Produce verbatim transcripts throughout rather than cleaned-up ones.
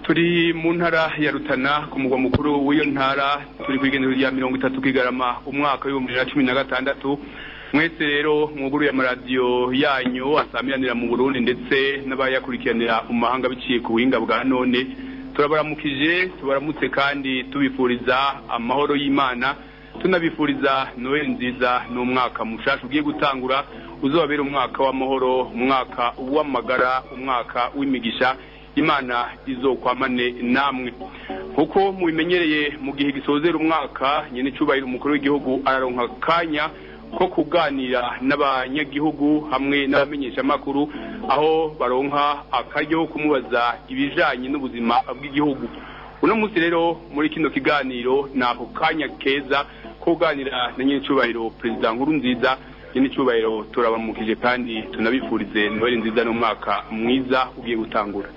turi mu ntara ya Rutana ku mugwa mukuru w'iyo ntara turi kwigendera rya mirongo itatu kigarama umwaka w'ibihumbi bibiri na cumi na gatandatu. Mwese rero mwuguru ya maradiyo yanyu asamiranira mu Burundi ndetse n'abayakurikiranira mu mahanga biciye ku buhinga bwa none, turabaramukije tubaramutse kandi tubifuriza amahoro y'Imana, tunabifuriza Noel nziza n'umwaka mushasha ugiye gutangura uzobabera umwaka w'amahoro, umwaka w'amagara, umwaka w'imigisha. Imana izokwamane namwe kuko mubimenyereye mu gihe gisozera umwaka. Nyene cyubahiro umukuru w'igihugu araronka kanya ko kuganira n'abanyagihugu hamwe n'abamenyesha makuru, aho baronka akaryo kumubaza ibijanye n'ubuzima bw'igihugu. Uno munsi rero muri kino kiganiro nako kanya keza ko kuganira na nyene cyubahiro Perezida Nkurunziza. Nyene cyubahiro turabamukije kandi tunabifurize Noel nziza n'umwaka mwiza ugiye gutangura.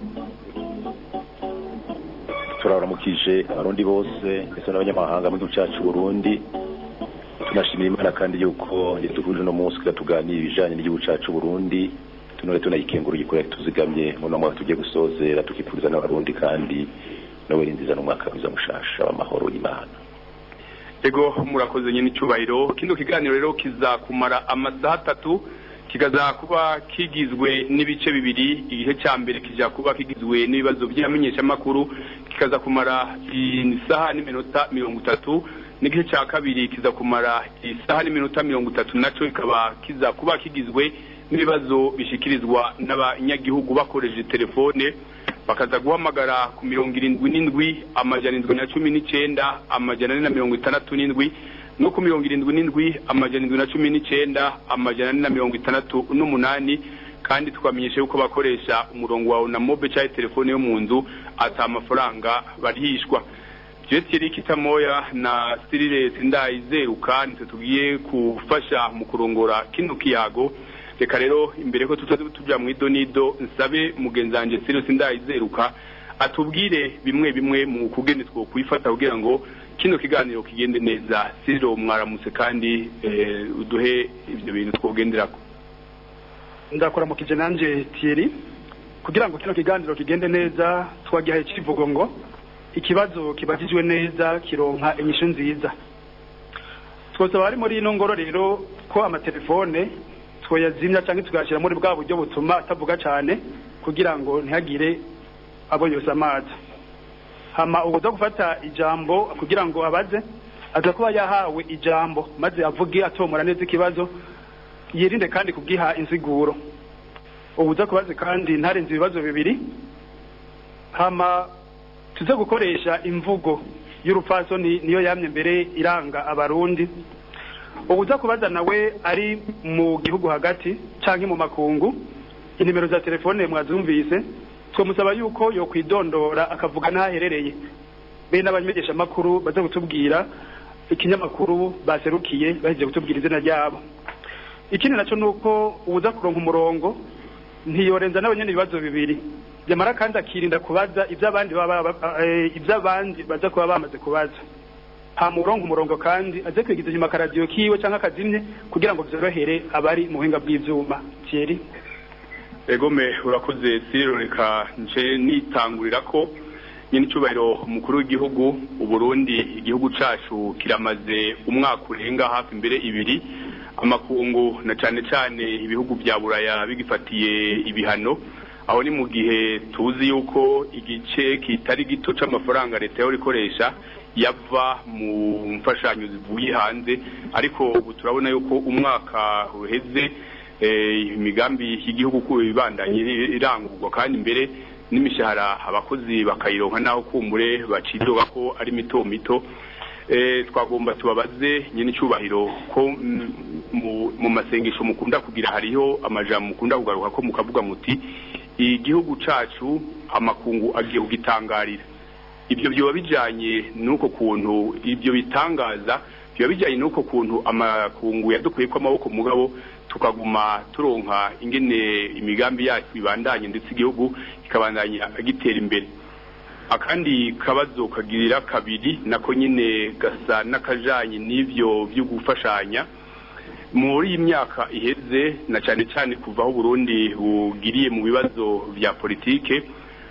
Turaramukije abarundi bose ndetse n'abanyamahanga mu gihugu cyacu Burundi. Tunashimira Imana kandi yuko yatuhuje no munsi tuganira ibijanye n'igihugu cyacu Burundi, tunore tunayikengura igikora tuzigamye mu namwe tugiye gusozera tukipfuriza n'abarundi kandi Noel nziza n'umwaka mwiza mushasha w'amahoro y'Imana. Ego murakoze nyene cyubahiro. Kino kiganiro rero kiza kumara amasaha atatu, kigaza kuba kigizwe n'ibice bibiri. Igihe cya mbere kija kuba kigizwe n'ibibazo by'amenyesha makuru, kikaza kumara isaha n'iminota mirongo itatu. N'igihe cya kabiri kiza kumara isaha n'iminota mirongo itatu, naco ikaba kiza kuba kigizwe n'ibibazo bishikirizwa n'abanyagihugu bakoresheje telefone, bakaza guhamagara ku mirongo irindwi n'indwi amajana indwi na cumi n'icenda amajana ane na mirongo itandatu n'indwi no ku mirongo irindwi n'indwi amajana indwi na cumi n'icenda amajana ane na mirongo itandatu n'umunani. Kandi twamenyeshe yuko bakoresha umurongo wawe na mobe cyangwa telefone yo mu nzu ata amafaranga barihishwa. Jetiri Kitamoya na Cyril Sindayizeruka nitwe tugiye kufasha mu kurongora kino kiyago. Reka rero imbere ko tutazi tujya mu idonido nsabe mugenzanje Cyril Sindayizeruka atubwire bimwe bimwe mu kugene two kwifata kugira ngo kino kiganiro kigende neza. Cyril mwaramutse kandi eh, uduhe ivyo bintu twogenderako. Ndakora mukije nanje Thierry kugira ngo kino kiganiro kigende neza. Twagihaye kivugo ngo ikibazo kibajijwe neza kironka inyishu nziza. Twose bari muri ino ngoro rero ko amatelefone twoyazimya cyangwa tugashira muri bwa buryo butuma atavuga cyane kugira ngo ntihagire abo yose amazi. Hama ubuza gufata ijambo kugira ngo abaze aza kuba yahawe ijambo maze avuge atomora neza ikibazo, yirinde kandi kugiha insiguro. Ubuza kubaze kandi ntarenze ibibazo bibiri. Hama tuze gukoresha imvugo y'urupfasoni niyo yamye mbere iranga abarundi. Ubuza kubaza nawe ari mu gihugu hagati canke mu makungu, inimero za telefone mwazumvise, twamusaba yuko yo kwidondora akavuga naherereye. Be n'abamenyesha makuru baza gutubwira ikinyamakuru baserukiye baje gutubwira izina ryabo. Ikindi naco nuko ubuza kuronka umurongo ntiyorenza nawe nyene ibibazo bibiri. Yamara kandi akirinda kubaza ivy'abandi baba ivy'abandi baza kuba bamaze kubaza. Ha murongo umurongo kandi aze kwigiza nyuma karadiyo kiwe canka kazimye kugira ngo vyorohere abari mu buhinga bw'ivyuma. Thierry. Egome urakoze Cyril. Reka nje nitangurira ko nyene cyubahiro umukuru w'igihugu u Burundi, igihugu cacu kiramaze umwaka urenga hafi mbere ibiri amakungu na cane cane ibihugu bya Buraya bigifatiye ibihano. Aho ni mu gihe tuzi yuko igice kitari gito c'amafaranga leta yo rikoresha yava mu mfashanyo zivuye hanze, ariko ubu turabona yuko umwaka uheze imigambi y'igihugu ku bibandanye irangurwa kandi imbere n'imishahara abakozi bakayironka naho kumbure bacidoga ko ari mito mito. Eh twagomba tubabaze nyene cyubahiro ko mu masengesho mukunda kugira hariho amajambo mukunda kugaruka ko mukavuga muti igihugu cacu amakungu agiye kugitangarira. Ibyo byo bijanye nuko kuntu ibyo bitangaza byo bijanye nuko kuntu amakungu yadukuye ko amaboko mugabo tukaguma turonka ingene imigambi yacu ibandanye ndetse igihugu kikabandanya agitera imbere. Akandi kabazo kagirira kabiri nako nyine gasa nakajanye n'ivyo byo gufashanya muri imyaka iheze na cyane cyane kuva aho Burundi bugiriye mu bibazo vya politike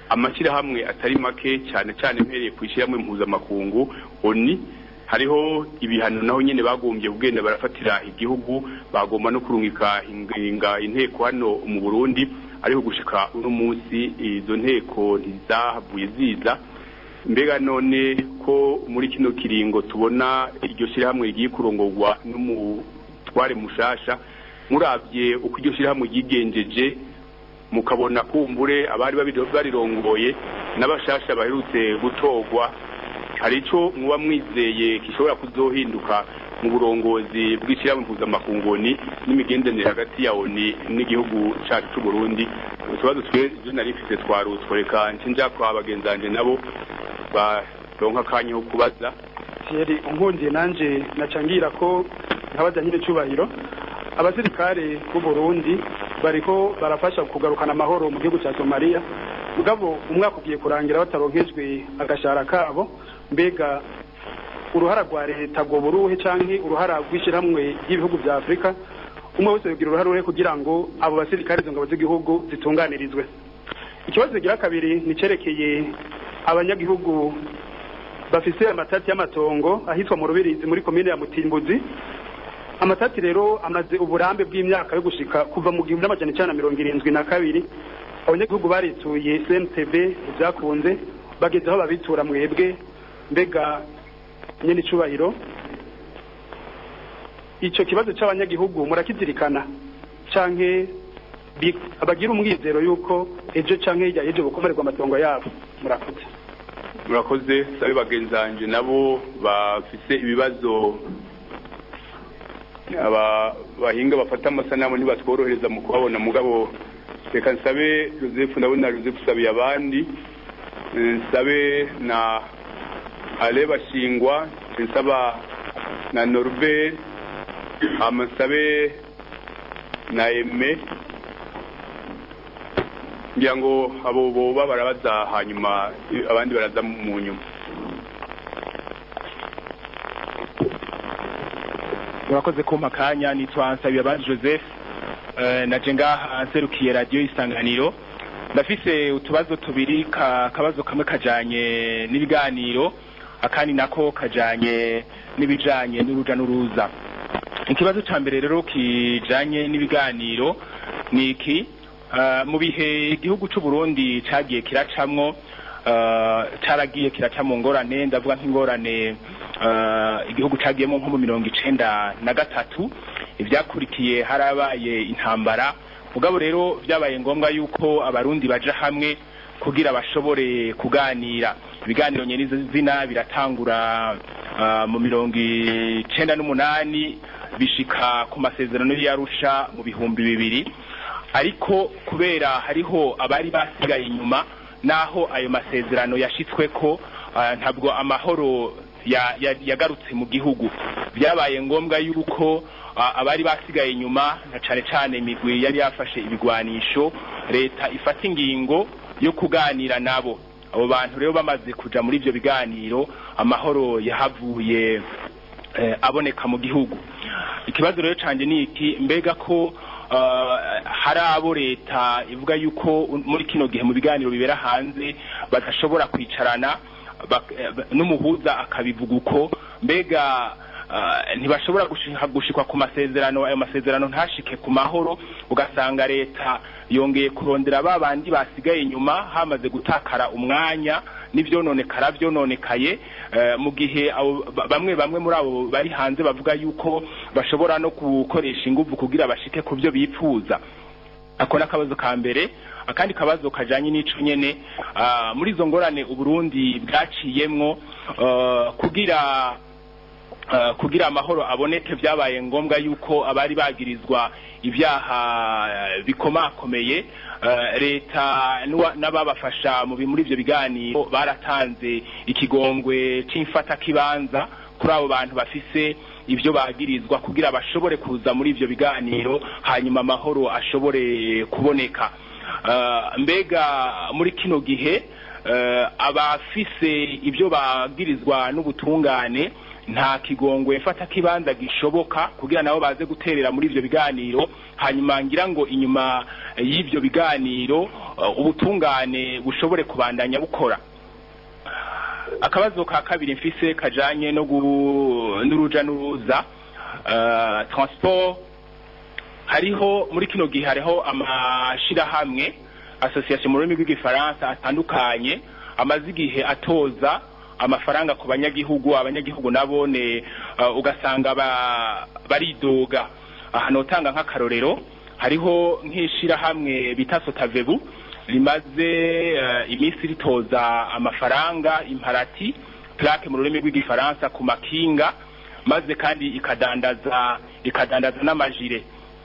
amashyirahamwe atari make cyane cyane mpereye ku ishyirahamwe mpuzamakungu oni hariho ibihano naho nyene bagombye kugenda barafatira igihugu bagomba no kurungika inga inteko hano mu Burundi ariko gushika uno munsi izo nteko ntizahavuye ziza mbega none ko muri kino kiringo tubona iryo shyirahamwe rigiye kurongorwa n'umutware mushasha muravye uko iryo shyirahamwe ryigenjeje mukabona kumbure abari barirongoye n'abashasha baherutse gutogwa hari ico muba mwizeye kishobora kuzohinduka mu burongozi bw'ishyirahamwe mpuzamakungu n'imigenderanire hagati ya oni n'igihugu cyacu cy'u Burundi utubazo twe narifite twarutworeka ncinja kwa bagenzanje nabo baronka kanyo kubaza Thierry unkundiye nanje nacangira ko nkabaza nyine cyubahiro abasirikare b'u Burundi bariko barafasha kugarukana amahoro mu gihugu cya Somalia mugabo umwaka ugiye kurangira bataronkejwe agashara kabo mbega uruhara rwa leta go buruhe canke uruhara rw'ishiramwe y'ibihugu bya Afrika umwe wese yogira uruhara ruhe kugira ngo abo basirikare zo ngabo z'igihugu zitunganirizwe. Ikibazo gira kabiri nicerekeye abanyagihugu bafise amatati y'amatongo ahitwa mu Rubirizi muri komine ya Mutimbuzi. Amatati rero amaze uburambe bw'imyaka yo gushika kuva mu gihumbi n'amajana icenda na mirongo irindwi na kabiri abanyagihugu barituye C N T B byakunze bageze aho babitura mwebwe mbega nyene icubahiro ico kibazo c'abanyagihugu murakizirikana canke abagira umwizero yuko ejo canke hirya ejo bukomererwa amatongo yabo murakoze murakoze sabe bagenzanje nabo bafise ibibazo aba bahinga bafata amasanamu ntibatworohereza mu kubabona mugabo reka nsabe Joseph ndabona Joseph sabe abandi nsabe na Ale Bashingwa nsaba na Norbert amasabe na Eme ngira ngo abo boba barabaza hanyuma abandi baraza mu nyuma. Murakoze ko makanya nitwa Nsabiye abandi Joseph uh, naje ngaha anserukiye radio Isanganiro ndafise utubazo tubiri ka kabazo kamwe kajanye n'ibiganiro akandi nako kajanye n'ibijanye n'uruja n'uruza. Ikibazo ca mbere rero kijanye n'ibiganiro niki uh, mu bihe igihugu c'u Burundi cagiye kiracamwo uh, caragiye kiraca mu ngorane ndavuga nk'ingorane uh, igihugu cagiyemo nko mu mirongo icenda na gatatu ivyakurikiye harabaye intambara mugabo rero byabaye ngombwa yuko abarundi baje hamwe kugira bashobore kuganira ibiganiro nyene zina biratangura uh, mu mirongo icenda n'umunani bishika ku masezerano y'Arusha mu bihumbi bibiri ariko kubera hariho abari basigaye inyuma naho ayo masezerano yashitsweko uh, ntabwo amahoro yagarutse ya, ya mu gihugu byabaye ngombwa yuko uh, abari basigaye inyuma na cane cane imigwi yari yafashe ibigwanisho leta ifata ingingo yo kuganira nabo abo bantu rero bamaze kuja muri ivyo biganiro amahoro yahavuye eh, aboneka mu gihugu. Ikibazo rero canje ni iki mbega ko uh, hari abo leta ivuga yuko muri kino gihe mu biganiro bibera hanze badashobora kwicarana n'umuhuza akabivuga uko mbega uh, ntibashobora gushika gushikwa ku masezerano ayo masezerano ntashike ku mahoro ugasanga leta yongeye kurondera babandi basigaye inyuma hamaze gutakara umwanya n'ivyononekara vyononekaye uh, mu gihe bamwe bamwe muri abo bari hanze bavuga yuko bashobora no gukoresha inguvu kugira bashike ku byo bipfuza. Ako nakabazo ka mbere akandi kabazo kajanye n'ico nyene uh, muri zo ngorane uburundi bwaciyemwo uh, kugira uh, kugira amahoro aboneke byabaye ngombwa yuko abari bagirizwa ivyaha uh, bikomakomeye uh, leta n'ababafasha mu muri ivyo biganiro baratanze ikigongwe c'imfata kibanza kuri abo bantu bafise ivyo bagirizwa kugira bashobore kuza muri ivyo biganiro hanyuma amahoro ashobore kuboneka. Uh, mbega muri kino gihe uh, abafise ivyo bagirizwa n'ubutungane nta kigongwe mfata kibanza gishoboka kugira nabo baze guterera muri ivyo biganiro, hanyuma ngira ngo inyuma y'ivyo biganiro uh, ubutungane bushobore kubandanya bukora. Akabazo ka kabiri mfise kajanye no n'uruja n'uruza uh, transport. Hariho muri kino gihe hariho amashira hamwe association mu rurimi rw'igifaransa atandukanye amaze igihe atoza amafaranga ku banyagihugu, abanyagihugu nabone uh, ugasanga ba, baridoga. Hano tanga nk'akarorero, hariho nk'ishira hamwe bita Sotavebu limaze uh, imisi ritoza amafaranga imparati plaque mu rurimi rw'igifaransa ku makinga, maze kandi ikadandaza ikadandaza n'amajire.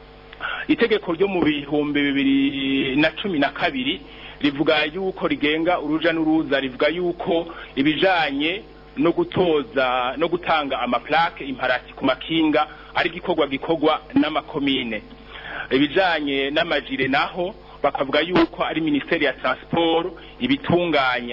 Itegeko ryo mu bihumbi bibiri na cumi na kabiri rivuga yuko rigenga uruja n'uruza, rivuga yuko ibijanye no gutoza no gutanga amaplaque imparati ku makinga ari gikorwa gikorwa n'amakomine. Ibijanye n'amajire naho bakavuga yuko ari Ministeri ya Transport ibitunganya.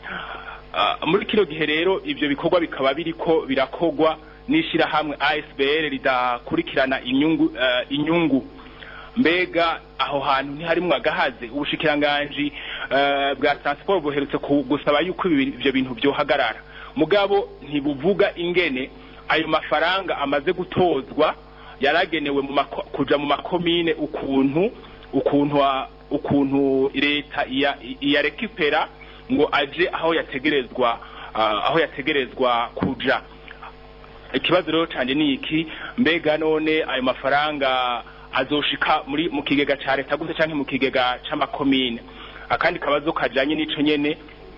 Uh, muri kino gihe rero ivyo bikorwa bikaba biriko birakogwa nishira hamwe A S B L ridakurikirana inyungu uh, inyungu. Mbega aho hantu ntiharimwe agahaze ubushikiranganji uh, bwa transport buherutse gusaba yuko ivyo bintu byo hagarara, mugabo ntibuvuga ingene ayo mafaranga amaze gutozwa yaragenewe mu kuja mu makomine ukuntu ukuntu ukuntu leta iya, iya rekipera ngo aje aho yategerezwa uh, aho yategerezwa kuja. Ikibazo rero canje ni iki, mbega none ayo mafaranga azoshika muri mu kigega ca leta gute canke mu kigega c'amakomine? Akandi kabazo kajanye n'ico nyene,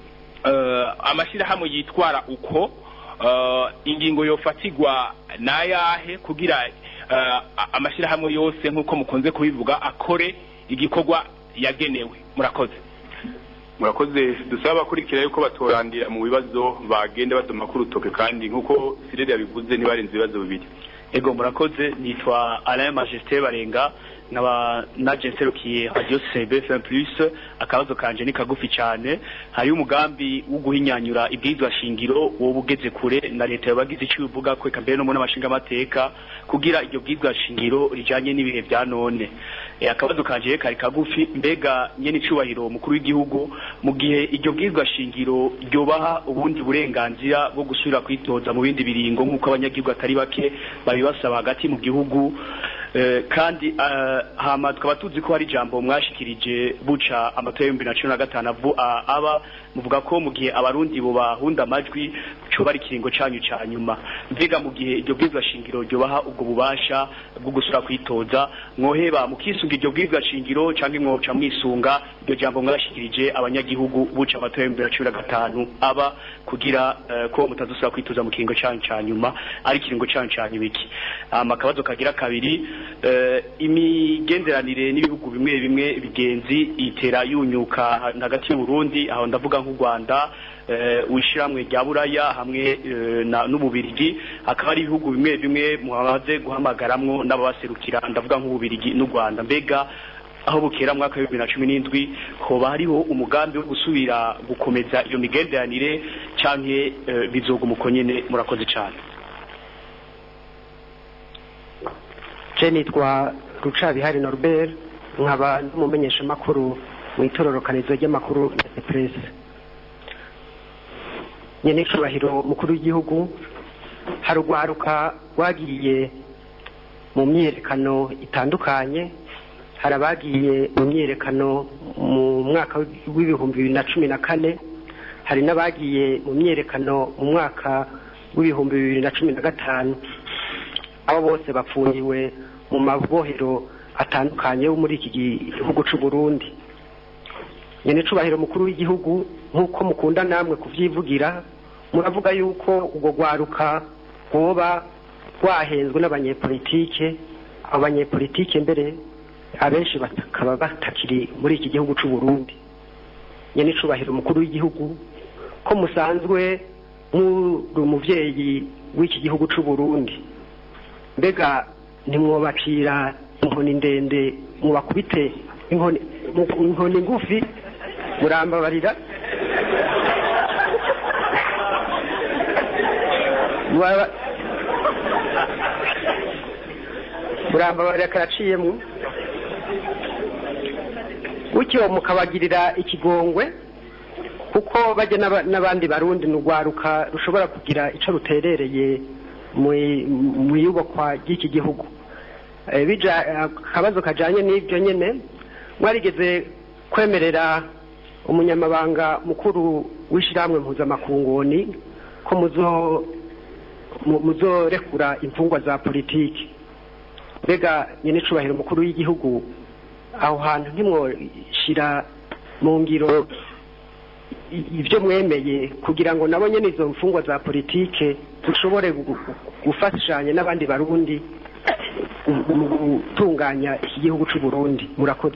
uh, amashira hamwe yitwara uko uh, ingingo yofatigwa nayahe kugira uh, amashira hamwe yose nkuko mukunze kubivuga akore igikorwa yagenewe? Murakoze. Murakoze. Dusaba kurikira yuko batorandira mu bibazo bagende badoma ku rutoke, kandi nkuko Sirere yabivuze ntibarenze ibibazo bibiri. Ego murakoze. Nitwa Alain Majesté Barenga, naba najenserukiye Radio C B F M plus. Akabazo kanje ni kagufi cyane. Hari umugambi wo guhinyanyura ibwizwa shingiro wo bugeze kure na leta yabagize icyo uvuga ko ikambere no mu namashinga amateka kugira iryo bwizwa shingiro rijanye n'ibihe bya none. E, akabazo kanje kari kagufi, mbega nyene icubahiro mukuru w'igihugu mu gihe iryo bwizwa shingiro ryobaha ubundi burenganzira bwo gusubira kwitoza mu bindi biringo nkuko abanyagihugu atari bake babibasaba hagati mu gihugu, Uh, kandi uh, hama tukaba tuzi ko hari jambo mwashikirije buca amatora y'ibihumbi bibiri na cumi na gatanu uh, aba muvuga ko mu gihe abarundi bo bahunda amajwi cyo bari kiringo canyu ca nyuma. Mbega mu gihe iryo bwizwa shingiro ryo baha ubwo bubasha bwo gusura kwitoza, mwoheba mukisunga iryo bwizwa shingiro canke mwoca mwisunga iryo jambo mwashikirije abanyagihugu buca amatora y'ibihumbi bibiri na cumi na gatanu aba kugira uh, ko mutazusura kwitoza mu kiringo canyu ca nyuma ari kiringo canyu ca nyubiki? Amakabazo um, kagira kabiri, Uh, imigenderanire n'ibihugu bimwe bimwe bigenzi itera yunyuka hagati y'u Burundi, aho ndavuga nk'u Rwanda, uh, wishiramwe rya Buraya hamwe uh, n'Ububirigi, akaba ari ibihugu bimwe bimwe muhabaze guhamagaramwo n'ababaserukira, ndavuga nk'Ububirigi n'u Rwanda. Mbega aho bukera mwaka wa bibiri na cumi n'indwi hoba hariho umugambi wo gusubira gukomeza iyo migenderanire canke uh, bizoga umukonyene? Murakoze cyane. Nitwa Rucabihari Norbert, nkaba n'umumenyesha makuru mu itororokanizo ry'amakuru ya Press. Nyene icubahiro mukuru w'igihugu, harugwaruka rwagiye mu myerekano itandukanye, harabagiye mu myerekano mu mwaka w'ibihumbi bibiri na cumi na kane, hari n'abagiye mu myerekano mu mwaka w'ibihumbi bibiri na cumi na gatanu. Abo bose bapfungiwe mu mabohero atandukanye yo muri iki gihugu c'u Burundi. Nyene cubahiro mukuru w'igihugu, nkuko mukunda namwe kuvyivugira, muravuga yuko ubwo gwaruka goba gwahenzwe n'abanyepolitike, abanyepolitike mbere abenshi bakaba batakiri muri iki gihugu c'u Burundi. Nyene cubahiro mukuru w'igihugu, ko musanzwe muri umuvyeyi w'iki gihugu c'u Burundi, mbega nimwobacira inkoni ndende mubakubite inkoni inkoni ngufi? Murambabarira. muramba barakaciyemo gutyo mukabagirira ikigongwe kuko bajya n'abandi barundi n'ugwaruka rushobora kugira ico ruterereye mu yubakwa ry'iki gihugu. Bija akabazo kajanye n'ibyo nyene, mwarigeze kwemerera umunyamabanga mukuru w'ishiramwe mpuzamakunguni ko muzo muzorekura imfungwa za politiki. Mbega nyene cubahiro mukuru w'igihugu, aho hantu ntimwoshira mu ngiro ibyo mwemeye kugira ngo nabo nyene izo mfungwa za politike dushobore gufashanya n'abandi barundi mu gutunganya iki gihugu cy'u Burundi? Murakoze.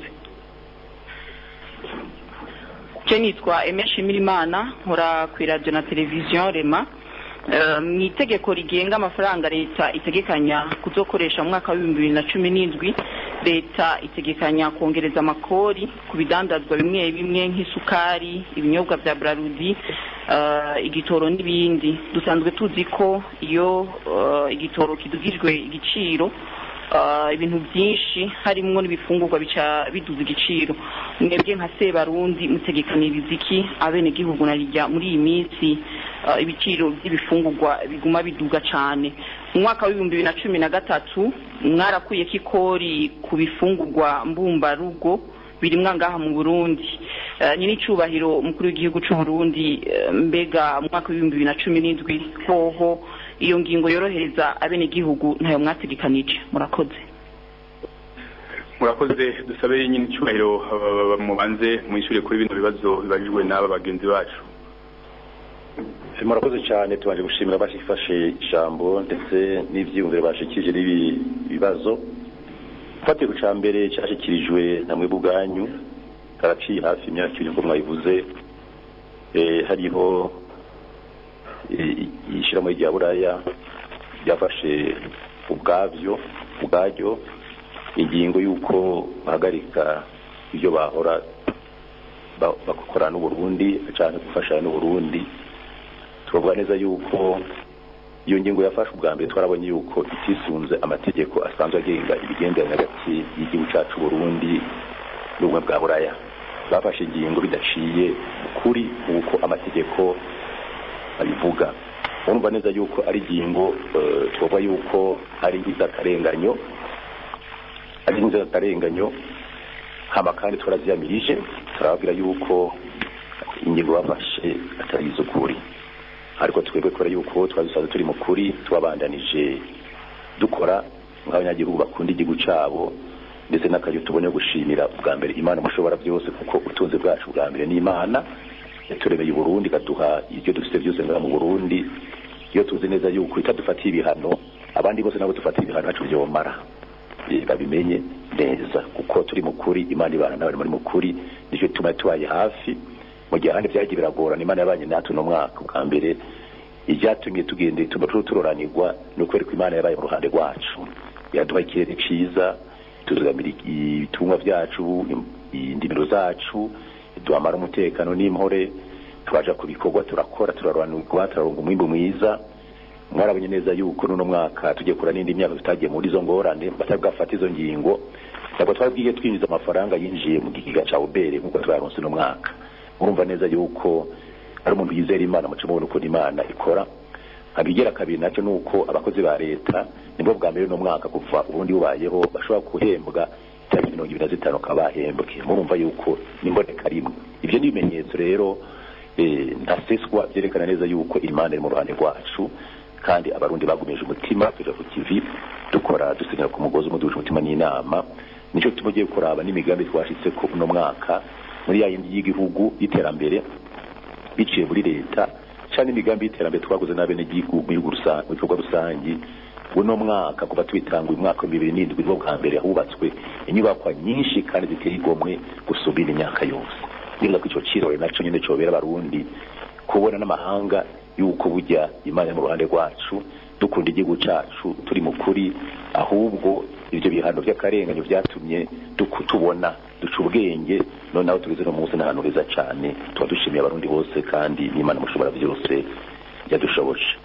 Je nitwa Emeshi Mirimana, nkora ku radio na televiziyo Rema. Mu itegeko rigenga amafaranga leta itegekanya kuzokoresha mu mwaka wa bibiri na cumi n'indwi, leta itegekanya kongereza amakori ku bidandazwa bimwe bimwe nk'isukari, ibinyobwa bya Brarudi, uh, igitoro n'ibindi. Dusanzwe tuzi ko iyo uh, igitoro kidugijwe igiciro, uh, ibintu byinshi harimwo n'ibifungurwa bica biduza igiciro. Mwebwe nka Sebarundi mutegekaniriza iki abene gihugu narijya muri iyi minsi uh, ibiciro by'ibifungurwa biguma biduga cyane? Mu mwaka wa bibiri na cumi na gatatu mwarakuye kikori ku bifungurwa mbumba rugo biri mwangaha mu Burundi. Uh, nyine icubahiro mukuru w'igihugu cy'u Burundi, uh, mbega mu mwaka wa bibiri na cumi n'indwi hoho iyo ngingo yorohereza abene gihugu ntayo mwategekanije? Murakoze. Murakoze. Dusabe nyine icubahiro mubanze mwishure kuri bino bibazo bibajijwe n'aba bagenzi bacu. Murakoze cyane, tubanje gushimira bashifashe ijambo ndetse n'ivyiyumviro bashikije n'ibi bibazo. Fatiye ku cambere cyashikirijwe namwe bugwanyu karaciye hafi imyaka ibiri ngo mwayivuze, eh hariho ishiramo rya Buraya yafashe ubwavyo ubwajyo ingingo yuko bahagarika ibyo bahora bakora n'u Burundi cyane gufasha n'u Burundi. Tuvuga neza yuko iyo ngingo yafashe ubwa mbere twarabonye yuko itisunze amategeko asanzwe agenga ibigenderanye hagati y'igihugu cyacu Burundi n'ubumwe bwa Buraya. Bafashe ingingo bidaciye kuri uko amategeko abivuga. Urumva neza yuko ari ingingo uh, tuvuga yuko ari izakarenganyo ari izakarenganyo hama kandi twaraziyamirije, turababwira yuko ingingo bafashe atari izukuri, ariko twebwe kora yuko twazisaza turi mukuri twabandanije dukora nk'abanyagihugu bakunda igihugu cyabo, ndetse n'akayo tubonye gushimira ubwa mbere Imana mushobora byose, kuko utunze bwacu bwa mbere ni Imana yaturemeye u Burundi kaduha ibyo dufite byose ngaha mu Burundi. Iyo tuzi neza yuko itadufatiye ibihano abandi bose nabo dufatiye ibihano nacu byomara, babimenye neza kuko turi mukuri, Imana ibana nawe muri mukuri, nicyo tuma tubaye hafi mu gihe handi byagiye biragorana. Imana yabanye natwe no mwaka bwa mbere, ijyatumye tugende tuba turoranirwa no kwereka Imana yabaye mu ruhande rwacu, yaduha ikirere ciza, tuzigamira ibitumwa byacu, indimiro zacu, duhamara umutekano n'impore, twaja ku bikorwa turakora, turaroranirwa, turaronga umwimbu mwiza. Mwarabonye neza yuko nuno mwaka tugiye kura n'indi myaka tutagiye muri zo ngorane, batabwafata izo ngingo, ntabwo twabwiye twinjiza amafaranga yinjiye mu gihiga ca ubere nkuko twaronse no mwaka. Urumva neza yuko ari umuntu yizera Imana mu cyumubona uko Imana ikora. Abigera kabiri nacyo nuko abakozi ba leta nibwo bwa mbere no mwaka kuva ubundi ubayeho bashobora kuhembwa tariki mirongo ibiri na zitanu kabahembwe. Murumva yuko nimboneka rimwe. Ibyo ni ibimenyetso rero eh ntaseswa byerekana neza yuko Imana iri mu ruhande rwacu, kandi abarundi bagumije umutima tuja ku kivi dukora dusinyira ku mugozi umuduje umutima n'inama. Nico tumugiye kuraba n'imigambi twashitse ko uno mwaka muri yindi y'igihugu y'iterambere biciye muri leta, cyane imigambi y'iterambere twaguze n'abene gihugu mu rusange mu gihugu rusangi. Uno mwaka kuba twitanga uyu mwaka wa bibiri n'indwi bwo bwa mbere hubatswe inyubako nyinshi kandi ziteye igomwe gusubira imyaka yose. Niba ko ico cirore naco nyine cobera abarundi kubona n'amahanga yuko bujya Imana mu ruhande rwacu, dukunda igihugu cyacu, turi mukuri, ahubwo ibyo bihano by'akarenganyo byatumye dukutubona duca ubwenge, noneho tugeze no munsi n'ahantu heza cyane. Tuba dushimiye abarundi bose kandi n'Imana mushobora byose yadushoboje.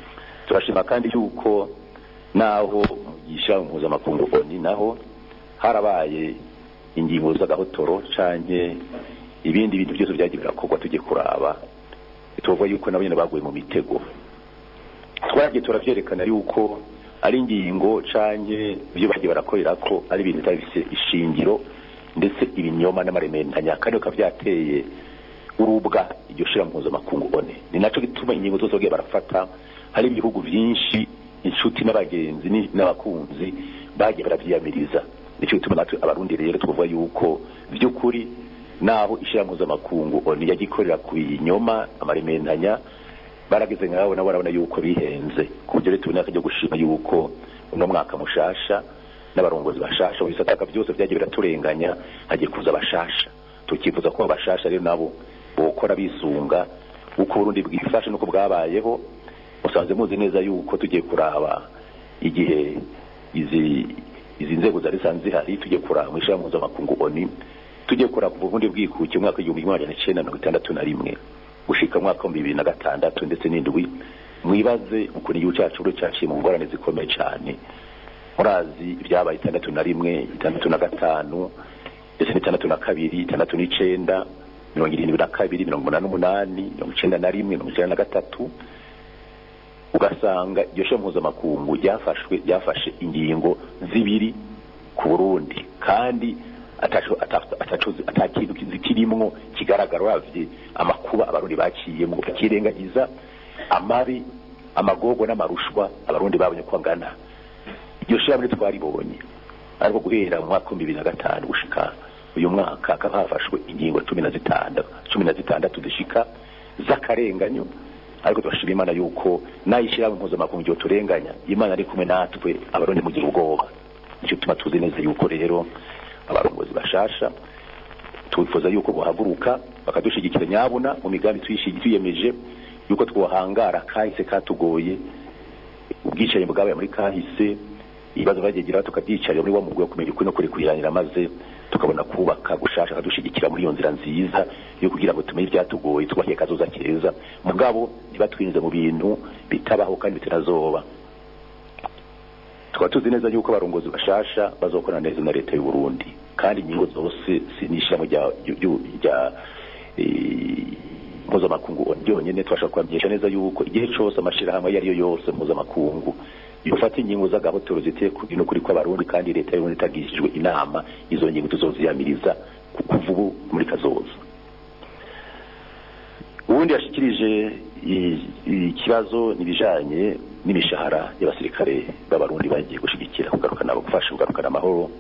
turashima kandi yuko naho yisha mpuzamakungu oni naho harabaye ingingo z'agahotoro canke ibindi bintu byose byagiye birakorwa tujye kuraba tuvuga yuko nabo nyene baguye mu mitego. Twagiye turavyerekana yuko ari ingingo canke byo bagiye barakorera ko ari ibintu bitafise ishingiro ndetse ibinyoma n'amarementanya kandi ukavyateye urubwa iryo shira mpuzamakungu one. Ni naco gituma ingingo zose bagiye barafata hari ibihugu byinshi inshuti n'abagenzi n'abakunzi bagiye baravyiyamiriza. Nico gituma natwe abarundi rero tuvuga yuko by'ukuri naho ishira mpuzamakungu oni yagikorera ku binyoma amarementanya barageze ngaho nabo barabona yuko bihenze kugere tuboneka cyo gushima yuko uno mwaka mushasha n'abarongozi bashasha bisataka byose byagiye biraturenganya hagiye kuza bashasha tukifuza ko bashasha rero nabo bokora bisunga uko Burundi bwifashe nuko bwabayeho. Musanze muzi neza yuko tugiye kuraba igihe izi izi nzego zari sanze hari tugiye kuraba mwishira mpuzamakungu oni tugiye kuraba Burundi bwikuki umwaka w'igihumbi kimwe magana cyenda mirongo itandatu na rimwe gushika mwaka wa bibiri na gatandatu ndetse n'indwi. Mwibaze uko igihugu cyacu buri cyaciye mu ngorane zikomeye cyane. Murazi ibyabaye itandatu na rimwe itandatu na gatanu ndetse n'itandatu na kabiri itandatu n'icenda mirongo irindwi na kabiri mirongo umunani n'umunani mirongo icenda na rimwe mirongo icenda na gatatu. Ugasanga iryo shira mpuzamakungu ryafashwe ryafashe ingingo zibiri ku Burundi kandi atacho atacho atakintu kirimwo kigaragara ravye amakuba abarundi baciyemo bakirengagiza amari amagogo n'amarushwa abarundi babonye ko ngana. Iryo shira muri twaribonye ariko guhera mu mwaka wa bibiri na gatanu gushika uyu mwaka akafashwe ingingo cumi na zitandatu cumi na zitandatu zishika z'akarenganyo. Ariko twashima Imana yuko nayishira mpuzamakungu cyo turenganya Imana ari kumwe natwe abarundi mu gihugu. Nicyo tuma tuzi neza yuko rero abarongozi bashasha twifuza yuko bohaguruka bakadushigikira nyabuna mu migambi twishigiye yuko twohangara kahise katugoye ubwicaye bwabaye muri kahise ibibazo bagegira tukabyicarira muri wa mugwe kumenya uko no kuri kuyiranira maze tukabona kubaka gushasha kadushigikira muri iyo nzira nziza yo kugira ngo tumenye ibyatugoye twahiye kazoza keza mugabo ntibatwinze mu bintu bitabaho kandi bitarazoba. Tukaba tuzi neza yuko abarongozi bashasha bazokora neza na leta y'u Burundi kandi ingingo zose sinishira mu rya rya mpuzamakungu byonyene twashaka kwamenyesha neza yuko igihe cyose amashira hamwe yari yo yose mpuzamakungu yofata ingingo z'agahotoro ziteye ku bintu kuri kw'abarundi kandi leta y'u Burundi itagishijwe inama izo ngingo tuzoziyamiriza kuva ubu muri kazoza. Ubundi yashikirije ikibazo nibijanye n'imishahara y'abasirikare b'abarundi bagiye gushigikira kugaruka nabo gufasha kugarukana amahoro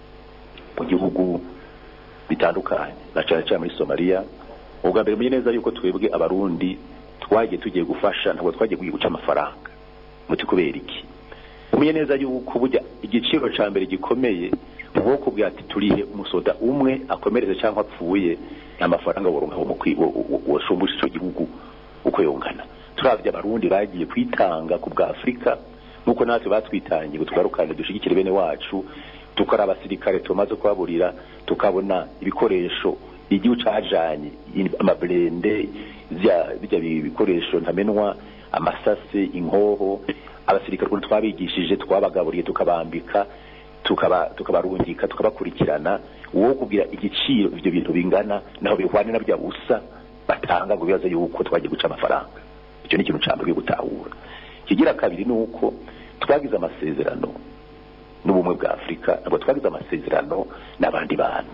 mu gihugu bitandukanye na cyane cyane muri Somalia. Ubwa mbere mumenye neza yuko twebwe abarundi twagiye tugiye gufasha ntabwo twagiye guca amafaranga muti kubera iki. Mumenye neza yuko burya igiciro ca mbere gikomeye ubwoko bwati turihe umusoda umwe akomereze cyangwa apfuye amafaranga boronka mu kwibo washumbusha ico gihugu uko yongana. Turavye abarundi bagiye kwitanga ku bwa Afrika nuko natwe batwitangiye gutugarukana dushigikire bene wacu tukora abasirikare tumaze kwaburira tukabona ibikoresho igihugu cajanye amablende bya bijya bikoresho ntamenwa amasase inkoho abasirikare kuko twabigishije twabagaburiye tukabambika tukaba tukabarungika tukabakurikirana uwo kugira igiciro ibyo bintu bingana naho bihwane nabya busa batanga ngo bibaze yuko twagiye guca amafaranga. Icyo ni ikintu cyambwe gutahura. Kigira kabiri nuko twagize amasezerano n'ubumwe bwa Afrika nabo twagize amasezerano n'abandi bantu.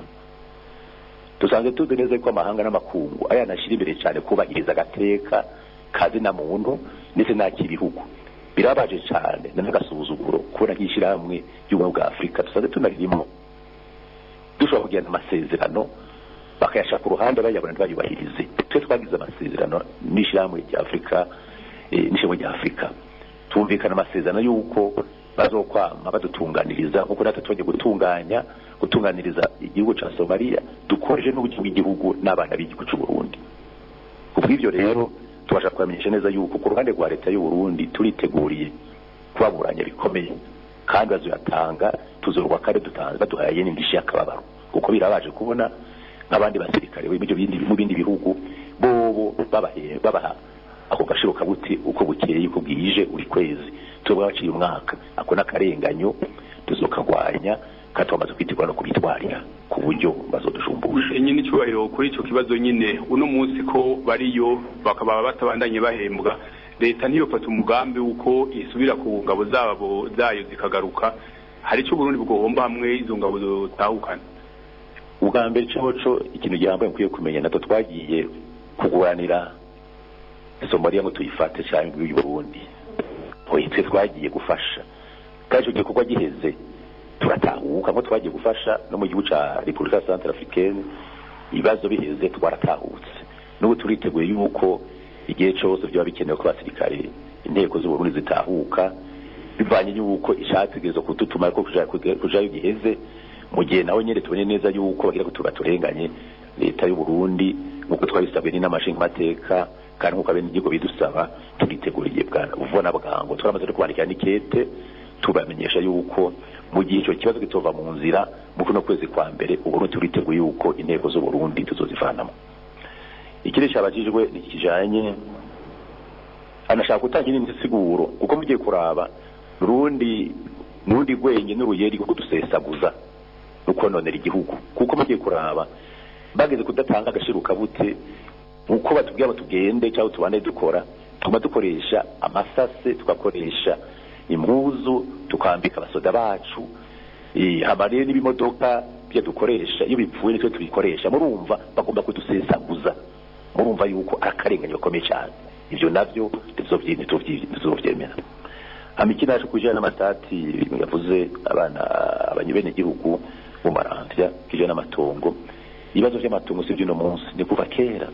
Tusanze tuzi neza ko amahanga n'amakungu aya nashira imbere cyane kubahiriza agateka kazi na muntu ndetse n'akibihugu. Birabaje cyane n'agasuzuguro kubona nkishira hamwe y'ubumwe bwa Afrika tusanze tunarimo dushobora kugirana amasezerano bakayashaka ku ruhande bayabona bayubahirize. Twe twagize amasezerano n'ishyirahamwe rya Afrika n'ishyirahamwe rya Afrika tumvikana amasezerano y'uko bazokwama badutunganiriza nkuko natwe twagiye gutunganya gutunganiriza igihugu ca Somalia dukoreje n'ubugingo bw'igihugu n'abana b'igihugu cy'u Burundi. Kuva ivyo rero tubasha kwamenyesha neza yuko ku ruhande rwa leta y'u Burundi turiteguriye kubaburanya bikomeye kandi bazoyatanga tuzorwa kare dutanze baduhaye n'indishyi y'akababaro kuko birabaje kubona nk'abandi basirikare mu bindi mu bindi bihugu bobo babahe babaha ako gashiro kabuti uko bukeye uko bwije uri kwezi tubwa baciye umwaka ako nakarenganyo tuzokagwanya katwamaze kwitirwa no kubitwarira ku buryo bazodushumbusha nyine cyubahiro kuri ico kibazo nyine uno munsi ko bariyo bakaba batabandanye bahembwa leta niyo fata umugambi uko isubira ku ngabo zabo zayo zikagaruka hari cyo Burundi bugomba hamwe izo ngabo zotahukana ubwa mbere cyoco ikintu gihambaye mukwiye kumenya nato twagiye kuguranira Somalia ngo tuyifate cyane mu Burundi hoyitse twagiye gufasha kaje cyo kugwa giheze turatahuka ngo twagiye gufasha no mu gihugu ca Republika Centrafricaine ibibazo biheze twaratahutse n'ubu turiteguye yuko igihe cyose byo bikenewe ko abasirikare inteko z'u Burundi zitahuka bivanye yuko ishategezo kututuma ko kuja yigiheze mu gihe nawe nyere tubone neza yuko bagira kutuba turenganye leta y'u Burundi nuko twabisabwe ni n'amashinga mateka kandi nkuko abene igigo bidusaba turiteguriye bwana uvona bwango turamaze kwandika nikete tubamenyesha yuko mu gihe cyo kibazo kitova mu nzira mu kuno kwezi kwa mbere u Burundi turiteguye yuko inteko z'u Burundi tuzozivanamo ikiri cyabajijwe nikijanye anashaka gutangira insiguro kuko mugiye kuraba Burundi nundi gwenye n'uruyeri kuko dusesaguza nuko nonera igihugu kuko mugiye kuraba bageze kudatanga agashiruka bute uko batubwira batugende cyangwa tubande dukora tuma dukoresha amasase tugakoresha impuzu tukambika abasoda bacu eh habare n'ibimodoka bya dukoresha iyo bipfuye nitwe tubikoresha murumva bagomba kudusesaguza murumva yuko akarenganyo gakomeye cyane ivyo navyo tuzovyine tuzovyemera amikina cyo kujana n'amatati yavuze abana abanyebene gihugu mu marantya kijana n'amatongo ibibazo by'amatongo sivyo no munsi ni kuva kera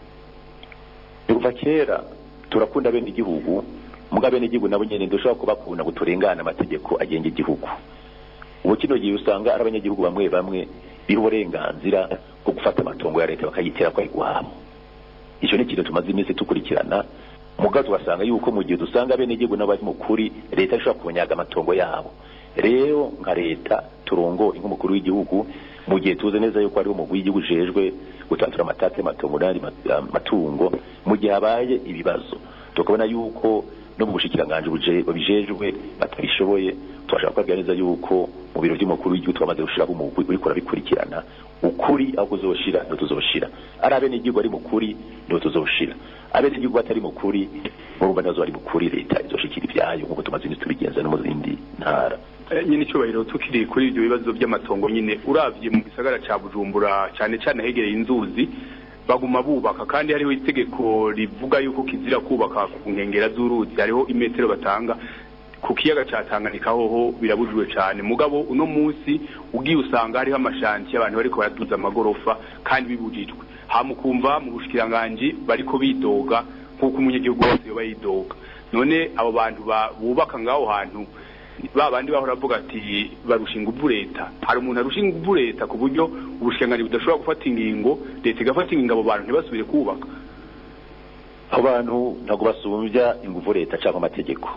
ni kuva kera turakunda bene igihugu mugabe n'igihugu nabo nyene ndoshaka kubakunda guturengana amategeko agenga igihugu ubu kino gihe usanga ari abanyagihugu bamwe bamwe biri uburenganzira bwo gufata amatongo ya leta bakayitera kwa igwamo ico ni kintu tumaze iminsi tukurikirana mugato tugasanga yuko mu gihe dusanga bene igihugu n'abari mu kuri leta ishobora kubonyaga amatongo yabo rero nka leta turongo nk'umukuru w'igihugu mu gihe tuze neza yuko ari umugwi w'igihugu jejwe gutantura amatate matongo n'andi matungo mu gihe habaye ibibazo tukabona yuko no mu bushikiranganje buje babijejwe batabishoboye twashaka kwabwira neza yuko mu biro by'umukuru w'igihugu twamaze gushiraho umugwi uri kora bikurikirana ukuri aho kuzoshira no tuzoshira arabe n'igihugu ari mukuri no tuzoshira abe n'igihugu atari mukuri murumva nazo ari mukuri leta izoshikira ibyayo nkuko tumaze ni tubigenza no mu zindi ntara nyine cyubahiro tukiri kuri ibyo bibazo by'amatongo nyine uravye mu gisagara ca Bujumbura cyane cyane hegereye inzuzi baguma bubaka kandi hariho itegeko rivuga yuko kizira kubaka ku nkengera z'uruzi hariho imetero batanga ku kiyaga ca Tanganyika hoho birabujwe cyane mugabo uno munsi ugiye usanga hariho amashanti abantu bariko baratuza amagorofa kandi bibujijwe hamukumva mu bushikiranganje bariko bidoga nkuko umunyagihugu wose yoba yidoga none abo bantu bubaka ngaho hantu babandi bahora bavuga ati barushinga ubu leta hari umuntu arushinga ubu leta ku buryo ubushikiranganje budashobora gufata ingingo leta igafata ingingo abo bantu ntibasubire kubaka abantu ntago basumbya inguvu leta cyangwa amategeko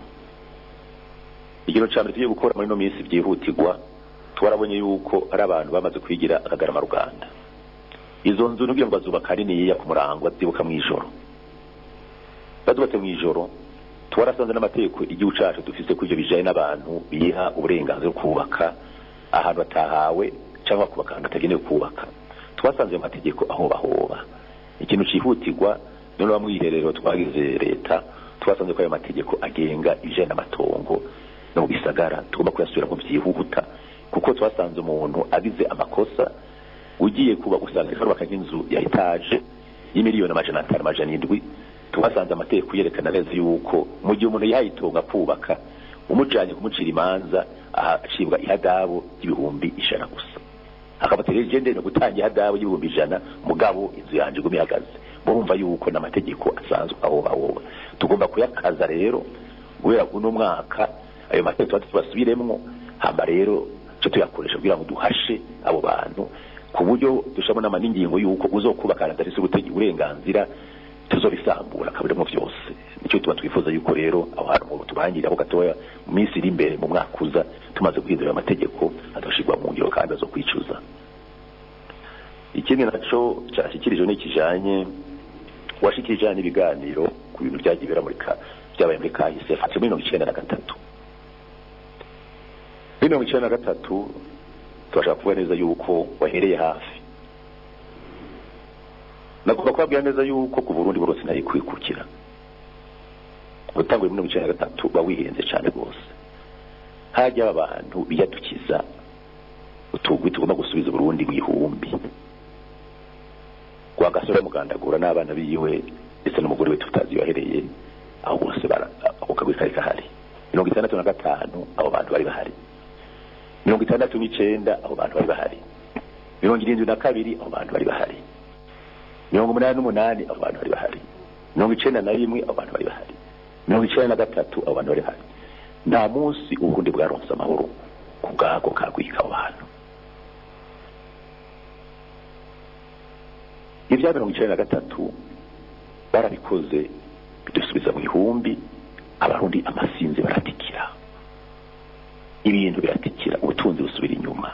ikintu cyane tugiye gukora muri no minsi byihutirwa twarabonye yuko ari abantu bamaze kwigira akagarama Ruganda izo nzu n'ubyo ngo azubaka niniya ku murango atibuka mu ijoro badubatse mu ijoro twarasanze n'amategeko igihugu cyacu dufise kujyo bijaye n'abantu biha uburenganzira bwo kubaka ahantu batahawe cyangwa kubaka ahantu atagenewe kubaka twasanze amategeko aho bahoba ikintu cihutirwa none bamwiherero twagize leta twasanze ko ayo mategeko agenga ibijaye n'amatongo no bisagara tugomba kuyasubira mu byihuta kuko twasanze umuntu agize amakosa ugiye kuba usanga ishobora inzu ya etage y'imiliyoni amajana atanu amajana indwi tubasanze amategeko yerekana neza yuko mu gihe umuntu yayitonga kubaka umujanye kumucira imanza acibwa ihadabo y'ibihumbi ijana gusa akabaterera igende no gutangira ihadabo y'ibihumbi ijana mugabo inzu yanje gumi ihagaze murumva yuko n'amategeko asanzwe aho baho tugomba kuyakaza rero guhera kuno mwaka ayo mategeko tubasubiremwo hamba rero cyo tuyakoresha kugira ngo duhashe abo bantu ku buryo dushabona amaningingo yuko uzokubaka adarisi uburenganzira tuzobisambura kabiremo byose nicyo tuba twifuza yuko rero aho hantu mu tubangira aho gatoya mu minsi iri imbere mu mwaka uza tumaze guhindura amategeko adashigwa mu ngiro kandi azo kwicuza ikindi naco cyashikirije n'ikijanye washikirije n'ibiganiro ku bintu byagiye bera muri ka byabaye muri kahise fati muri mirongo icyenda na gatatu muri mirongo icyenda na gatatu tubashaka kuvuga neza yuko wahereye hafi nagomba kubabwira neza yuko ku Burundi bwose nari kwikukira gutangura muri mirongo icyenda na gatatu bawihenze cyane rwose hajya abantu biyadukiza utugwi tugomba gusubiza Burundi wihumbi kwa gasore mugandagura n'abana biwe ndetse n'umugore we tutazi yahereye aho bose bara ako kagwi kari kahari mirongo itandatu na gatanu abo bantu bari bahari mirongo itandatu n'icenda abo bantu bari bahari mirongo irindwi na kabiri abo bantu bari bahari mirongo umunani n'umunani abo bantu bari bahari mirongo icenda na rimwe abo bantu bari bahari mirongo icenda na gatatu abo bantu bari bahari nta munsi ubundi bwaronse amahoro ku bwako kagwika abo bantu ibya mirongo icenda na gatatu barabikoze bidusubiza mu ihumbi abarundi amasinzi baratikira ibintu biratikira ubutunzi busubira inyuma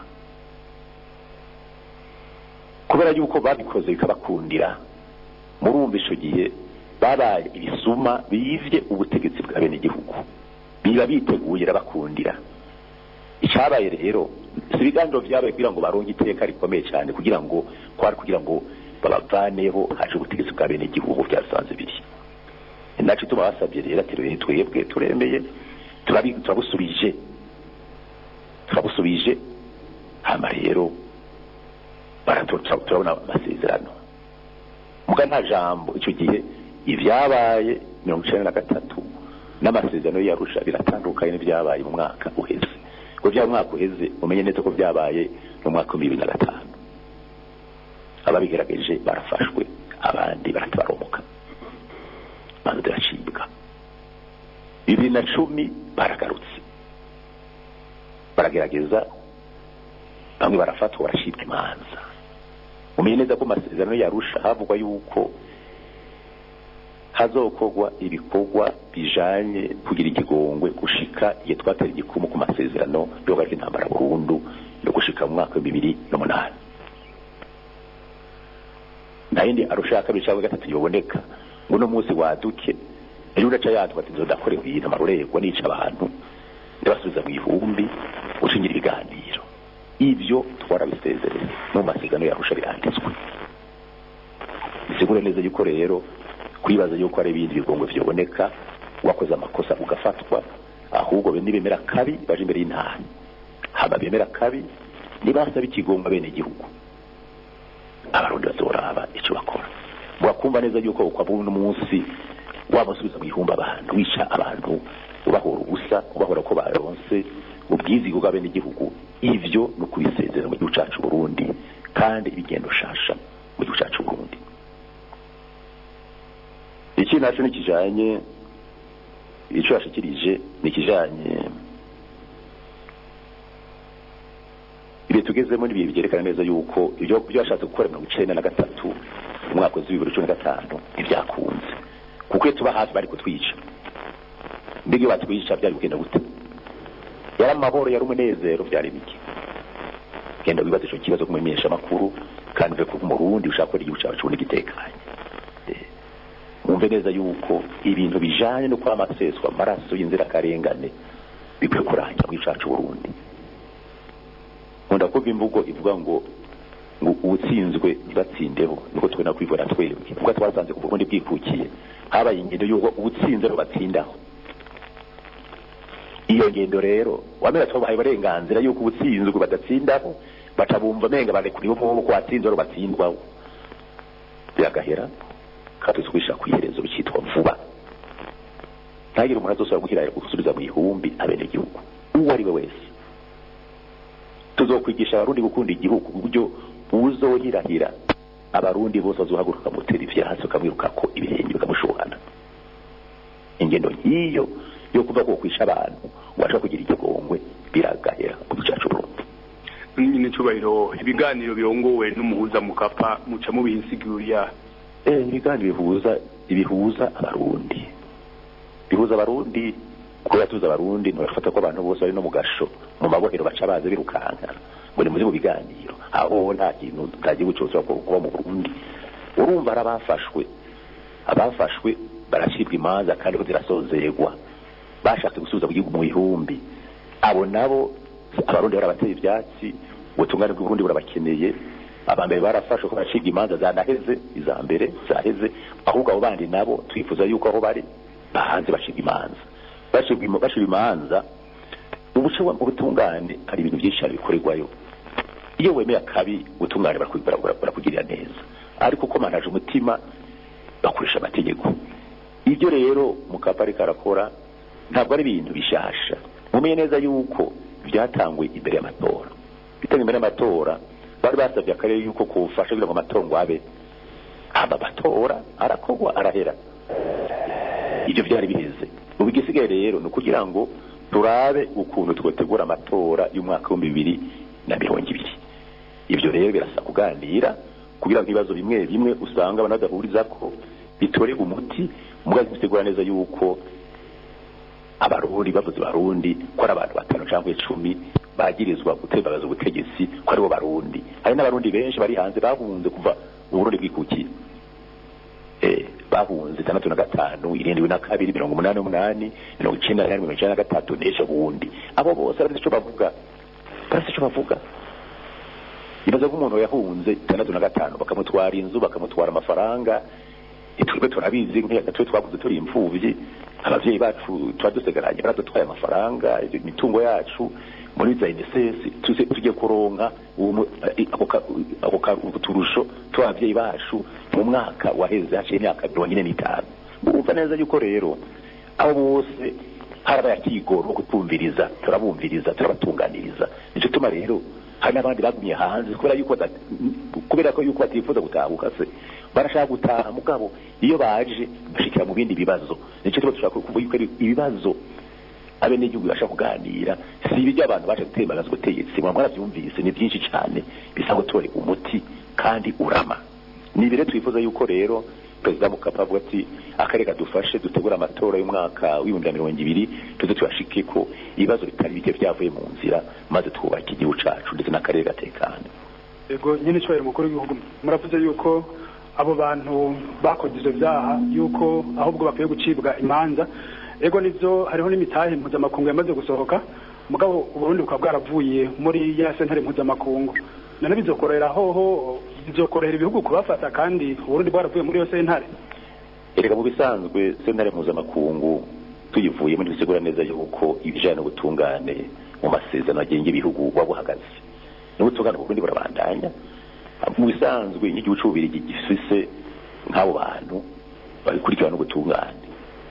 kubera yuko babikoze bikabakundira murumva ico gihe babaye ibisuma bivye ubutegetsi bwa bene igihugu biba biteguye rabakundira icabaye rero sibiganiro vyabaye kugira ngo baronke iteka rikomeye cyane kugira ngo kwari kugira ngo babavaneho haje ubutegetsi bwa bene igihugu byasanze biri naco tuma basabye rero ati rero twebwe turemeye turabusubije turabusubije hama rero baraturabona amasezerano muga nta jambo icyo gihe ivyabaye mirongo icenda na gatatu n'amasezerano yarusha biratandukanye n'ivyabaye mu mwaka uheze ko bya mwaka uheze umenye neza ko byabaye mu mwaka wa bibiri na gatanu ababigerageje barafashwe abandi baratabaromoka bandi baracibwa bibiri na cumi baragarutse baragerageza bamwe barafatwa barashibwa imanza umenye neza ko amasezerano yarusha havugwa yuko hazokogwa ibikorwa bijanye kugira igigongwe gushika igihe twatera igikumu ku masezerano yo gari intambara burundu yo gushika mu mwaka wa bibiri n'umunani nayindi arushaka bicabwe gatatu yoboneka ngo no munsi waduke ejo uraca yatwa ati nzodakorewe iyi ntamarurego nica abantu ndabasubiza mu ihumbi ushingira ibiganiro ivyo twarabisezereye mu masezerano yarusha biranditswe bisigure neza yuko rero kwibaza yuko ari ibindi bigongwe vyoboneka wakoze amakosa ugafatwa ahubwo be nibemera kabi baje imbere y'intara haba bemera kabi nibasaba ikigongwe bene igihugu abarundi bazoraba ico bakora mwakumva neza yuko ukwa buno munsi wabasubiza mu ihumba abantu wica abantu ubahora ubusa ubahora ko baronse ubwizi bwa bene igihugu ivyo no kubisezera mu gihugu cacu Burundi kandi ibigendo shasha mu gihugu cacu Burundi iki naco ni kijanye ico yashikirije ni kijanye ibi tugezemo nibiye byerekana neza yuko ibyo byashatse gukora mirongo icenda na gatatu umwaka wa bibiri na cumi na gatanu ibyakunze kuko tuba hafi bari kutwica mbege batwica byari kugenda gute yari amahoro yari umunezero byari biki genda wibaza ico kibazo kumenyesha makuru kandi ve ku Murundi ushaka ko igihugu cyacu gitekanye umve neza yuko ibintu bijanye no kwa amaseswa maraso y'inzira karengane bikwe kurangira mu cyacu Burundi nkunda kuva imvugo ivuga ngo ngo utsinzwe ibatsindeho niko twena kwivura twebwe ubwo twasanze ku Burundi bwikukiye habaye ingendo yuko ubutsinze batsindaho iyo ngendo rero wamera twabaye barenganzira yuko ubutsinzwe badatsindaho batabumva menga bale kuri bo mu kwatsinzwe batsindwaho byagahera kandi twisha kwiherezo bicitwa vuba ntagira umuntu azosaba gukira gusubiza mu ihumbi abene igihugu uwo ari we wese tuzokwigisha abarundi gukunda igihugu uburyo uzohirahira abarundi bose bazohaguruka mu televiziyo hasi ukamwiruka ko ibihenge bikamushuhana ingendo hiyo yo kuva ko kwisha abantu wacha kugira igikongwe biragahera mu cyacu Burundi nyine cyubahiro ibiganiro birongowe n'umuhuza mukapa muca mu bihinsiguriya eh ibiganiro bihuza ibihuza abarundi bihuza abarundi kuya tuza abarundi nurafata ko abantu bose bari no mugasho mu mabohero baca baze birukanka muri muri mu biganiro aho nta kintu ntagiye gucozwa ko kuba mu Burundi urumva arabafashwe abafashwe baracibwa imanza kandi ko zirasozerwa bashatse gusubiza mu gihugu mu ihumbi abo nabo abarundi barabateye ibyatsi ubutungane bw'uburundi burabakeneye abambere barafashe ko baracibwa imanza zanaheze iza mbere zaheze ahubwo abo bandi nabo twifuza yuko aho bari bahanze bacibwa imanza bacibwa bacibwa imanza ubuce ubutungane hari ibintu byinshi bikorerwayo iyo wemeye akabi ubutungane barakugirira neza ariko ko manaje umutima bakoresha amategeko ibyo rero mukapari karakora ntabwo ari ibintu bishasha mumenye neza yuko byatangwe imbere y'amatora bitanga imbere y'amatora bari basabye akarere yuko kufasha kugira ngo amatongo abe aba batora arakogwa arahera ibyo byari biheze ubu igisigaye rero no kugira ngo turabe ukuntu twotegura amatora y'umwaka wa bibiri na mirongo ibiri ibyo rero birasa kuganira kugira ngo ibibazo bimwe bimwe usanga banadahuriza ko bitore umuti mugazi gutegura neza yuko abarundi bavuze barundi ko ari abantu batanu cyangwa icumi bagirizwa gutembaza ubutegetsi ko ari bo barundi hari n'abarundi benshi bari hanze bahunze kuva uburundi bwikukiye eh bahunze itandatu na gatanu irindwi na kabiri mirongo umunani n'umunani mirongo icyenda na mirongo icyenda na gatatu n'ejo bundi abo bose bari icyo bavuga bari icyo bavuga ibaza ko umuntu yahunze itandatu na gatanu bakamutwara inzu bakamutwara amafaranga itwebwe turabizi nk'atwe twakuze turi imfuvyi abavyeyi bacu twadusegaranye baradutwaye amafaranga imitungo yacu muri za N S S tuze tujye kuronka ako ako turusho twabavyeyi bacu mu mwaka waheze haciye imyaka mirongo ine n'itanu umva neza yuko rero abo bose haraba yakigoro kutumviriza turabumviriza turabatunganiriza nico tuma rero hari n'abandi bagumye hanze kubera yuko kubera ko yuko batifuza gutahuka se barashaka gutaha mugabo iyo baje bashikira mu bindi bibazo nico tuba dushaka kuvuga yuko ibibazo abene igihugu bashaka kuganira si ibijya abantu baje gutembagaza ubutegetsi mwamara byumvise ni byinshi cyane bisaba gutore umuti kandi urama ni bire twifuza yuko rero Perezida Mukapa avuga ati akareka dufashe dutegura amatora y'umwaka w'ibihumbi mirongo ibiri tuze tubashike ko ibibazo bitari bike byavuye mu nzira maze twubaka igihugu cacu ndetse n'akarere gatekanye yego nyine cyo mukuru w'igihugu muravuze yuko abo bantu bakoze ivyo byaha yuko ahubwo bakwiye gucibwa imanza ego nivyo hariho n'imitahe mpuzamakungu yamaze gusohoka mugabo uburundi bukaba bwaravuye muri ya sentare mpuzamakungu none bizokorera hoho bizokorera ibihugu kubafata kandi uburundi bwaravuye muri yo sentare erega mu bisanzwe sentare mpuzamakungu tuyivuye muri bisigura neza yuko ibijana gutungane mu masezerano agenga ibihugu wabuhagaze n'ubutungane Burundi burabandanya mu bisanzwe igihugu cy'ububiri gifise nk'abo bantu bakurikirana no gutungane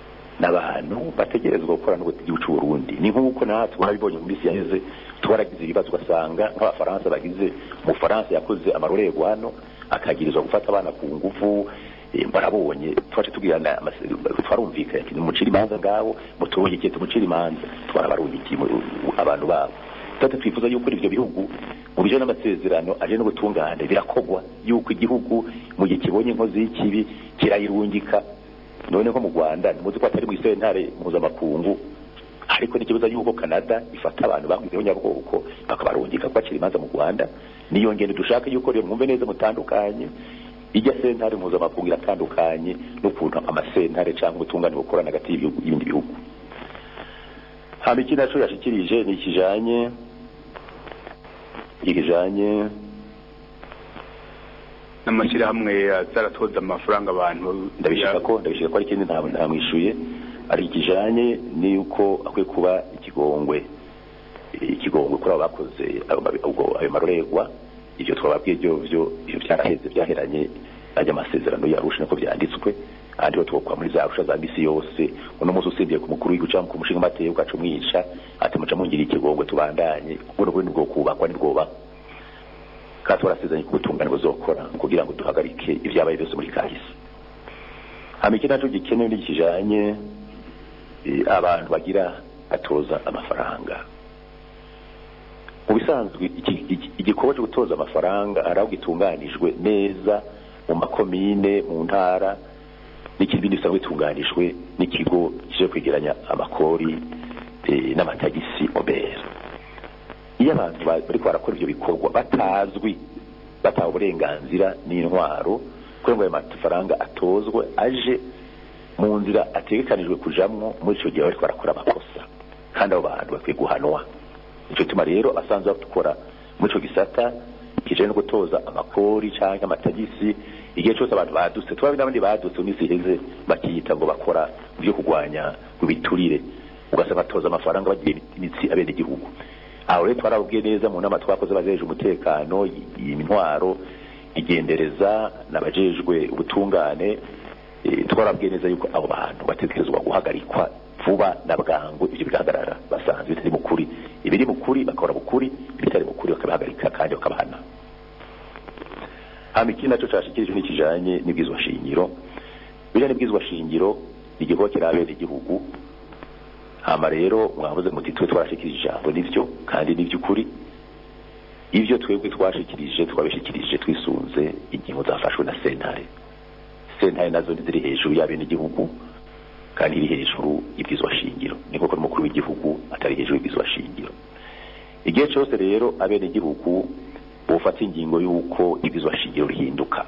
n'abantu bategerezwa gukora n'ubutegetsi cy'u Burundi ni nk'uko natwe barabibonye mu misi yaheze twaragize ibibazo ugasanga nk'abafaransa bagize mu Faransa yakoze amarorerwa hano akagirizwa gufata abana ku ngufu barabonye twaje tugirana twarumvikanye kintu muciri imanza ngaho mutubonye cyete muciri imanza twarabarundi abantu babo tata twifuza yuko ivyo bihugu mu bijana n'amasezerano aje no gutungana birakogwa yuko igihugu mu gihe kibonye inkozi y'ikibi kirayirungika none ko mu Rwanda muzi ko atari mu isentare mpuzamakungu ariko nikibuza yuko Canada ifata abantu bamwizeho nyabwoko bakabarungika kwakira imanza mu Rwanda niyo ngende dushaka yuko rero mwumve neza mutandukanye ijya sentare mpuzamakungu iratandukanye n'ukuntu amasentare cyangwa ubutungane bukorana hagati y'ibihugu y'ibindi bihugu hama iki naco yashikirije ni kijanye ikijanye n'amashyirahamwe azaratoza amafaranga abantu ndabishaka ko ndabishaka ko ari ikindi ntabwo ntamwishuye ari ikijanye ni uko akwiye kuba ikigongwe ikigongwe kuri abo bakoze ubwo ayo marorerwa ibyo twababwiye byo byo byaraheze byaheranye ajya amasezerano yarusha nako byanditswe kandi twokwa muri za rusha za misi yose uno muzi usibye ku mukuru w'igihugu cyangwa ku mushinga mateye ugacu mwica ati muca mungira ikigongwe tubandanye ubwo bwo nibwo kubakwa nibwoba kandi twarasezeranye ko ubutungane buzokora kugira ngo duhagarike ibyabaye byose muri kahise hama iki naco gikenewe n'ikijanye abantu bagira atoza amafaranga mu bisanzwe igikorwa cyo gutoza amafaranga araho gitunganijwe neza mu makomine mu ntara n'ikindi bisanzwe bitunganijwe n'ikigo cyo kwegeranya amakori n'amatagisi obera iyo abantu bari barakora ibyo bikorwa batazwi bataha uburenganzira n'intwaro kugira ngo ayo mafaranga atozwe aje mu nzira ategekanijwe kujamwo muri ico gihe bariko barakora amakosa kandi abo bantu bakwiye guhanwa. Nico tuma rero abasanzwe bakora muri ico gisata kijanye no gutoza amakori canke amatagisi igihe cyose abantu badutse twabi n'abandi badutse mu isi iheze bakiyita ngo bakora byo kugwanya kubiturire ugasanga batoza amafaranga bagiye imitsi abene igihugu. Aho rero twarabwiye neza mu nama twakoze bajeje umutekano y'intwaro igendereza n'abajejwe ubutungane e, twarabwiye neza yuko abo bantu batekerezwa guhagarikwa vuba na bwangu ibyo bigahagarara basanzwe bitari mukuri ibiri mukuri bakora mukuri bitari mukuri bakabahagarika kandi bakabahana. Hama ikindi naco cashikirije n'ikijanye n'ibwizwa shingiro bijanye n'ibwizwa shingiro igikorwa kirabera igihugu. Hama rero mwavuze muti twe twarashikirije ijambo nivyo kandi nivy'ukuri ivyo twebwe twashikirije twabishikirije twisunze ingingo zafashwe na sentare. Sentare nazo ziri hejuru y'abene igihugu kandi iri hejuru y'ibwizwa shingiro niko ko umukuru w'igihugu atari hejuru y'ibwizwa shingiro. Igihe cyose rero abene igihugu bufata ingingo yuko ibwizwa shingiro rihinduka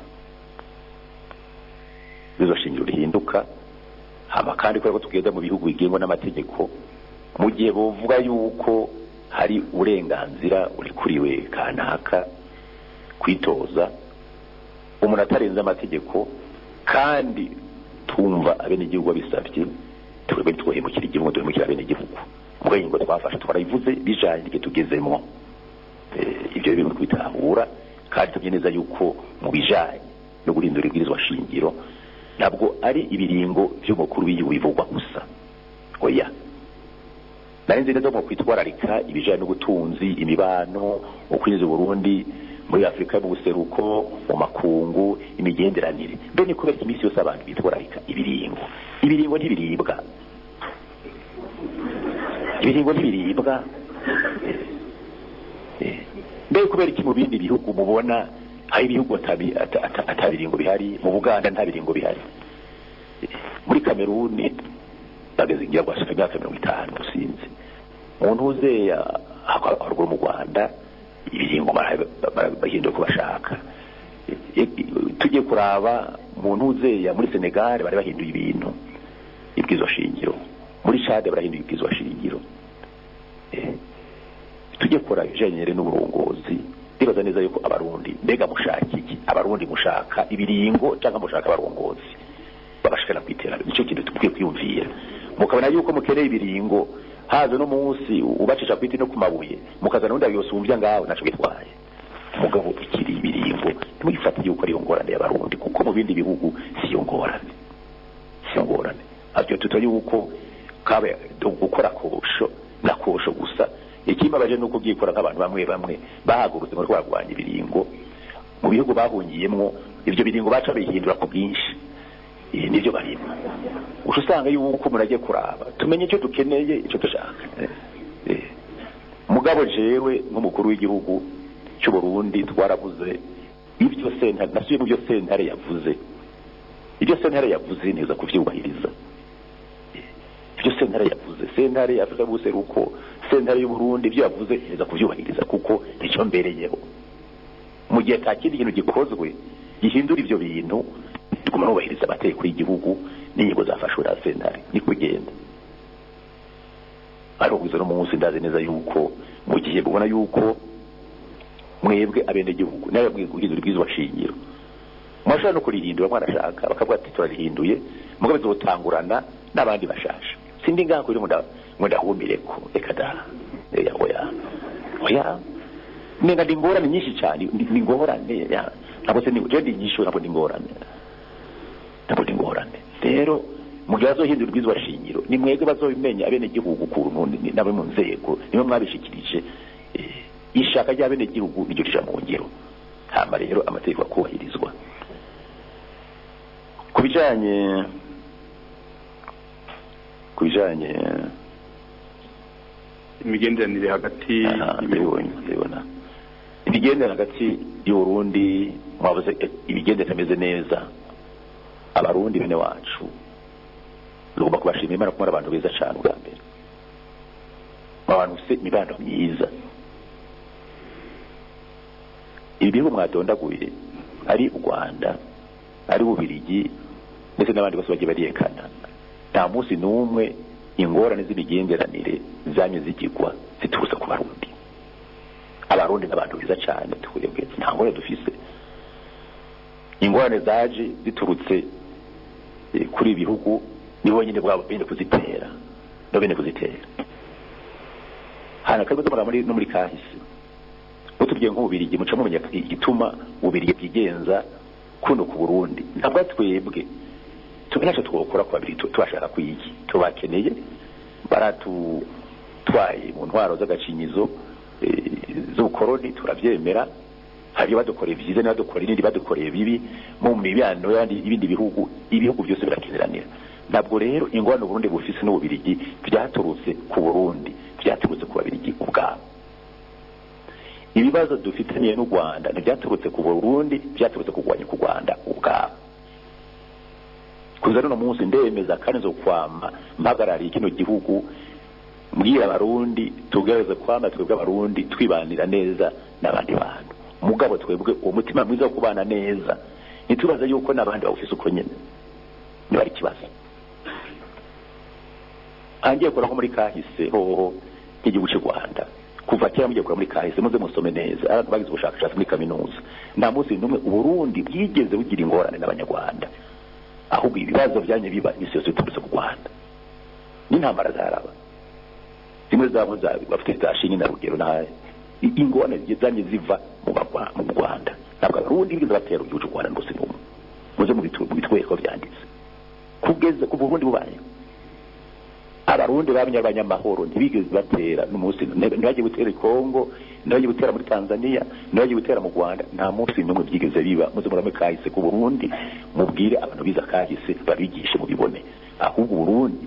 ibwizwa shingiro rihinduka hama kandi ko tugenda mu bihugu bigengwa n'amategeko mu gihe bovuga yuko hari uburenganzira uri kuriwe kanaka kwitoza umuntu atarenze amategeko kandi tumva abene igihugu bisabye twebwe twohemukira igihugu twemukira abene igihugu mu ngo twafasha twarayivuze bijanye n'ike tugezemo ibyo bintu kwitahura kandi tubye neza yuko mu bijanye no guhindura ibwirizwa shingiro ntabwo ari ibiringo by'umukuru w'igihugu bivugwa gusa oya narinze neza mu kwitwararika ibijanye n'ubutunzi imibano ukwinjiza Burundi muri Afrika mu buseruko mu makungu imigenderanire mbe ni kubera imisi yose abantu bitwararika ibiringo ibiringo ntibiribwa ibiringo ntibiribwa mbe kubera iki mu bindi bihugu mubona hari ibihugu atabiringo bihari mu Buganda nta biringo bihari muri Kameruni bageze ngira gwashaka imyaka mirongo itanu sinzi umuntu uzeya haruguru mu Rwanda ibiringo bahinduye ko bashaka tujye kuraba umuntu uzeya muri Senegal bari bahinduye ibintu ibwizwa shingiro muri Chad barahinduye ibwizwa shingiro tujye kora ibijanye n'uburongozi bibaza neza yuko abarundi mbega mushaka iki abarundi mushaka ibiringo cyangwa mushaka abarongozi babashikana kwitera icyo kintu tukwiye kwiyumvira mukabona yuko mukereye ibiringo hazo no munsi ubacisha kwiti no kumabuye mukazana undi ayosumbya ngaho naco gitwaye mugabo ikiri ibiringo ntugifate yuko ari ngorane y'abarundi kuko mu bindi bihugu siyo ngorane siyo ngorane atyo tutoye yuko kabe gukora kosho na kosho gusa ikima baje nuko byikora nk'abantu bamwe bamwe bahagurutse ngo rwagwanya ibiringo mu bihugu bahungiyemwo ibyo biringo baca bihindura ku bwinshi nivyo barimo ushusanga yuko murage kuraba tumenye icyo dukeneye icyo dushaka mugabo jewe nk'umukuru w'igihugu cy'u Burundi twaravuze ibyo sentare nasuye mu byo sentare yavuze ibyo sentare yavuze neza kuvyubahiriza ibyo sentare yavuze sentare yavuze buseruko sentare y'u Burundi ibyo yavuze neza kuvyubahiriza kuko nicyo mbereyeho mu gihe takindi kintu gikozwe gihindura ibyo bintu tuguma nubahiriza amateko y'igihugu n'inyigo zafashwe na sentare ni kugenda ari ukuza no munsi ndaze neza yuko mu gihe bubona yuko mwebwe abene igihugu nawe guhindura ibwizwa shingiro mwashaka no kurihindura mwarashaka bakavuga ati turarihinduye mugabo bizotangurana n'abandi bashasha sindi ngako iri munda ndahumireko reka da ya oya oya nenga dingorane nyinshi cyane ndingorane ya ntabwo se ni jendi nyisho ntabwo ndingorane ntabwo ndingorane rero mugihe hindura ubwizwa shingiro ni mwege bazobimenya abene igihugu kuntu nabe mu nzego niwe mwabishikirije ishaka rya bene igihugu iryo rija mu ngiro hama rero amategeko akubahirizwa kubijanye kubijanye imigenderanire hagati y'ibibona imigenderanire hagati y'u Burundi mwavuze ibigendera ameze neza abarundi bene wacu lugomba kubashimira Imana kumara abantu beza cyane ubwa mbere abantu se imibano myiza ibihugu mwadondaguye ari u Rwanda ari Ubirigi ndetse n'abandi bose bagiye bariyekana nta munsi n'umwe ingorane z'imigenderanire zamye zigirwa ziturutse ku barundi. Abarundi n'abantu biza cyane twebwe nta ngorane dufise. Ingorane zaje ziturutse e, kuri ibihugu nibo nyine bwabo bene kuzitera no bene kuzitera hana kagoze muri no muri kahise utubye nk'ubirigi muca mu igituma ubirigi byigenza kuno ku Burundi ntabwo twebwe tubinacho twokora kwa biri twashaka kwiki tubakeneye baratu twaye mu ntwaro z'agacinyizo e, z'ukoroni turavyemera hari badukoreye byiza n'abadukoreye n'indi badukoreye bibi mu mibano yandi ibindi bihugu ibihugu byose birakeneranira. Ntabwo rero ingwano Burundi bufise n'ububirigi byaturutse ku Burundi byaturutse ku babirigi ubwabo. Ibibazo dufitaniye n'u Rwanda ntibyaturutse ku Burundi byaturutse kugwanya ku Rwanda ubwabo. Kuza no munsi ndemeza kandi zo kwama mpagarariye kino gihugu mbwira abarundi tugereze kwama twebwe abarundi twibanira neza n'abandi bantu. Mugabo twebwe umutima mwiza wo kubana neza nitubaza yuko nabandi bawufise uko nyene ni bari kibazo angiye kora ko muri kahise hoho igihugu cy'u Rwanda kuva kera mugiye kora muri kahise muze musome neza abantu bagize ubushakashatsi muri kaminuza nta munsi numwe Burundi bwigeze bugira ingorane n'abanyarwanda ahubwo ibibazo byanye biba isose turutse ku Rwanda n'intambara zaraba zimwe zabo zabi bafite zashinye na rugero na ingorane zizanye ziva mu bagwa mu Rwanda ntabwo Burundi bwiza batera igihugu cy'u Rwanda ndose n'umwe muze mu bitweko byanditse kugeza ku Burundi bubaye abarundi b'abanyamahoro ntibigeze batera n'umunsi ntibagiye gutera Kongo ntibagiye gutera muri Tanzania ntibagiye gutera mu Rwanda nta munsi n'umwe byigeze biba muze murame kahise ku Burundi mubwire abantu biza kahise babigishe mu bibone ahubwo Burundi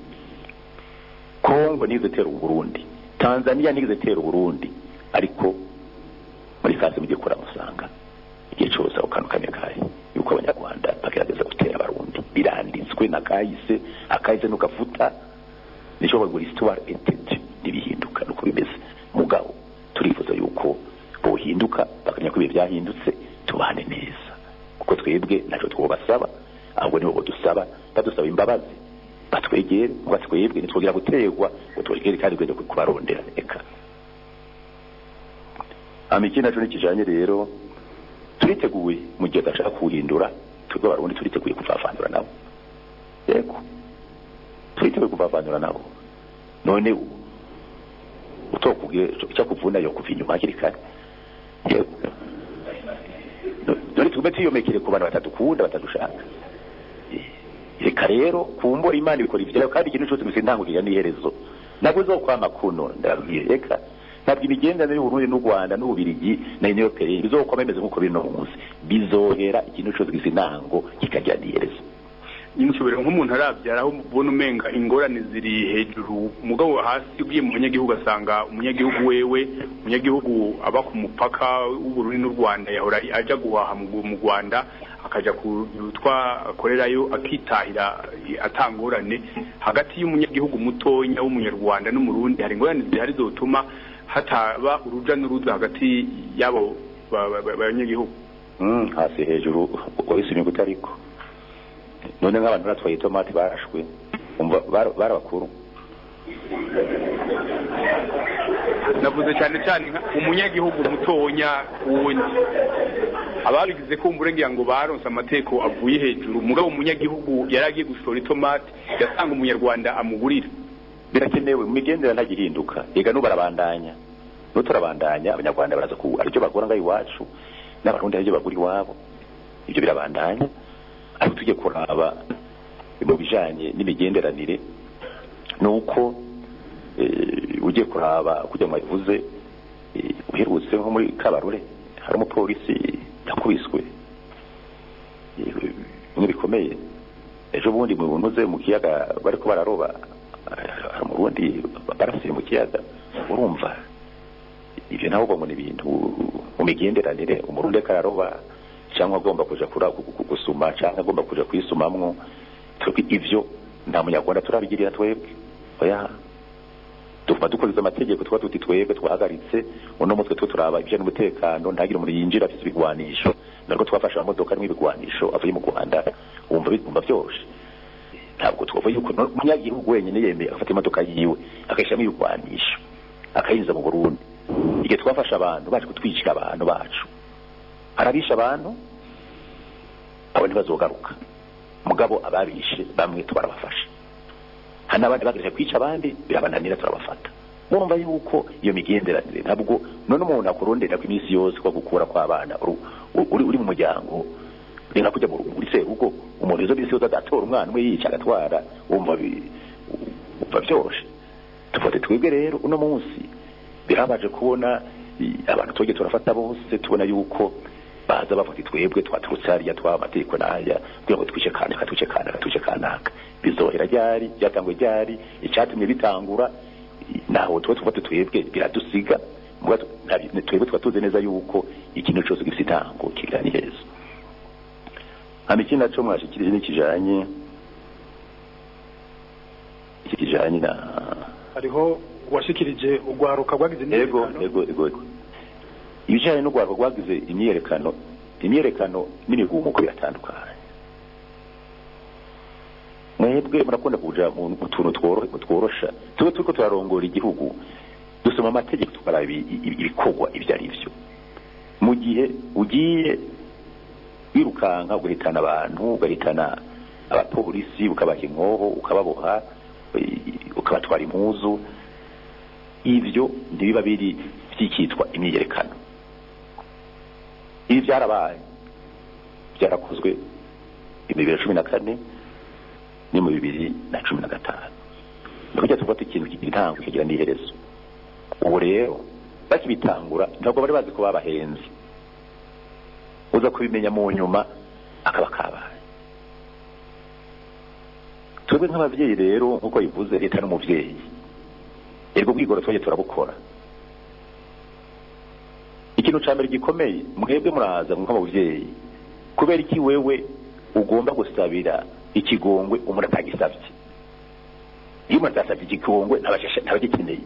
Kongo nize tera u Burundi Tanzania nize tera u Burundi ariko muri kahise mugiye kora musanga igihe cyose ukanukanye kayi yuko abanyarwanda bagerageza gutera abarundi biranditswe na kahise akahise nukafuta nisho bagura histoire etete nibihinduka nuko bimeze mugabo turifuza yuko bohinduka bakanya ko byahindutse tubane neza kuko twebwe naco twobasaba ahubwo nibo dusaba badusaba imbabazi batwegere batwebwe nitwogira gutegwa utwegere kandi kwenda kubarondera eka amikina cyo nikijanye rero turiteguye mu gihe dashaka kuhindura twebwe abarundi turiteguye kuvavandura nabo yego turiteguye kuvavandura nabo none utokubwiye cyo kuvuna yo kuva inyuma hakiri kare yego none tugume tuyomekere ku bantu batadukunda batadushaka reka rero kumbora Imana ibikora ivyo kandi ikintu cyose musintangugira n'iherezo nabwo zo kwama kuno ndabwiye reka ntabwo imigenderanire y'u Burundi n'u Rwanda n'ubirigi na Union Européenne bizokoma bimeze nk'uko biri no munsi bizohera ikintu cyose gisinango kikajya n'iherezo inshobora nk'umuntu arabyara aho ubona umenga ingorane ziri hejuru mugabo hasi ugiye mu banyagihugu asanga umunyagihugu wewe umunyagihugu aba ku mupaka w'u Burundi n'u Rwanda yahora aja guhaha mu Rwanda akaja kutwa akorerayo akitahira atangorane hagati y'umunyagihugu mutonya w'umunyarwanda n'umurundi hari ingorane zihari zotuma hataba uruja n'uruza hagati yabo banyagihugu mm hasi hejuru oyisimye gutariko none nk'abantu batwaye tomate barashwe umva barabakuru navuze cyane cyane umunyagihugu mutonya wundi ababigize ko umburengira ngo baronse amateko avuye hejuru mugabo umunyagihugu yaragiye gushora tomate yasanga umunyarwanda amugurira birakenewe mu migendera ntagihinduka ega no barabandanya no turabandanya abanyarwanda baraza ku aricyo bagora ngayi wacu n'abarundi aricyo baguri wabo ibyo birabandanya ariko tujye kuraba mu bijanye n'imigenderanire nuko ugiye kuraba kujya mu bivuze uherutse nko muri Kabarore hari umupolisi yakubiswe n'ibikomeye ejo bundi mu buntuze mu kiyaga bariko bararoba mu Burundi barasiye mu kiyaga urumva ibyo naho ngo ni ibintu mu migenderanire umurundi kararoba cyangwa agomba kuja kura gusuma cyangwa agomba kuja kwisumamwo twebwe ivyo nta munyarwanda turabigirira twebwe oya tufa dukuriza amategeko twa tuti twebwe twahagaritse uno mutwe twe turaba ibyo n'umutekano ntagira umuntu yinjira afite ibigwanisho narwo twafasha amamodoka n'ibigwanisho avuye mu Rwanda wumva bigomba byoshe ntabwo twavuga yuko umunyagihugu wenyine yemeye agafata imodoka yiwe akayishyiramo ibigwanisho akayinjiza mu Burundi igihe twafasha abantu baje kutwicira abantu bacu arabisha abantu abo ntibazogaruka mugabo ababishe bamwe tubarabafasha hana abandi bagejeje kwica abandi birabananira turabafata murumva yuko iyo migenderanire ntabwo none umuntu akurondera ku iminsi yose kwa gukura kw'abana uri uri mu muryango ninga kujya muri serugo umuntu izo bisi udatora umwana umwe yica agatwara wumva umva byoshe tufate twebwe rero uno munsi birabaje kubona abantu toge turafata bose tubona yuko baza bavuga twebwe twaturutse hariya twamateko naya kugira ngo twice kandi katuce kandi katuce kanaka bizohera ryari byatangwe ryari icyatumye bitangura naho twe tufate twebwe biradusiga twebwe twatuze neza yuko ikintu cyose gifite itango kigira nihezo amikina cyo mwashikirije n'ikijanye ikijanye na hariho washikirije ugwaruka gwagize ego ego ego ibijanye no gwaruka gwagize imyerekano imyerekano n'imigumuko yatandukanye mwebwe murakunda kuja mu tuntu tworosha tuba turiko turarongora igihugu dusoma amategeko tukaraba ibikorwa ibyo ari byo mu gihe ugiye wirukanka ugahitana abantu ugahitana abapolisi ukabaha inkoho ukababoha ukabatwara impuzu ivyo ndibiba biri byikitwa imyerekano ibi byarabaye byarakozwe mu bibiri na cumi na kane ni mu bibiri na cumi na gatanu nubwo tufata ikintu kigitango kigira n'iherezo ubu rero bakibitangura ntabwo bari bazi ko babahenze uza kubimenya mu nyuma akaba kabaye twebwe nk'abavyeyi rero nkuko bivuze leta n'umuvyeyi ergo bwigoro twaje turabukora ikintu ca mbere gikomeye mwebwe muraza nk'abavyeyi kubera iki wewe ugomba gusabira ikigongwe umuntu atagisavye iyo umuntu atasavye ikigongwe ntabagikeneye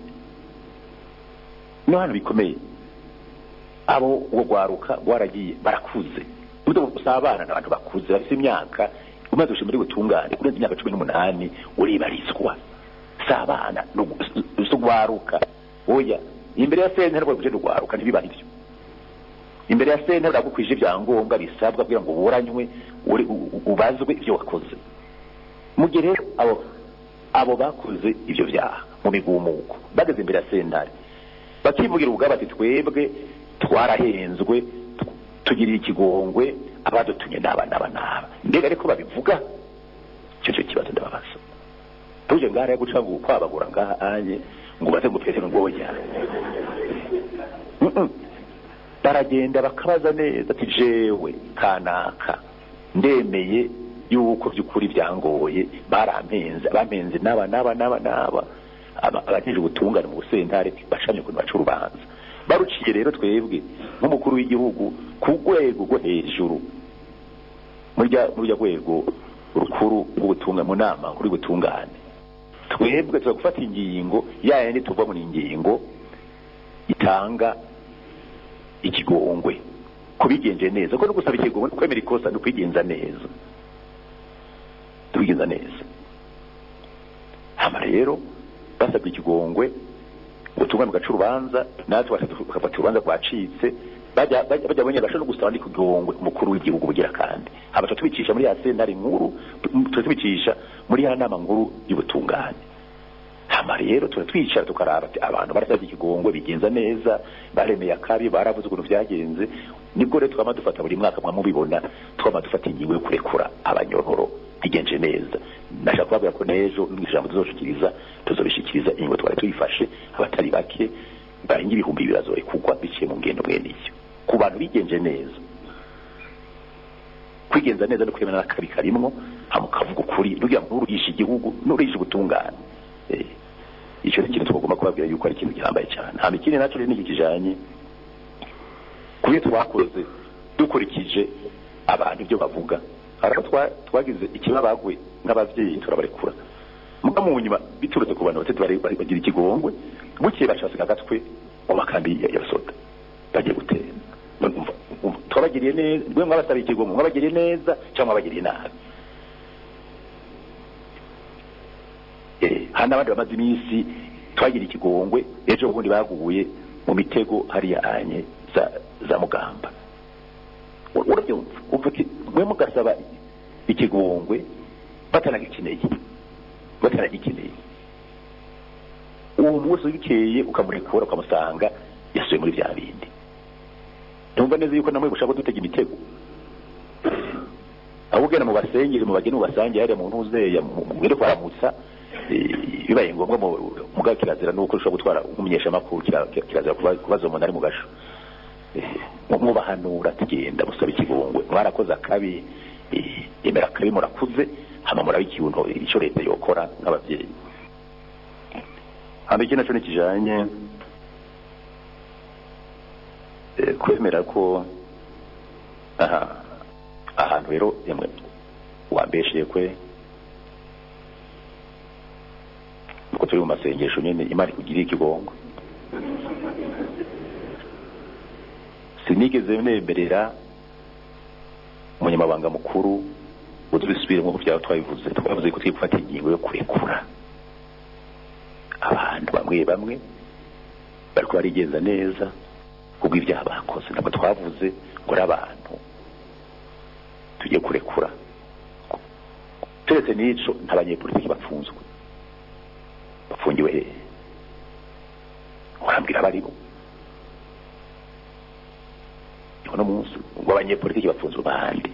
no hano bikomeye abo uwo gwaruka gwaragiye barakuze ubuto usabana n'abantu bakuze bafite imyaka umaze ushimira gutungane kurenza imyaka cumi n'umunani uribarizwa sabana no gwaruka oya imbere ya sente ntabwo buje gwaruka ntibibari byo imbere ya sente ntabwo kwije ibyangombwa bisabwa kugira ngo buranywe uri ubazwe ibyo wakoze mugere abo abo bakoze ibyo byaha mu migumuko bageze imbere ya sentare bakivugira ubugaba ati twebwe twarahenzwe tugirira ikigongwe abadutumye naba naba naba mbega ariko babivuga cyo cyo kibazo ndababaza tuje ngara guca ngo kwabagura ngaha anye ngo baze ngo Petero ngoya baragenda bakabaza neza ati jewe kanaka ndemeye yuko byukuri byangoye barampenze bampenze naba naba naba naba abajeje gutungana mu sentare bacanye ku bacu rubanza baruciye rero twebwe nk'umukuru w'igihugu ku rwego rwo hejuru murya murya rwego rukuru rw'ubutunga mu nama kuri gutungane twebwe tugufata ingingo yaye ni tuva mu ingingo itanga ikigongwe kubigenje neza ko no gusaba ikigongwe kwemera ikosa no kwigenza neza tubigenza neza hama rero basabye ikigongwe gutungana gacu urubanza natwe bakafata urubanza rwacitse bajya bajya bonye bashobora gusaba ndi kugongwe umukuru w'igihugu bugira kandi abaca tubicisha muri ya sentare nkuru tubicisha muri ya nama nkuru y'ubutungane hama rero turatwicara tukaraba ati abantu barasabye ikigongwe bigenza neza baremeye akabi baravuze ukuntu byagenze nibwo rero twama dufata buri mwaka mwa mubibona twama dufata ingingo yo kurekura abanyororo bigenje neza nashaka kubabwira ko nejo n'ijambo tuzoshikiriza tuzobishikiriza ingo twari tuyifashe abatari bake barenga ibihumbi birazore kugwa biciye mu ngendo mwene icyo ku bantu bigenje neza kwigenza neza no kwemera akabi karimwo hamukavuga ukuri nugira ngo urugisha igihugu n'urisha gutungana eh icyo kintu tugomba kubabwira yuko ari ikintu gihambaye cyane hama ikindi naco rero n'iki kijanye kuye twakoze dukurikije abantu ibyo bavuga ariko twagize ikibabagwe nk'abavyeyi turabarekura muga mu nyuma biturutse ku bantu batatu bari bagira ikigongwe bukiye bashasika gatwe mu makambi ya soda bagiye gutera twabagiriye neza mwe mwabasaba ikigongwe mwabagiriye neza cyangwa mwabagiriye nabi eh hana abandi bamaze iminsi twagira ikigongwe ejo ubundi baguye mu mitego hariya anye za za Mugamba urabyumva uvuga mwe mugasaba ikigongwe batanagikeneye batanagikeneye uwo munsi ubikeye ukamurekura ukamusanga yasuye muri bya bindi numva neza yuko namwe gushaka dutega imitego ahubwo mu basengere mu bageni ubasange yari mu ntuzeya mwire kwaramutsa bibaye ngombwa mu gakirazira nuko ushobora gutwara umunyesha makuru kirazira kubaza umuntu ari mu gasho mu bahanura tugenda musaba ikigongwe mwarakoze akabi emera akabi murakuze hama murabe ikintu icyo leta yokora nk'abavyeyi hano ikintu cyo nikijanye kwemera ko aha ahantu rero yamwe wambesheye kwe uko turi mu masengesho nyene imari kugira ikigongo sinigeze nemerera umunyamabanga mukuru udubisubire mu bya twabivuze twavuze ko twifata ingingo yo kurekura abantu bamwe bamwe bariko barigenza neza kubwo ibyaha bakoze ntabwo twavuze ngo abantu tujye kurekura turetse n'ico ntabanyepolitiki bapfunzwe bafungiwe hehe urambwira baribo uno munsi ngo abanyepolitiki bapfunzwe bahandi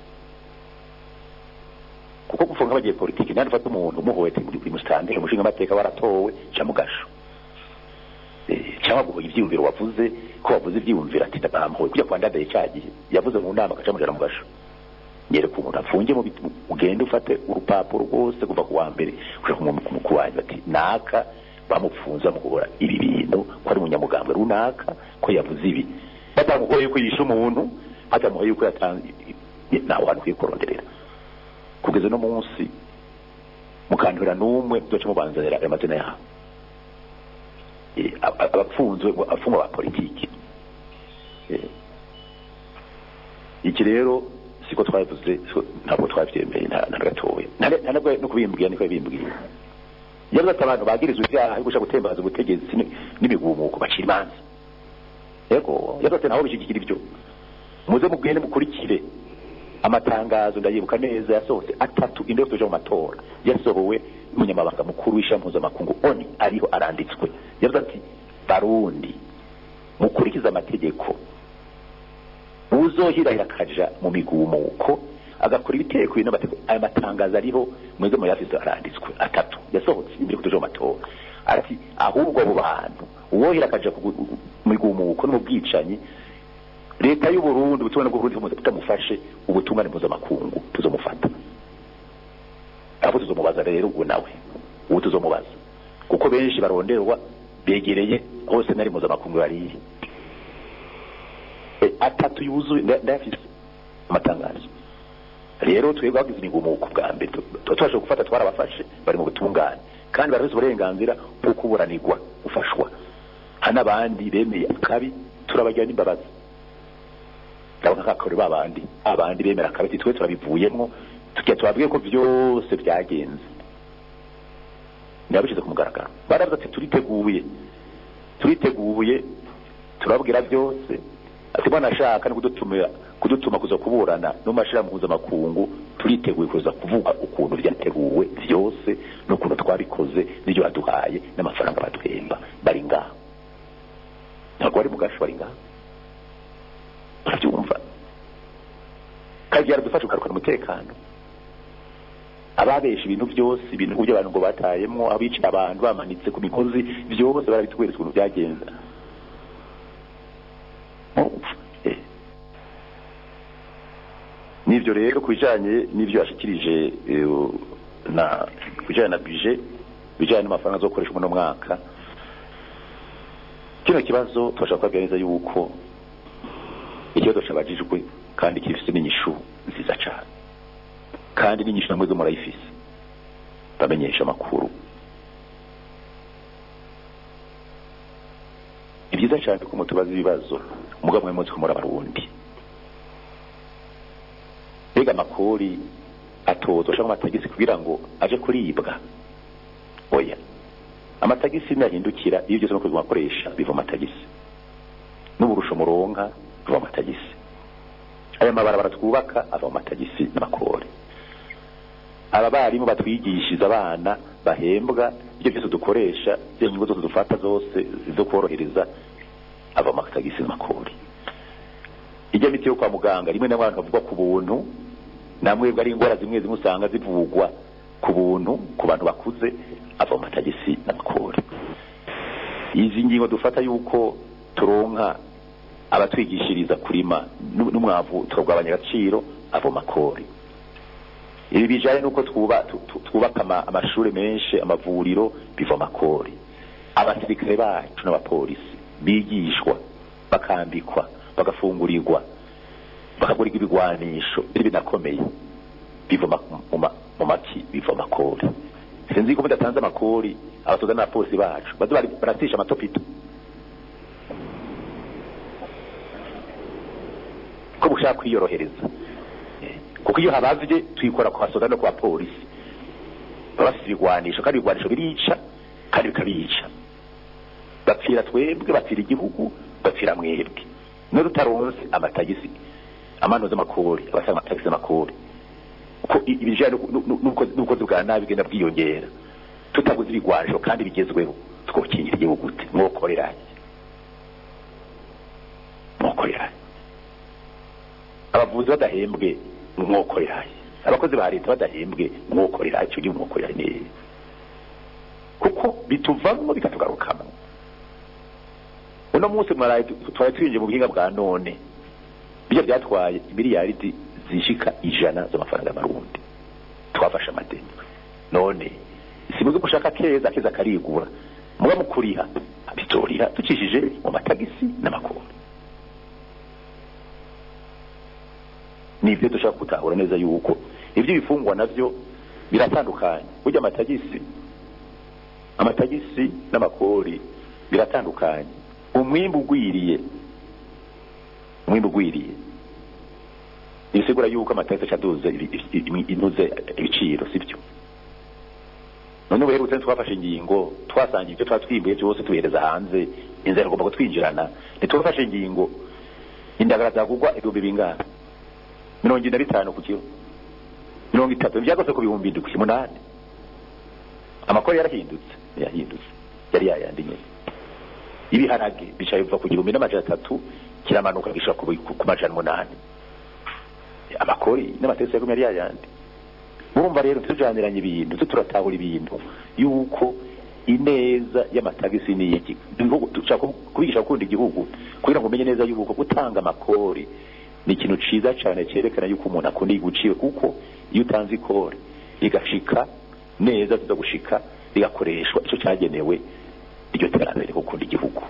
kuko gufunga abanyepolitiki nandi fata umuntu umuhoye muri mustande umushinga amateka waratowe ca mugasho cyangwa ngo ivyumviro wavuze ko wavuze ivyumviro ati ndabamhoye kujya kwa ndadaye cyagiye yavuze mu nama kaca mujana mugasho nyere ku muntu afungiye mu ugende ufate urupapuro rwose kuva ku wa mbere kuri ku mukuru wanjye ati naka bamupfunza mu kubora ibi bintu ko ari umunyamugambwe runaka ko yavuze ibi batamugoye ko yisha umuntu batamugoye yuko yatanze nawe hano kwikoronderera kugeza no munsi mukandura numwe doce mubanzanira amazina yaho abapfunzwe afungwa ba politiki iki rero siko twavuze ntabwo twabyemeye na gatowe ntabwo no kubimbwiye niko bimbwiye yavuze ati abantu bagirizwe ibyaha ariko gushaka gutembaza ubutegetsi n'imigumuko bacira imanza yego yavuze ati naho bishigikira ibyo muze mugende mukurikire amatangazo ndayibuka neza yasohotse atatu indero tuje mu matora yasohowe n'umunyamabanga mukuru w'ishampuza makungu oni ariho aranditswe yavuze ati barundi mukurikiza amategeko uzohirahira akaja mu migumuko agakora ibiteko bino aya matangazo ariho mweze mu yafise aranditswe atatu yasohotse imbere kutuje mu matora ati ahubwo abo bantu uwohira akaja mu migumuko no mu bwicanyi leta y'u Burundi butubona ko Burundi butamufashe ubutungane mpuzamakungu tuzomufata abo tuzomubaza rero ubwo nawe ubu tuzomubaza kuko benshi baronderwa begereye hose nari mpuzamakungu bariye atatu yuzuye ndafise amatangazo rero twebwe bagize imigumuko bwa mbere twashoje gufata twarabafashe bari mu butungane kandi barafise uburenganzira bwo kuburanirwa ufashwa hana abandi bemeye akabi turabajya n'imbabazi ndabona kakore babandi abandi bemera akabi twe turabivuyemo tukiya twabwiye ko byose byagenze ndabishize ku mugaragaro baravuze ati turiteguye turiteguye turabwira byose ati bwana ashaka no kudutumira kudutuma kuza kuburana no mashira muhuza makungu turiteguye kuza kuvuga ukuntu byateguwe byose no kuno twabikoze n'ibyo baduhaye n'amafaranga batwemba bari ngaho ntabwo ari mugasho bari ngaho byumva kagira dufashe ukarukana umutekano ababesha ibintu byose ibintu kubyo abantu ngo batayemo abica abantu bamanitse ku mikozi byose barabitweretse ukuntu byagenze nivyo rero kubijanye n'ivyo yashikirije na kubijanye na budget bijanye n'amafaranga zo gukoresha mu mwaka kino kibazo twashaka kuganiriza yuko ikibazo cyabajijwe kandi kifise n'inyishu nziza cyane kandi n'inyishu namwe zo murayifise bamenyesha makuru ibyiza cyane ko mutubaza ibibazo umugabo mwe munsi kumura barundi bega makori atozwa cyangwa matagisi kugira ngo aje kuribwa oya amatagisi nahindukira iyo byose no kuzakoresha biva amatagisi n'uburusho muronka biva amatagisi aya mabarabara twubaka ava amatagisi n'amakore aba barimu batwigishiza abana bahembwa ibyo byose dukoresha byo nyungu zose dufata zose zo korohereza ava amatagisi n'amakore ijya miti yo kwa muganga rimwe n'abantu bavuga ku buntu namwe bari ingwara zimwe zimwe usanga zivugwa ku buntu ku bantu bakuze ava amatagisi n'amakore izi ngingo dufata yuko turonka abatwigishiriza kurima n'umwavu turagabanya agaciro ava amakore ibi bijanye nuko twuba twubaka amashuri menshi amavuriro biva amakore abasirikare bacu n'abapolisi bigishwa bakambikwa bagafungurirwa bakagurirwa ibigwanisho binakomeye biva mu maki biva amakore sinzi ko mudatanze amakori abasoza n'abapolisi bacu baze baratisha amatopito ko bushaka kwiyorohereza kuko iyo habavye tuyikora ku basoza no ku bapolisi bafite ibigwanisho kandi ibigwanisho birica kandi bikabica bapfira twebwe bapfira igihugu bapfira mwebwe no tutaronse amatagisi amanoza amakori abasanga amatagisi amakori uko ibijanye nuko nuko bwa nabi genda bwiyongera tutaguze ibigwanisho kandi bigezweho twokingira igihugu gute mwokoreranye mwokoreranye abavuzi badahembwe mwokoreranye abakozi ba leta badahembwe mwokoreranye cyo gihe mwokoreranye kuko bituvamo bikatugarukamo uno munsi mwaraye twari twinje mu buhinga bwa none bijya byatwaye miliyaridi zishika ijana z'amafaranga y'amarundi twafashe amadeni none simuze gushaka keza keza karigura muba mukuriha bitorira tucishije mu matagisi n'amakuru nibyo dushaka kutahura neza yuko ibyo bifungwa navyo biratandukanye burya amatagisi amatagisi n'amakori biratandukanye umwimbu ugwiriye umwimbu ugwiriye bisigura yuko amatagisi acaduze inuze ibiciro sibyo none ubu rero twafashe ingingo twasangiye ibyo twatwimbuye byose tuhereza hanze inzira igomba kutwinjirana ntitwafashe ingingo indagara zagugwa ibihumbi bingana mirongo ine na bitanu ku kilo mirongo itatu byagose ku bihumbi indwi umunani amakori yarahindutse yahindutse yari yayandi nyine ibiharage bicaye kuva ku gihumbi n'amajana atatu kiramanuka gishaka ku majana umunani amakori n'amatesi yagumye yari yayandi murumva rero tujaniranye ibintu turatahura ibintu yuko ineza y'amatagisi ni iki dushaka kubigisha gukunda igihugu kugira ngo umenye neza yuko gutanga amakori ni ikintu ciza cyane cyerekana yuko umuntu akunda iguciwe kuko iyo utanze ikori igashika neza tuza gushika bigakoreshwa icyo cyagenewe iryo terambere gukunda igihugu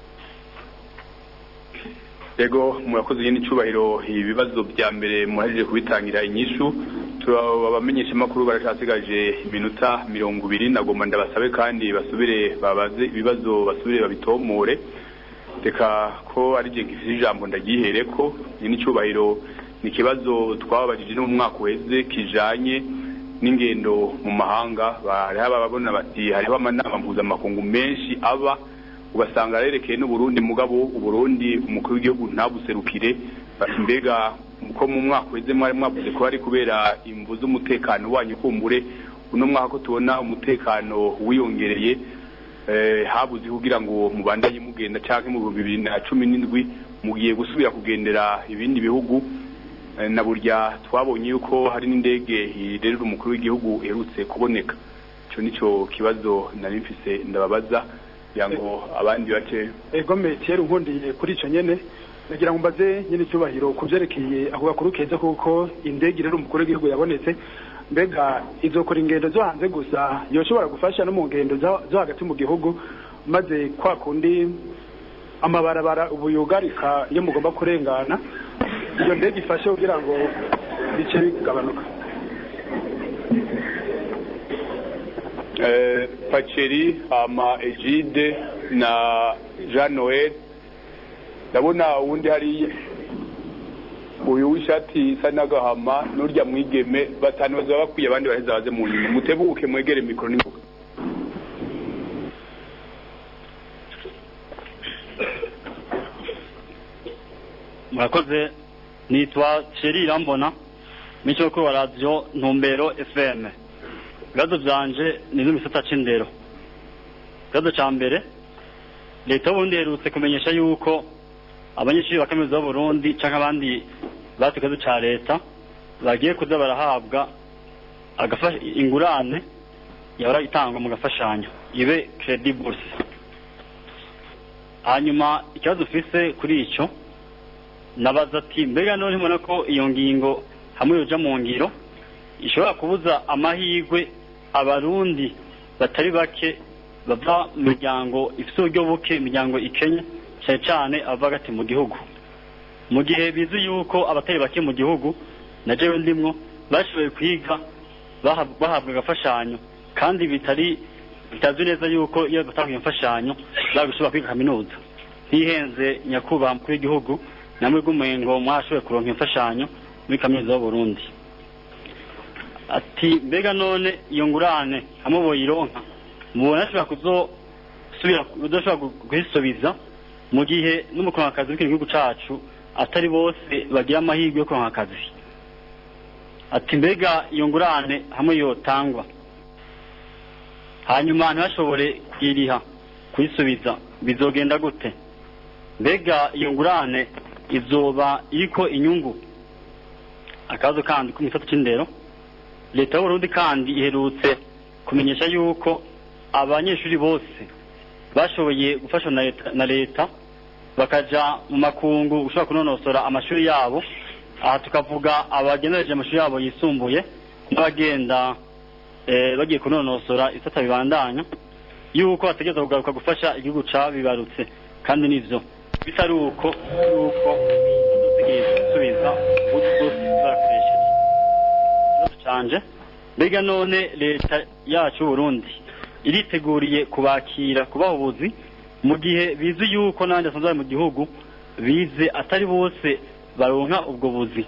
yego murakoze yindi cyubahiro ibibazo bya mbere muhaje kubitangira inyishu turabamenyesha makuru barashasigaje iminota mirongo ibiri nagomba ndabasabe kandi basubire babaze ibibazo basubire babitomore reka ko ari je gifite ijambo ndagihereko yindi cyubahiro ni kibazo twababajije no mu mwaka uheze kijanye n'ingendo mu mahanga bari bababona bati hariho amanama mpuzamakungu menshi aba ugasanga rerekeye n'u Burundi mugabo u Burundi umukuru w'igihugu ntabuserukire mbega uko mu mwaka uheze mwari mwavuze ko ari kubera imvu z'umutekano wanyu kumbure uno mwaka ko tubona umutekano wiyongereye eh habuze kugira ngo mubandanye mugenda canke mu bibiri na cumi n'indwi mugiye gusubira kugendera ibindi bihugu na burya twabonye yuko hari n'indege irerera umukuru w'igihugu herutse kuboneka cyo nico kibazo nari mfise ndababaza yango abandi bace ego metero nkundiye kuri ico nyene nagira ngo mbaze nyine cyubahiro kuvyerekeye aho bakuru keza kuko indege irera umukuru w'igihugu yabonetse mbega izokora ingendo zo hanze gusa yoshobora gufasha no mu ngendo zo hagati mu gihugu maze kwa kundi amabarabara ubuyugarika iyo mugomba kurengana iyo ndege ifashe kugira ngo bice bigabanuka eh Pacheri ama Egide na Jean Noel ndabona uwundi hari uyu wishati isa n'agahama n'urya mwigeme batanu bazaba bakwiye abandi baheza baze mu nyuma mutebuke mwegere mikoro n'inguka murakoze. Nitwa Thierry Rambona mico ko radio Ntumbero F M. Gazo byanje ni n'umisata c'indero. Gazo ca mbere leta ubundi herutse kumenyesha yuko abanyeshuri bakaminuza y'u Burundi canke abandi batikazo ca leta bagiye kuza barahabwa agafasha ingurane yahora itangwa mu gafashanyo ibe credit bourse. Hanyuma ikibazo ufise kuri ico nabaza ati mbega none mbona ko iyo ngingo hamwe yoja mu ngiro ishobora kubuza amahirwe abarundi batari bake bava mu miryango ifite uburyo buke, imiryango ikenye cyane cyane ava gati mu gihugu, mu gihe bizi yuko abatari bake mu gihugu na jewe ndimwo bashoboye kwiga bahabwa agafashanyo kandi bitari bitazwi neza yuko iyo batanga imfashanyo bagushobora kwiga kaminuza. Hihenze nyakuba mukuru w'igihugu namwe gumengo mwashoboye kuronka imfashanyo muri kaminuza y'u Burundi. Ati mbega none iyo ngurane hamwe boyironka mubona ashobora kuzosubira kudashobora guhisubiza mu gihe n'umukuru w'akazi w'igihugu cacu atari bose bagira amahirwe yo kuronka akazi. Ati mbega iyo ngurane hamwe yotangwa hanyuma ntibashobore kuyiriha kuyisubiza bizogenda gute? Mbega iyo ngurane izoba iriko inyungu? Akazo kandi ku misata c'indero leta y'u Burundi kandi iherutse kumenyesha yuko abanyeshuri bose bashoboye gufashwa na leta, na leta bakaja mu makungu gushobora kunonosora amashuri yabo. Aha tukavuga abagenereje amashuri yabo yisumbuye n'abagenda eh, bagiye kunonosora isata bibandanya yuko bategeza kugaruka gufasha igihugu ca bibarutse, kandi nivyo bitari uko yuko subiza bakoresheje canje. Mbega none leta yacu Burundi iriteguriye kubakira kubaho ubuzi mu gihe bizi yuko nanje asanzwe mu gihugu bize atari bose baronka ubwo buzi?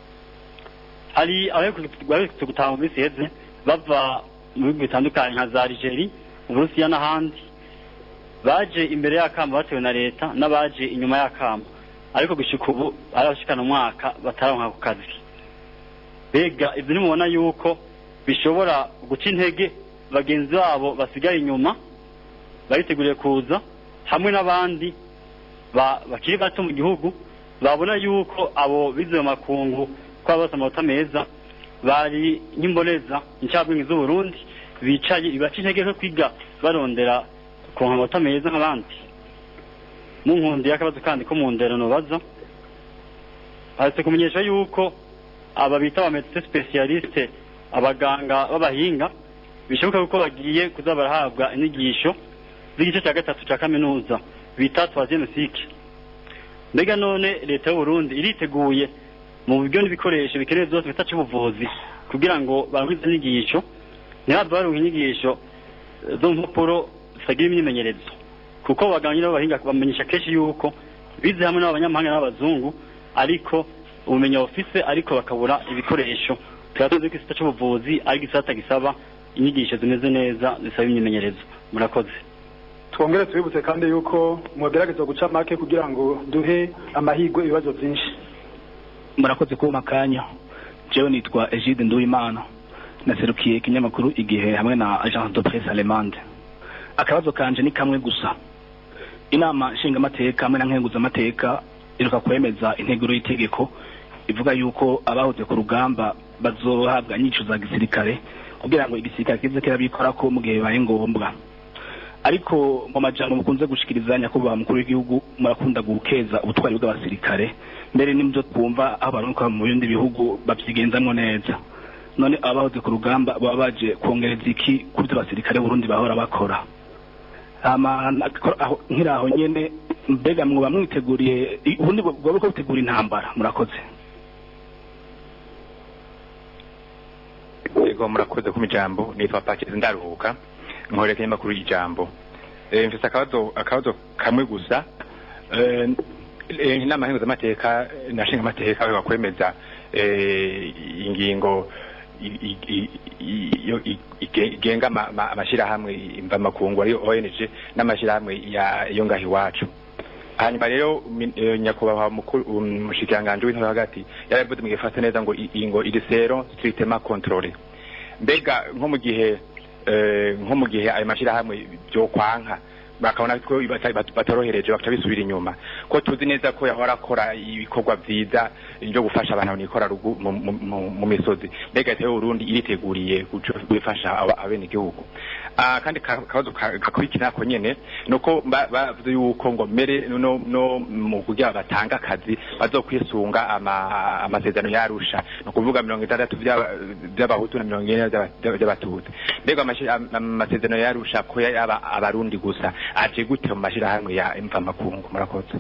Hari abaye gutanga mu heze bava mu bihugu bitandukanye nka za Algeria, Uburusiya n'ahandi baje imbere y'akamba batewe na leta n'abaje inyuma y'akamba, ariko gushika ubu arabashikana umwaka bataronka ku kazi. Bega ivyo nimubona yuko bishobora guca intege bagenzi babo basigaye inyuma bariteguriye kuza hamwe n'abandi bakiri bato mu gihugu babona yuko abo bize mu makungu kwa bose amata meza bari nyimboneza incabwenge z'u Burundi bicaye ibaca intege ko kwiga barondera ku amata meza nk'abandi. Mu nkundi y'akabazo kandi ko mu ndero no baza hasi kumenyesha yuko aba bita ba médecins spécialistes abaganga b'abahinga bishoboka ko bagiye kuza barahabwa inyigisho z'igice cya gatatu cya kaminuza bita troisième cycle. Mbega none leta y'u Burundi iriteguye mu buryo n'ibikoresho bikenewe byose bita cy'ubuvuzi kugira ngo baronke inyigisho ntibaba baronke inyigisho zo mpapuro zitagira imyimenyerezo, kuko baganga n'abahinga bamenyesha kenshi yuko bize hamwe n'abanyamahanga n'abazungu ariko ubumenyi ofise ariko bakabura ibikoresho. Twatuze ko isita cy'ubuvuzi ari gisata gisaba inyigisho zimeze neza zisaba imyimenyerezo. Murakoze. Twongere tubibutse kandi yuko mwagerageza guca make kugira ngo duhe amahirwe ibibazo byinshi. Murakoze ku makanya. Jewe nitwa Egide Nduwimana naserukiye ikinyamakuru Igihe hamwe na Agence de Presse Allemande. Akabazo kanje ni kamwe gusa. Inama nshinga amateka hamwe na nkenguza amateka iruka kwemeza integuro y'itegeko ivuga yuko abahoze ku rugamba bazohabwa nyico za gisirikare kugira ngo igisirikare kize kirabikora ko mu gihe bibaye ngombwa. Ariko mu majambo mukunze gushikirizanya ko ba mukuru w'igihugu murakunda gukeza ubutwari bw'abasirikare mbere nimzo twumva aho baronka mu bindi bihugu babyigenzamwo neza. None abahoze ku rugamba baba baje kongereza iki kuri abasirikare Burundi bahora bakora? Ama nkiraho nyene mbega mwo bamwiteguriye ubundi bwo ko gutegura intambara? Murakoze. Ego murakoze ku mijambo nitwa Patrice Ndaruhuka nkoreka makuru y'ijambo. Eh mfise akabazo akabazo kamwe gusa. Eh inama nkenguza amateka nashinga amateka aho bakwemeza eh ingingo igenga amashira hamwe imva makungu ari O N G n'amashira hamwe ya yo ngahi wacu. hanyuma rero nyakubahwa umushikiranganje w'intore hagati yaravuze mu gifata neza ngo ingo irisero strictement contrôlé mbega nko mu gihe nko mu gihe ayo mashira hamwe byo kwanka bakabona ko batorohereje bakaca bisubira inyuma ko tuzi neza ko yahora akora ibikorwa vyiza byo gufasha abantu nikora mu misozi mbega leta y'Uburundi iriteguriye gufasha abene igihugu kandi kabazo gakurikira ko nyene nuko bavuze yuko ngo mere no no mu kugira batanga akazi bazokwisunga amasezerano yarusha no kuvuga mirongo itandatu by'abahutu na mirongo ine by'abatutsi mbega amasezerano yarusha ko yaba abarundi gusa aje gute mu mashira hamwe ya imva makungu murakoze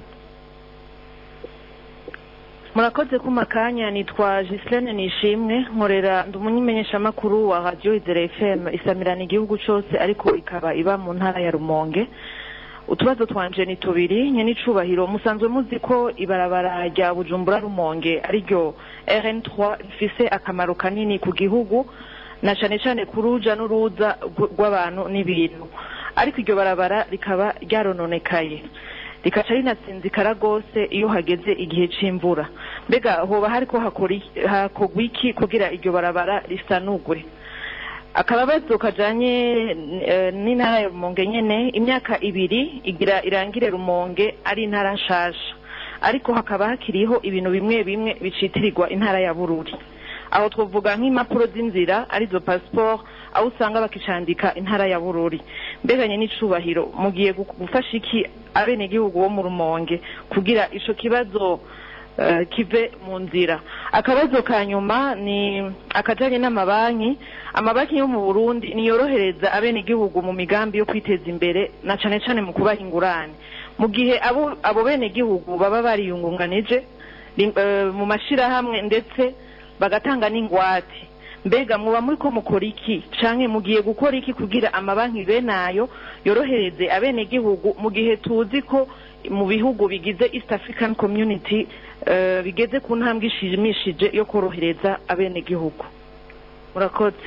murakoze kumakanya nitwa Gislaine Nishimwe nkorera ndumunymenyesha makuru wa Radio Izere F M isamirana igihugu cyose ariko ikaba iba mu ntara ya Rumonge utubazo twanje ni tubiri nye nicubahiro musanzwe muzi ko ibarabara rya Bujumbura Rumonge ariryo R N trois rifise akamaro kanini ku gihugu na cyane cyane kuruja n'uruza rw'abantu n'ibintu ariko iryo barabara rikaba ryarononekaye rikaca rinatsinzikara gose iyo hageze igihe c'imvura mbega hoba hariko hakori hakogwa iki kugira iryo barabara risanugwe akababazo kajanye n'intara ya Rumonge nyene imyaka ibiri igira irangire Rumonge ari intara nshasha ariko hakaba hakiriho ibintu bimwe bimwe bicitirirwa intara ya Bururi aho twovuga nk'impapuro z'inzira arizo passport aho usanga bakicandika intara ya Bururi mbeganye n'icubahiro mugiye gufasha iki abene gihugu bo mu Rumonge kugira ico kibazo uh, kive mu nzira akabazo kanyuma ni akajanye n'amabanki amabanki yo mu Burundi niyorohereza abene gihugu mu migambi yo kwiteza imbere na cane cane mu kubaha ingurane mu gihe abo abo bene gihugu baba bariyungunganije uh, mu mashira hamwe ndetse bagatanga n'ingwate mbega muba muri ko mukora iki canke mugiye gukora iki kugira amabanki benayo yorohereze abene gihugu mu gihe tuzi ko mu bihugu bigize East African Community uh, bigeze ku ntambwe ishimishije yo korohereza abene gihugu murakoze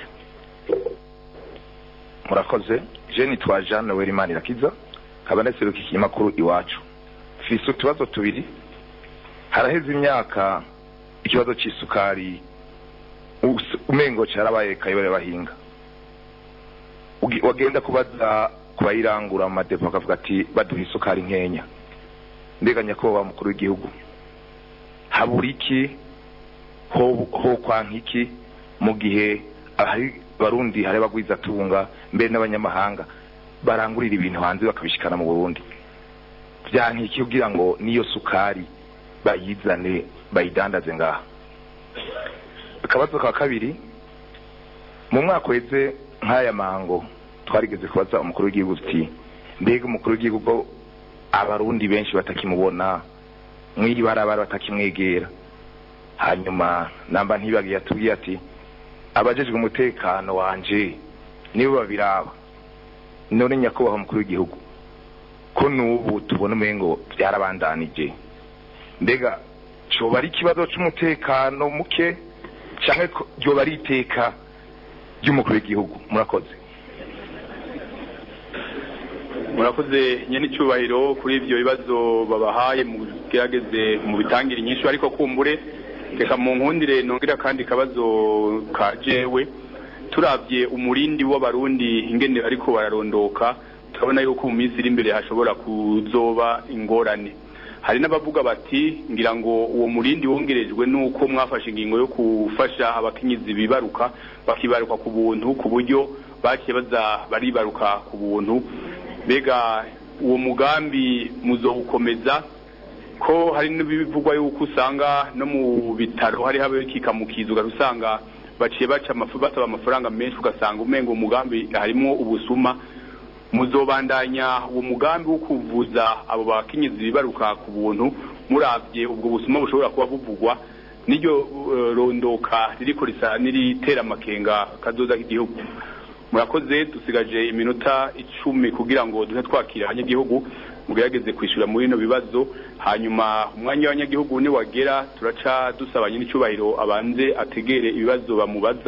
murakoze je nitwa Jean Noel Manirakiza kabaneseruka ikinyamakuru iwacu fise utubazo tubiri haraheze imyaka ikibazo c'isukari umengo cyarabaye kayibare bahinga wagenda kubaza kubayirangura mu madepo akavuga ati baduha isukari nkenya ndeganya ko wa mukuru w'igihugu haburiki ho ho kwankiki mu gihe ahari barundi hari bagwiza tunga mbere n'abanyamahanga barangurira ibintu hanze bakabishikana mu Burundi byankiki kugira ngo niyo sukari bayizane bayidandaze ngaha akabazo ka kabiri mu mwaka weze nk'aya mango twarigeze kubaza umukuru w'igihugu uti mbega umukuru w'igihugu abarundi benshi batakimubona mwibarabara batakimwegera hanyuma namba ntibagiye atubwiye ati abajejwe umutekano wanje nibo babiraba none nyakubahwa umukuru w'igihugu ko nubu tubona umengo byarabandanije mbega cyo bari kibazo cy'umutekano muke cyane ryo bari iteka ry'umukuru w'igihugu murakoze murakoze nyene cyubahiro kuri ivyo bibazo babahaye mu gerageze mu bitangira inyishu ariko kumbure reka mu nkundire nongira kandi kabazo kajewe turavye umurindi w'abarundi ingene ariko bararondoka tukabona yuko mu minsi iri imbere hashobora kuzoba ingorane hari n'abavuga bati ngira ngo uwo murindi wongerejwe nuko mwafashe ingingo yo kufasha abakinyizi bibaruka bakibaruka ku buntu ku buryo bakiye baza baribaruka ku buntu bega uwo mugambi muzowukomeza ko hari n'ibivugwa yuko usanga no mu bitaro hari habe kikamukizuga rusanga baciye baca amafuba amafaranga menshi ugasanga umengo umugambi harimo ubusuma muzobandanya uwo mugambi wo kuvuza abo bakinyizi bibaruka ku buntu muravye ubwo busuma bushobora kuba buvugwa niryo uh, rondoka ririko risa niritera makenga kazoza k'igihugu murakoze dusigaje iminota icumi kugira ngo duhe twakira abanyagihugu mugerageze kwishura muri no bibazo hanyuma umwanya w'abanyagihugu ni wagera turaca dusaba nyine cyubahiro abanze ategere ibibazo bamubaza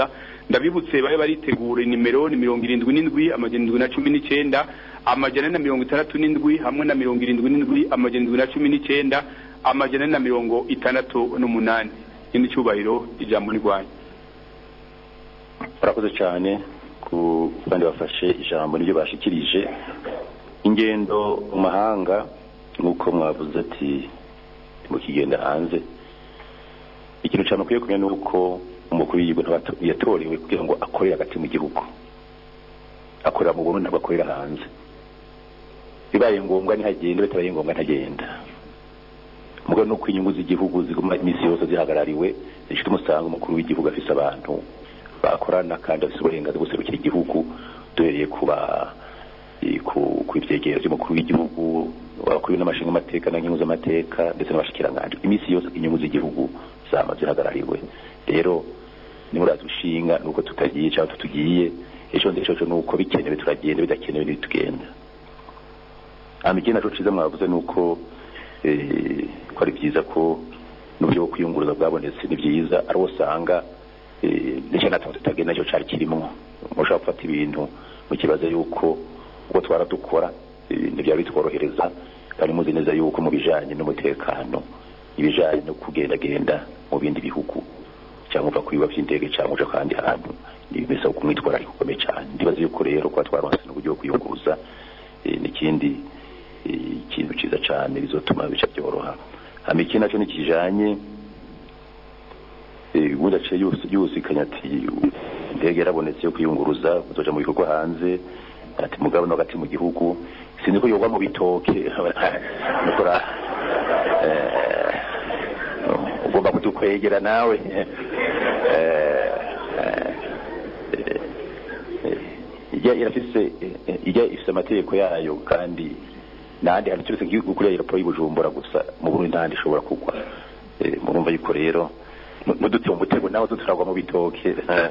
ndabibutse babe baritegura nimero ni mirongo irindwi n'indwi amajana indwi na cumi n'icyenda amajana na mirongo itandatu n'indwi hamwe na mirongo irindwi n'indwi amajana indwi na cumi n'icyenda amajana na mirongo itandatu n'umunani. Ikindi cyubahiro ijambo n'irwanya. Barakoze cyane ku bandi bafashe ijambo n'ibyo bashikirije. Ingendo mu mahanga nk'uko mwavuze ati mu kigenda hanze, ikintu cyane ukwiye kumenya ni uko umukuru w'igihugu yatorewe kugira ngo akorere hagati mu gihugu, akorera mu Burundi ntabwo akorera hanze. Bibaye ngombwa ntihagenda, bitabaye ngombwa ntagenda. Mugo no kwinyungu z'igihugu ziguma imisi yose zihagarariwe, zishite umusanga umukuru w'igihugu afise abantu bakorana kandi afise uburenganzira bwo guserukira igihugu, duhereye kuba ku kw'ivyegera by'umukuru w'igihugu, abakuru n'amashinga amateka na nkinguza amateka ndetse n'abashikiranganje. Imisi yose inyungu z'igihugu zama zihagarariwe. Rero ni muri azushinga nuko tutagiye cyangwa tutugiye, ejo ndetse nuko bikenewe turagenda, bidakenewe ntitugenda. Amigena cyo ciza mwavuze nuko eh ko ari byiza ko n'uburyo bwo kwiyunguruza bwabonetse, ni byiza ari usanga eh n'icyo natwe tutagenda cyo cari kirimo. Mushaka gufata ibintu mu kibazo yuko ubwo twara dukora nibyo bitworohereza, kandi muzi neza yuko mu bijanye n'umutekano, ibijanye no kugenda genda mu bindi bihugu cyangwa uva kwiba by'indege cyangwa uje kandi hantu nibisa kumwitwara ari gukomeye cyane. Ndibaza yuko rero kwa twaronse n'uburyo bwo kwiyunguruza n'ikindi ikintu ciza cyane bizotuma bica byoroha. Hama ikindi naco nikijanye eh gudace yose yose kanyati indege yarabonetse yo kwiyunguruza uzoja mu bikorwa hanze, ati mugabo no gati mu gihugu sinzi ko yogwa mu bitoke nukora eh ugomba kutukwegera nawe eh ijya irafise ijya ifise amategeko yayo, kandi nandi hari cyose gihugu kuri aeroport y'Ubujumbura gusa mu Burundi ndandi ishobora kugwa. Murumva yuko rero n'uduti mu mutego naho duturagwa mu bitoke.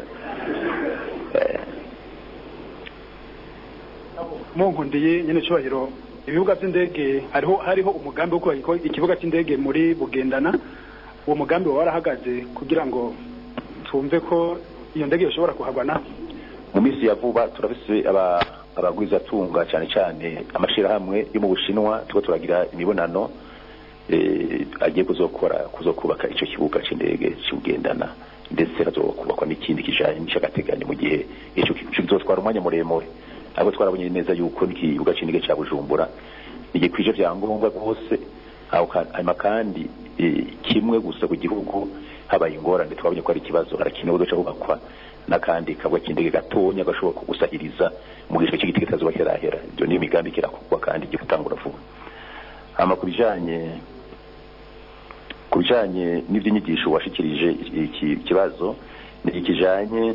Munkundiye nyene cyubahiro, ibibuga by'indege hariho hariho umugambi wo kubaka ikibuga cy'indege muri Bugendana. Uwo mugambi warahagaze kugira ngo tumve ko iyo ndege yoshobora kuhagwana. Mu minsi ya vuba turafise aba abagwiza tunga cyane cyane amashira hamwe yo mu Bushinwa, tuko turagira imibonano eh agiye kuzokora kuzokubaka ico kibuga c'indege cy'Ugendana, ndetse razokubakwa n'ikindi kijanye n'icagateganya mu gihe ico kizotwara umwanya muremure. Abo twarabonye neza yuko n'ikibuga c'indege cya Bujumbura igiye kwije byangombwa rwose, aho kandi kimwe gusa ku gihugu habaye ingorane twabonye ko ari ikibazo harakinewe guca kubakwa nakandi kabwa kindege gatonya gashoboka gusahiriza mu gihe cy'igiti kitazuba kirahera. Ibyo ni imigambi kirakugwa kandi gitangura vuba. Ama kubijanye kubijanye n'ibyinyigisho washikirije iki kibazo ni ikijanye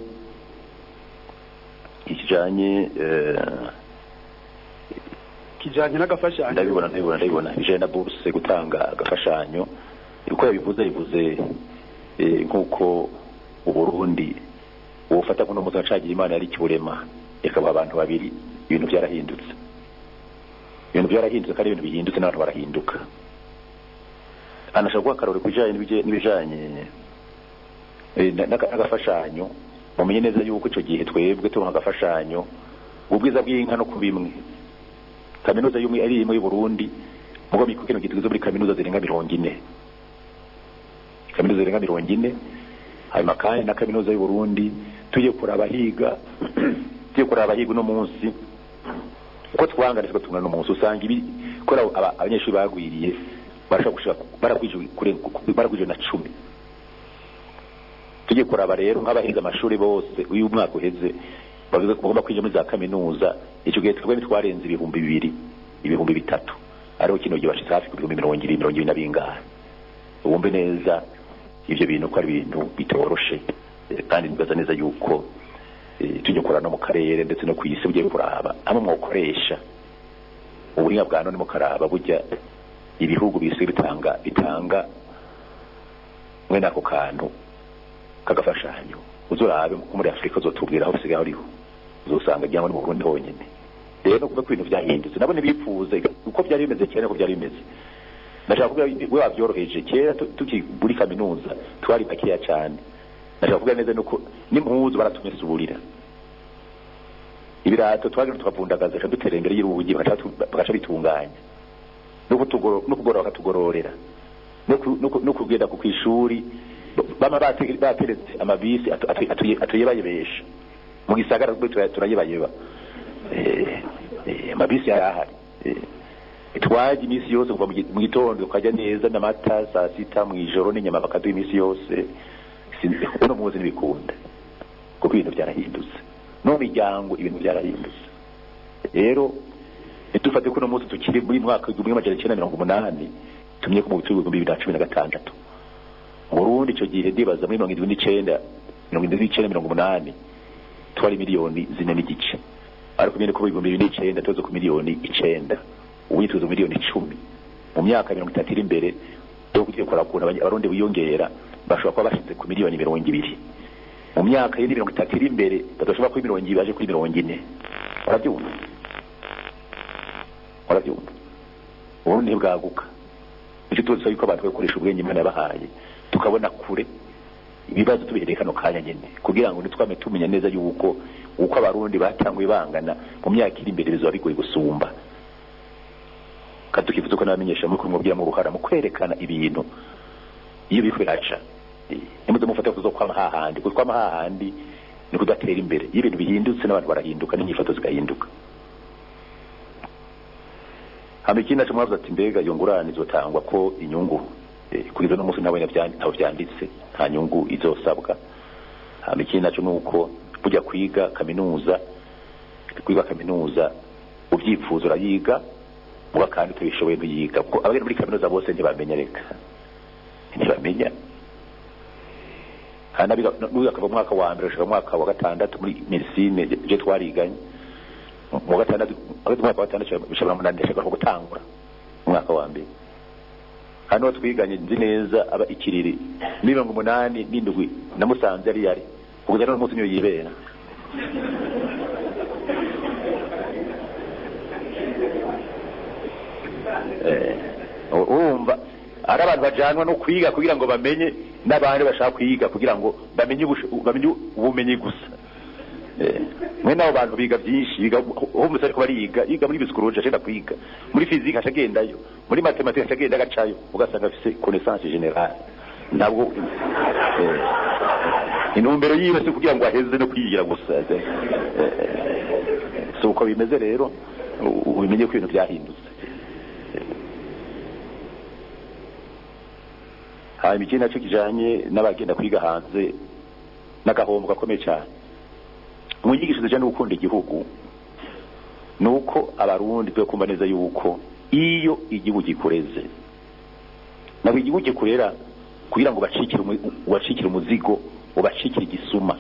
ikijanye eh kijanye n'agafashanyo. Ndabibona ndabibona ndabibona bijanye na bourse gutanga agafashanyo, uko yabivuze bivuze eh nkuko u Burundi ufata kuno muzo acagira Imana yari kiburema ikaba abantu babiri, ibintu byarahindutse ibintu byarahindutse kandi ibintu bihindutse n'abantu barahinduka. Anashaka akarore kujanye n'ibijanye n'agafashanyo, mumenye neza yuko ico gihe twebwe turonka agafashanyo ubwiza bw'inka no kubimwe. Kaminuza y'umwe ari imwe y'u Burundi mugo mikukino gitwizo muri kaminuza zirenga mirongo ine, kaminuza zirenga mirongo ine. Hanyuma kandi na kaminuza y'u Burundi tuje kuraba higa tuje kuraba higa no munsi uko twanganizwa tungana no munsi usanga ibi kora abanyeshuri bagwiriye barashaka gushaka baragwije kure baragwije na cumi. Tuje kuraba rero nk'abahiga amashuri bose uyu mwaka uheze bavuze ko bagomba kwinjira muri za kaminuza, icyo gihe twebwe twarenze ibihumbi bibiri ibihumbi bitatu, ariho kino gihe bashitse hafi ku bihumbi mirongo irindwi mirongo irindwi na bingahe. Ubumbe neza ivyo bintu ko ari ibintu bitoroshe, kandi nibaza neza yuko tujye kurana no mu karere ndetse no kwisi ugiye kuraba amwe mwokoresha uburinga bwa none mu karaba burya ibihugu bise bitanga bitanga mwe nako kantu kagafashanyo. Uzurabe muri Afrika uzotubwira aho usigaye uriho, uzosanga cyangwa mu Burundi honyine. Rero kuva ku bintu byahindutse nabone bifuze uko byari bimeze cyane ko byari bimeze. Ndashaka kuvuga we wabyoroheje kera tuki muri kaminuza twari bakiya cyane, ndashaka kuvuga neza nuko n'impuzu baratumesurira ibirato twagenda tukavundagaza ca dutera imbere y'urubugi bagaca bitunganya nuko tugoro nuko gora bakatugororera no kugenda ku kwishuri bama bateretse amabisi atuye bayebesha mu gisagara turayibayeba eh amabisi yarahari itwaje imisi yose kuva mu gitondo ukajya neza n'amata saa sita mu ijoro n'inyama bakaduha imisi yose uno muzi n'ibikunda kuko ibintu byarahindutse no miryango ibintu byarahindutse rero dufate ko no munsi tukiri muri mwaka w'igihumbi amajana icenda mirongo umunani tumye ku mutugu bibiri na cumi na gatandatu mu Burundi ico gihe ndibaza muri mirongo indwi n'icenda mirongo indwi n'icenda mirongo umunani twari miliyoni zine n'igice ariko nyene ko ibihumbi bibiri n'icenda tuzo ku miliyoni icenda uwituzo miliyoni icumi mu myaka mirongo itatu iri imbere yo kugiye kora kuntu abarundi biyongera bashobora kuba bashize ku miliyoni mirongo ibiri mu myaka y'indi mirongo itatu iri imbere badashobora kuba mirongo ibiri baje kuri mirongo ine urabyumva urabyumva uburundi bwaguka icyo tuzi yuko abantu bakoresha ubwenge Imana yabahaye tukabona kure ibibazo tubihereye kano kanya nyene kugira ngo nitwame tumenya neza yuko uko abarundi batanguye bangana mu myaka iri imbere bizoba bigoye gusumba katukivuze ko namenyesha muri kumubwira mu ruhara mu kwerekana ibintu iyo bikwiraca nimuze mufata kuzo kwa hahandi kuko kwa hahandi ni kudatera imbere iyo ibintu bihindutse n'abantu barahinduka n'inyifato zigahinduka hame kina cyo mwavuze ati mbega yongurane izotangwa ko inyungu kugeza no munsi ntabwo ntaho byanditse nta nyungu izosabwa hame kina cyo nuko bujya kwiga kaminuza kwiga kaminuza ubyifuzo urayiga muba kandi tubishoboye kuyiga kuko abari muri kaminuza bose ntibamenya reka ntibamenya hana biga n'uyu mwaka wa mbere ushaka mwaka wa gatandatu muri medicine je twariganye mu gatandatu abari mwaka wa gatandatu bishobora munandi ashaka gutangura umwaka wa mbere hano twiganye nzi neza aba ikiriri mirongo umunani n'indwi namusanze ari yari kugeza no munsi niyo yibera eh urumva ari abantu bajanwa no kwiga kugira ngo bamenye n'abandi bashaka kwiga kugira ngo bamenye bamenye ubumenyi gusa eh mwe nabo bantu biga byinshi biga ho musari ko bariga yiga muri bisikoloji agenda kwiga muri physique acagendayo muri mathematics acagenda gacayo ugasanga afise connaissance générale ntabwo eh inumbero yiwe se kugira ngo aheze no kwigira gusa eh so uko bimeze rero ubimenye ko ibintu byahindutse hanyuma ikindi nacyo kijanye n'abagenda kwiga hanze n'agahombo gakomeye cyane mu nyigisho zijanye no gukunda igihugu nuko abarundi twe kumva neza yuko iyo igihugu gikureze nabo igihugu gikurera kugira ngo bacikire ubacikire umuzigo ubacikire igisuma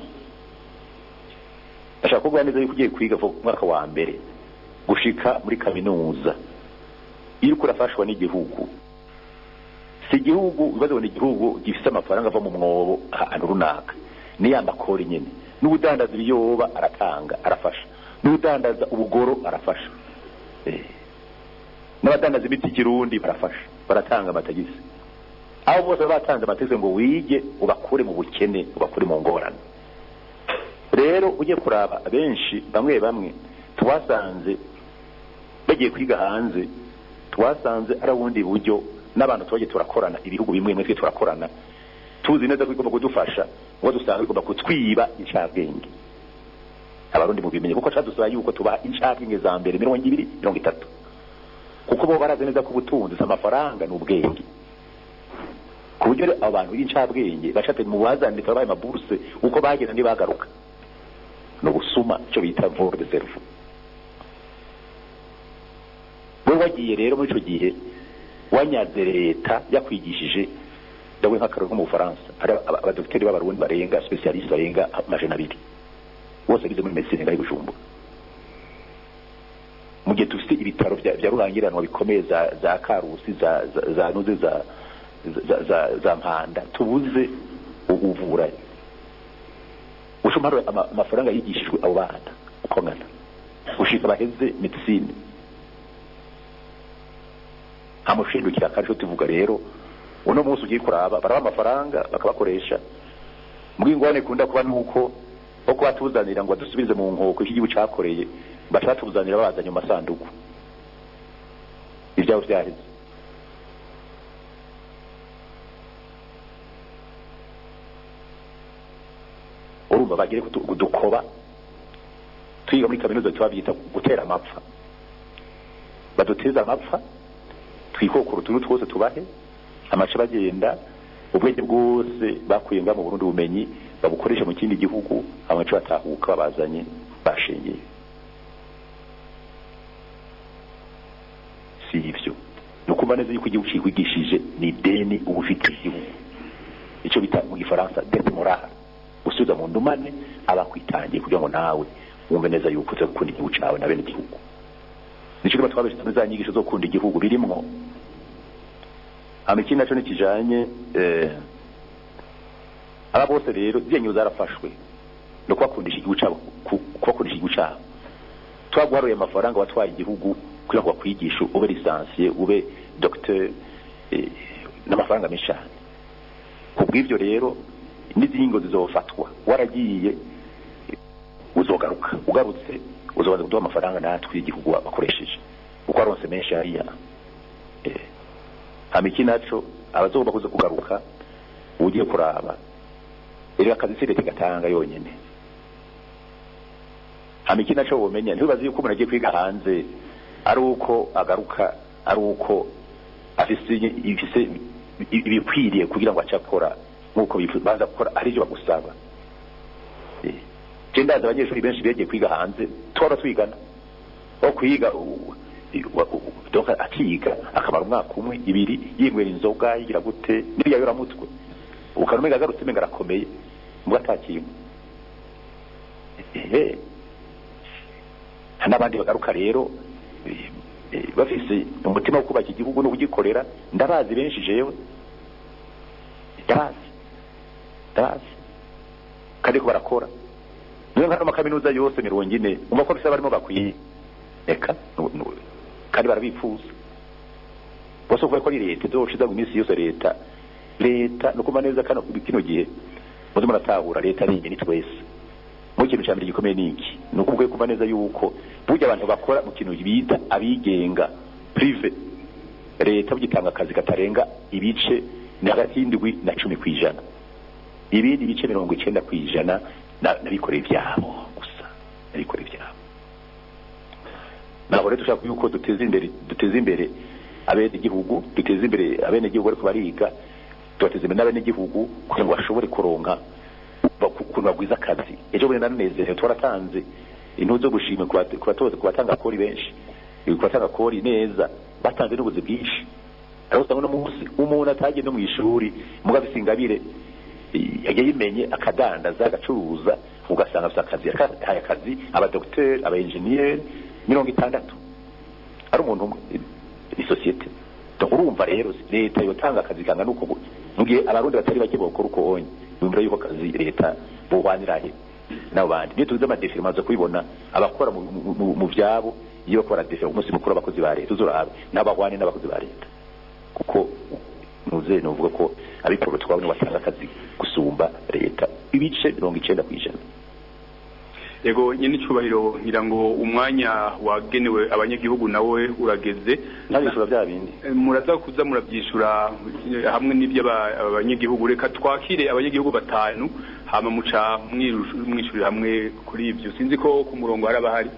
ashaka kuvuga neza yuko ugiye kwiga mwaka wa mbere gushika muri kaminuza iyo kurafashwa n'igihugu si igihugu bibazo ni igihugu gifite amafaranga ava mu mwobo ahantu runaka niyamba kora nyene n'ubudandaza ibiyoba aratanga arafasha n'ubudandaza ubugoro arafasha eh n'abadandaza imiti kirundi barafasha baratanga amatagisi abo bose batanze amatagisi ngo wige ubakure mu bukene ubakure mu ngorane rero uje kuraba benshi bamwe bamwe twasanze bagiye kwiga hanze twasanze ari ubundi buryo n'abantu twaje turakorana ibihugu bimwe mwe turakorana tuzi neza ko igomba kudufasha ngo dusanga igomba kutwiba incabwenge abarundi mu bimenye kuko cadusaba yuko tuba incabwenge za mbere mirongo ibiri mirongo itatu kuko bo baraze neza ko ubutunzi amafaranga n'ubwenge ku buryo abantu b'incabwenge bashate mu bazandika babaye maburse uko bagenda ntibagaruka no gusuma cyo bita vol de cerveau bo wagiye rero muri ico gihe wanyaze leta yakwigishije dawe nk'akarero mu Bufaransa ari abadokiteri b'abarundi barenga specialiste barenga amajana abiri bose bize muri medicine ngari Bujumbura mu gihe tufite ibitaro bya rurangiranwa bikomeye za za Karusi za za nuze za za za Mpanda tubuze ubuvura ushumara amafaranga yigishijwe abo bana uko ngana ushika baheze medicine amushindukira akaje tuvuga rero uno munsi ugiye kuraba baraba amafaranga bakabakoresha mbwingwane kunda kuba nuko bo kuba tuzanira ngo dusubize mu nkoko iki gihugu cakoreye batatuzanira bazanye mu masanduku ibyaho byaheze urumva bagire kudukoba twiga muri kaminuza twabyita gutera amapfa baduteza amapfa twikokora utuntu twose tubahe amace bagenda ubwenge bwose bakwiyenga mu Burundi ubumenyi babukoresha mu kindi gihugu amace batahuka bazanye bashingiye si ivyo nukumva neza yuko igihugu kikwigishije ni deni ubufite igihugu ico bita mu gifaransa dette morale usubiza mu ndumane abakwitangiye kugira ngo nawe wumve neza yuko uza gukunda igihugu cawe na bene igihugu nico gituma twabeshye za nyigisho zo gukunda igihugu birimwo amikina cyo nikijanye eh aba bose rero byenyu zarafashwe no kwakundisha igihugu cabo kwakundisha igihugu cabo twagwaruye amafaranga watwaye igihugu kugira ngo bakwigishe ube licencié ube docteur eh, n'amafaranga menshi kubw'ivyo rero n'izingo zizofatwa waragiye uzogaruka ugarutse uzobaza kuduha amafaranga natwe igihugu bakoresheje uko aronse menshi hariya eh hamiki naco abazoba kuza kugaruka ugiye kuraba iri akazi sirete gatanga yonyene hamiki naco womenya ntibazi yuko umuntu agiye kwiga hanze ari uko agaruka ari uko afise ifise ibikwiriye kugira ngo acakora nkuko bifuza gukora ari byo bagusaba eh je ndaza abanyeshuri benshi begiye kwiga hanze twara twigana aho kwiga doka akiga akamara umwaka umwe ibiri yingwera inzoga yigira gute nibiya yora mutwe ukanumega garutse menga rakomeye mu gatakiye eh hanabandi bagaruka rero bafise umutima wo kubaka igihugu no kugikorera ndabazi benshi jewe ndabazi ndabazi kandi ko barakora niyo nka makaminuza yose mirongo ine umva ko bisaba barimo bakwiye eka kandi barabifuza bose uvuga ko ari leta izoshiza mu minsi yose leta leta no kuma neza kana kino gihe muze muratahura leta ni ingeni twese mu kintu cyambere gikomeye niki nuko ubwo kuma neza yuko burya abantu bakora mu kintu bita abigenga prive leta bugitanga akazi katarenga ibice ni hagati y'indwi na cumi kwijana ibindi bice mirongo icyenda kwijana nabikoreye ibyabo gusa nabikoreye ibyabo nabo rero dushaka yuko duteze imbere duteze imbere abene igihugu duteze imbere abene igihugu ariko bariga tubateze imbere n'abene igihugu kugira ngo bashobore kuronka bakuntu bagwiza akazi ejo bune nanezerewe twaratanze intuzo zo gushima kubatoza kubatanga kori benshi kubatanga kori neza batanze n'ubuzi bwinshi ariko usanga no munsi umuntu atagiye no mu ishuri muga bisingabire yagiye yimenye akadandaza agacuruza ugasanga afite akazi akaye akazi aba docteur aba engineer mirongo itandatu ari umuntu umwe ni societe donc urumva rero leta yotanga akazi kanga nuko mugiye abarundi batari bake bokora uko onye bimbira yuko akazi leta bobanirahe n'abandi niyo tuzi amadefiri maze kubibona abakora mu byabo iyo bakora defiri umunsi mukuru abakozi ba leta uzurabe n'abahwane n'abakozi ba leta kuko nuze nuvuga ko abikoro twabone batanga akazi gusumba leta ibice mirongo icyenda kwijana yego nyine cyubahiro ngira ngo umwanya wagenewe abanyagihugu nawe urageze nabishura bya bindi muraza kuza murabyishura hamwe n'ibyo abanyagihugu reka twakire abanyagihugu batanu hama muca mwishurira hamwe kuri ibyo sinzi ko ku murongo hari abahari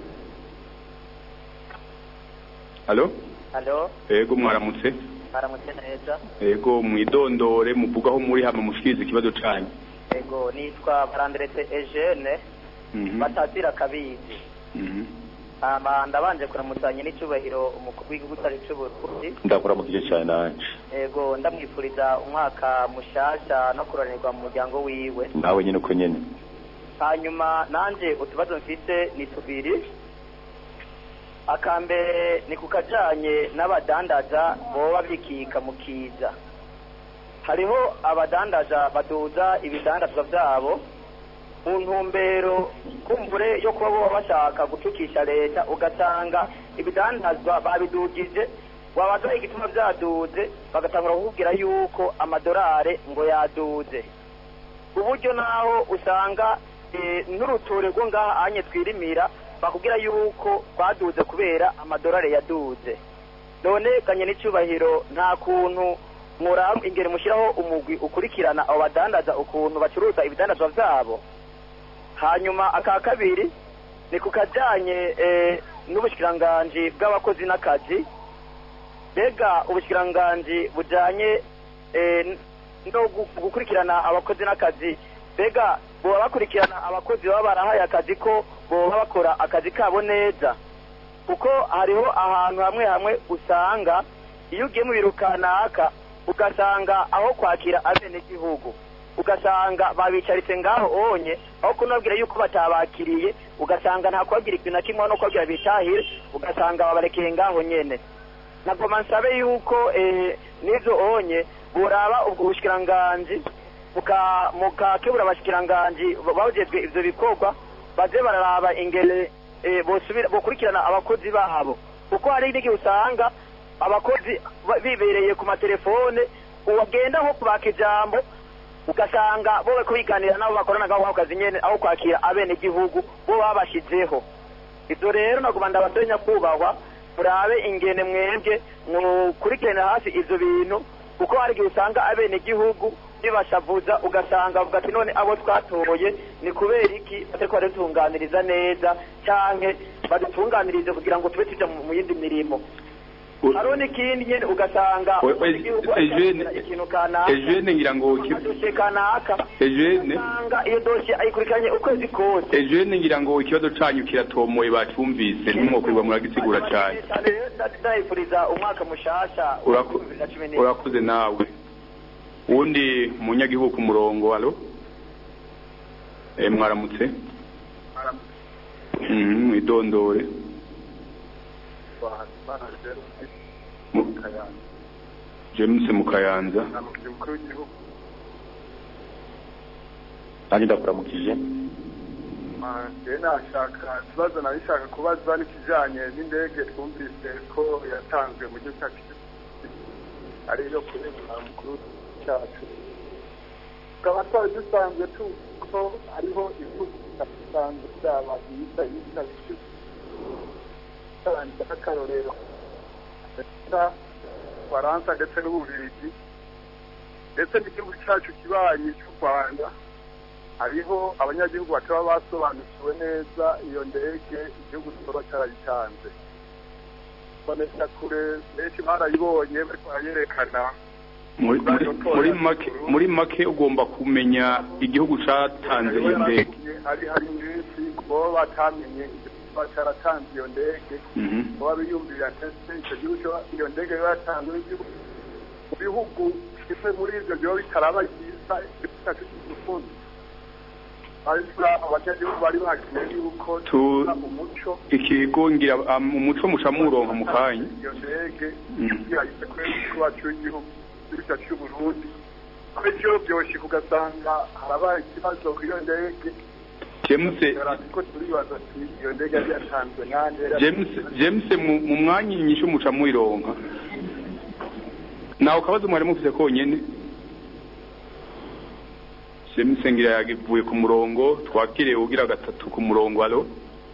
Allo Allo yego mwaramutse Mwaramutse neza yego mwidondore muvugaho muri hama mushikirize ikibazo cyanyu yego nitwa Barandrete Eugene batazira kabizi ama ndabanje kuramutanya n'icubahiro umukuru w'igihugu cyari cy'Uburundi ndakuramukije cyane nanje yego ndamwifuriza umwaka mushasha no kuranirwa mu muryango wiwe nawe nyine uko nyene hanyuma nanje utubazo mfite ni tubiri akambere ni kukajanye n'abadandaza boba bikika mukiza hariho abadandaza baduza ibidandazwa byabo mu ntumbero kumbure yo kuba bo bashaka gucukisha leta ugatanga ibidandazwa babidugije wabaza igituma byaduze bagatangura kukubwira yuko amadolari ngo yaduze ku buryo naho usanga n'urutore rwo ngaha anye twirimira bakubwira yuko baduze kubera amadolari yaduze. None kanye n'icyubahiro nta kuntu muraba ingere mushyiraho umugwi ukurikirana abo badandaza ukuntu bacuruza ibidandazwa byabo. Hanyuma aka kabiri ni ku kajyanye n'ubushyikiranganji bw'abakozi n'akazi. Mbega ubushyikiranganji bujyanye no gukurikirana abakozi n'akazi, mbega boba bakurikirana abakozi baba barahaye akazi ko boba bakora akazi kabo neza? Kuko hariho ahantu hamwe hamwe usanga iyo ugiye mu biro kanaka ugasanga aho kwakira abenegihugu ugasanga babicaritse ngaho onye, aho kunabwira yuko batabakiriye ugasanga nta kwagira ikintu na kimwe no kwabwira bitahire ugasanga babarekeye ngaho nyene. Nagoma nsabe yuko eh, nizo onye buraba ubwo bushikiranganje muka mukakebura abashikiranganje bawujejwe ivyo bikorwa baje bararaba ingene eh, bosubira bokurikirana abakozi babo, kuko hari nigi usanga abakozi bibereye ku matelefone uwagenda nko kubaka ijambo ugasanga bowe kubiganira nabo bakorana gaho akazi nyene aho kwakira abene gihugu bo babashizeho. Ivyo rero nagubanda abatonya kubahwa murabe ingene mwebwe mukurikirana hasi ivyo bintu, kuko hari gihe usanga abene gihugu bibashavuza ugasanga avuga ati none abo twatoye ni kubera iki atariko baratunganiriza neza canke badutunganirize kugira ngo tube tuja mu yindi mirimo. Hariho n'ikindi nyene ugasanga ikintu kanaka ejene ngira ngo dosiye kanaka ejene usanga iyo dosiye ayikurikiranye ukwezi kose. Ejene ngira ngo ikibazo canyu kiratomoye bacumvise nimwokwirwa muragisigura cane. Ndayifuriza umwaka mushasha. Urakoze nawe. Undi munyagihugu ku murongo, alo eh mwaramutse. Mhm, idondore. James Mukayanza. Kandi ndakuramukije. Ah, nashaka kibazo nabishaka kubaza n'ikijanye n'indege twumvise ko yatanzwe mu gihugu cyacu ari yo kureba mukuru cyacu. Tukaba twari dusanzwe tuko ariho ibihugu bisanzwe byaba yita yita kandi akarorero Faransa ndetse n'Ububiligi ndetse n'igihugu cyacu kibanyi cy'u Rwanda, hariho abanyagihugu bataba basobanukiwe neza iyo ndege igihugu kiba cyarayitanze. Boneka kure benshi barayibonye bariko bayerekana. Muri make muri make ugomba kumenya igihugu cyatanze iyo ndege. Hari hari benshi bo batamenye cyaratanze iyo ndege, bo biyumvira tese icyo gihugu iyo ndege yatanze mu bihugu kimwe muri ibyo byo bitaraba byiza cyacu cy'urukundo. Abanyagihugu bari bakeneye yuko umuco ikigo ngira umuco mushamuronka mu kanya iyo ndege yahise kuba cy'igihugu cyacu Burundi, bityo byoshye ugasanga harabaye ikibazo ku iyo ndege. James ko turibaza iyo ndege yatanzwe nande James James mu mwanya inyishu muca muironka nawe kabazo mwari mufise konyene. James ngira yagivuye ku murongo, twakire ugira gatatu ku murongo. Alo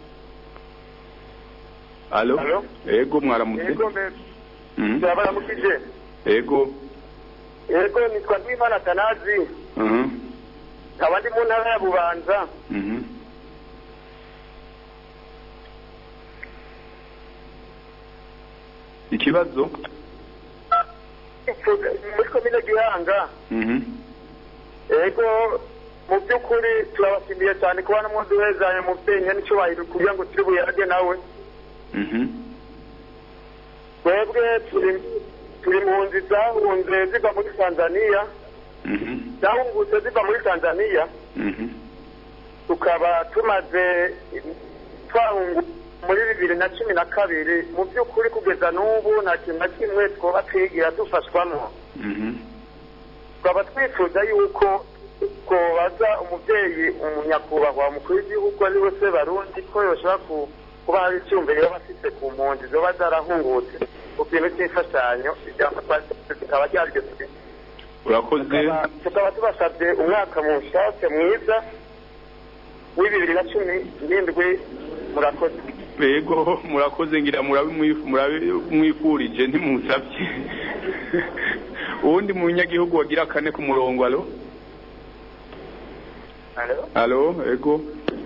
alo ego mwaramutse. Ego mhm baramukije. Ego ego nitwa Ndimana Tanazi. mhm Abandi mu ntara ya Bubanza. mhm ikibazo muri komine Gihanga. mhm ego mu by'ukuri turabashimiye cyane kuba namwe duhezanye mu byenye n'icyubahiro kugira ngo turi buyage nawe. mhm twebwe turi turi mu nzi zahunze ziva muri Tanzania. mhm zahungutse ziva muri Tanzania. mhm tukaba tumaze twahungu muri bibiri na cumi na kabiri. mu by'ukuri kugeza n'ubu nta kintu na kimwe twaba twigira dufashwamo. mhm twaba twifuza yuko twobaza umubyeyi umunyakubahwa umukuru w'igihugu ari we se Barundi ko yoshobora kuba hari icyumviro yaba afite ku mpunzi zoba zarahungutse ku kintu cy'imfashanyo ijambo zikaba ryaryo urakoze tukaba tubasabye umwaka mushasha mwiza w'ibibiri na cumi n'indwi murakoze yego murakoze ngira murabimwifurije ntimusabye uwundi munyagihugu wagira kane ku murongo alo alo alo yego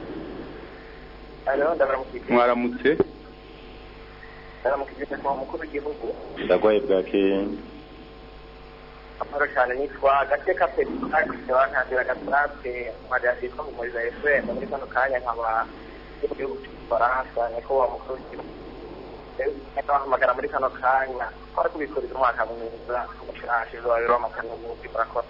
alo ndabaramukije mwaramutse ndabaramukije kwa mukuru w'igihugu ndagwaye bwake amaro cyane nitwa gateka petro akisaba ntandira gatrate madadi ko muri za F M muri kano kanya nkaba mu gihugu cy'Ufaransa niko wa mukuru w'igihugu ndahamagara muri kano kanya kwari kubikora umwaka mwiza umushashizo wa Roma kandi ubundi barakora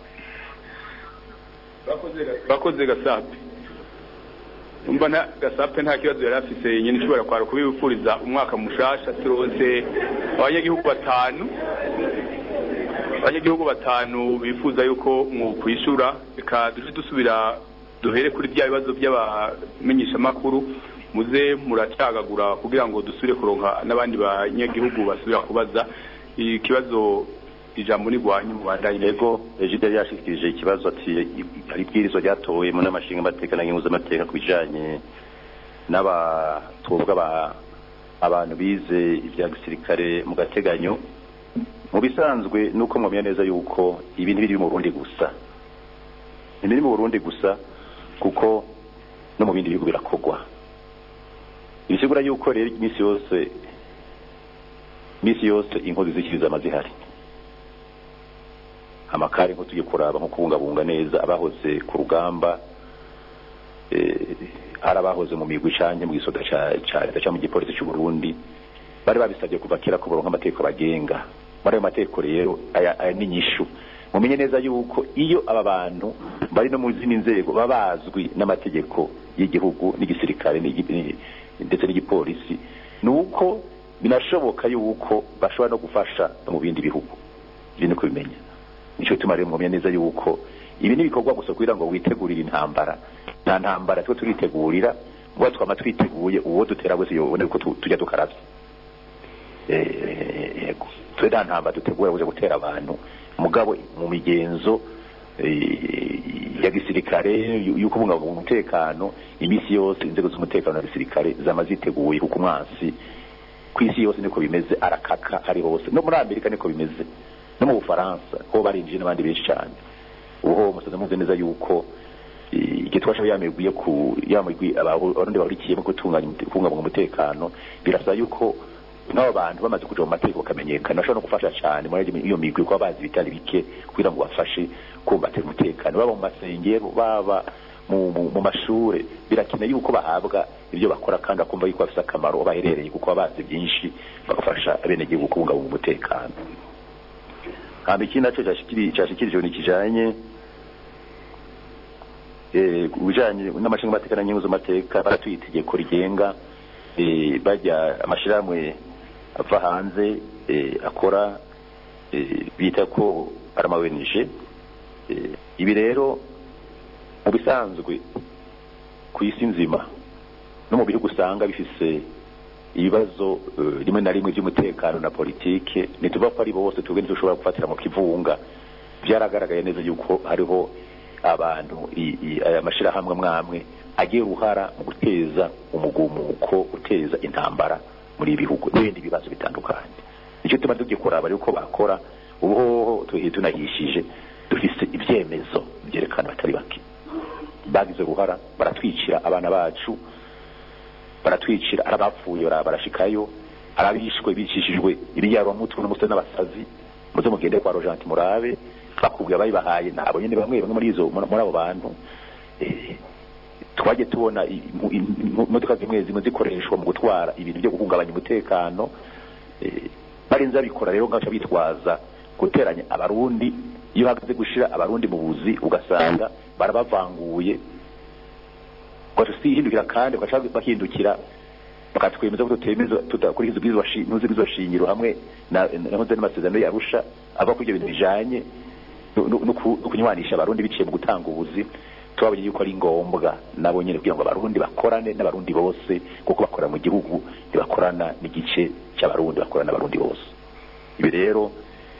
bakoze gasape umva nta gasape nta kibazo yari afise nyine ishobora kwara kubifuriza umwaka mushasha turonse abanyagihugu batanu abanyagihugu batanu bifuza yuko mu kwishura reka duje dusubira duhere kuri bya bibazo by'abamenyesha makuru muze muracagagura kugira ngo dusubire kuronka n'abandi banyagihugu basubira kubaza ikibazo ijambo ni gwanyu mubandanye yego ejide yashikirije ikibazo ati ari bwirizo ryatowe mu namashinga amateka na ngingo z'amateka kubijanye n'aba tuvuga ba abantu bize ibya gisirikare mu gateganyo mu bisanzwe nuko mwamenya neza yuko ibintu biri mu Burundi gusa ibintu mu Burundi gusa kuko no mu bindi bihugu birakogwa bisigura yuko rero imisi yose imisi yose inkozi zikiriza amazihari amakari nko tujye kuraba nko kubungabunga neza abahoze ku rugamba eh arabahoze mu migwi canje mu gisoda ca ca mu gipolisi cy'u Burundi bari babisabye kuva kera ko boronka amategeko bagenga bari amategeko rero aya, aya ninyishu mumenye neza yuko iyo aba bantu bari no mu zindi nzego babazwi n'amategeko y'igihugu n'igisirikare ndetse n'igipolisi nuko binashoboka yuko bashobora no gufasha mu bindi bihugu ibintu kubimenya nico tumare mwomya neza yuko ibi ni bikorwa gusa kugira ngo witegurire intambara nta ntambara twe turitegurira ngo twama twiteguye uwo dutera wese yobone ko tujya dukaravye eh yego twe nta ntambara dutegura uje gutera abantu mugabo mu migenzo ya gisirikare yuko bunga umutekano imisi yose inzego z'umutekano na gisirikare zamaziteguye kuko umwansi kwisi yose niko bimeze arakaka ari hose no muri Amerika niko bimeze no mu Bufaransa ho barinjije n'abandi benshi cyane uho musaza muze neza yuko igitwasha yamiguye ku yamiguye abarundi bahurikiye mu gutunganya kubungabunga umutekano birasa yuko n'abo bantu bamaze kuja mu mategeko kamenyekana bashobora no gufasha cyane muri iyo migwi ko bazi bitari bike kugira ngo bafashe kumbatira umutekano baba mu masengero baba mu mu mashure birakeneye yuko bahabwa ibyo bakora kandi akumva yuko bafite akamaro baherereye kuko bazi byinshi bagafasha abenegihugu kubungabunga umutekano kandi ikindi naco cyashikirije ni kijanye eh ujanye n'amashinga amateka na nyungu z'amateka baratuyitegeko rigenga eh bajya amashiramwe ava hanze eh akora eh bita ko aramawenije eh ibi rero mu bisanzwe ku isi nzima no mu bihugu usanga bifise ibibazo rimwe na rimwe by'umutekano na politike nituva ko ari bose tugende dushobora gufatira mu kivunga byaragaragaye neza yuko hariho abantu aya mashira hamwe mwamwe agiye ruhara mu guteza umugumuko guteza intambara muri ibihugu n'ibindi bibazo bitandukanye icyo tuma tugikora bari uko bakora ubuho tuhiye tunahishije dufise ibyemezo byerekana batari bake bagize ruhara baratwicira abana bacu baratwicira arabapfuye barashikayo arabishwe bicishijwe ibiyaro mutwe n'umutwe n'abasazi muze mugende kwa Rojanti murabe bakubwiye bayibahaye nabo nyene bamwe bamwe muri izo muri abo bantu eh twaje tubona imodoka zimwe zimwe zikoreshwa mu gutwara ibintu byo guhungabanya umutekano eh barinza bikora rero ngaca bitwaza guteranya abarundi iyo hagaze gushira abarundi mu buzi ugasanga barabavanguye kwatusihindukira kandi bakaca bahindukira bakatwemeza ko tutemeza tudakurikiza ubwizo washinuze bizo shingiro hamwe na nahoze n'amasezerano yarusha ava kujya ibintu bijanye no kunywanisha abarundi biciye mu gutanga ubuzi twabonye yuko ari ngombwa nabo nyene kugira ngo abarundi bakorane n'abarundi bose kuko bakora mu gihugu ntibakorana n'igice cy'abarundi bakorana n'abarundi bose ibi rero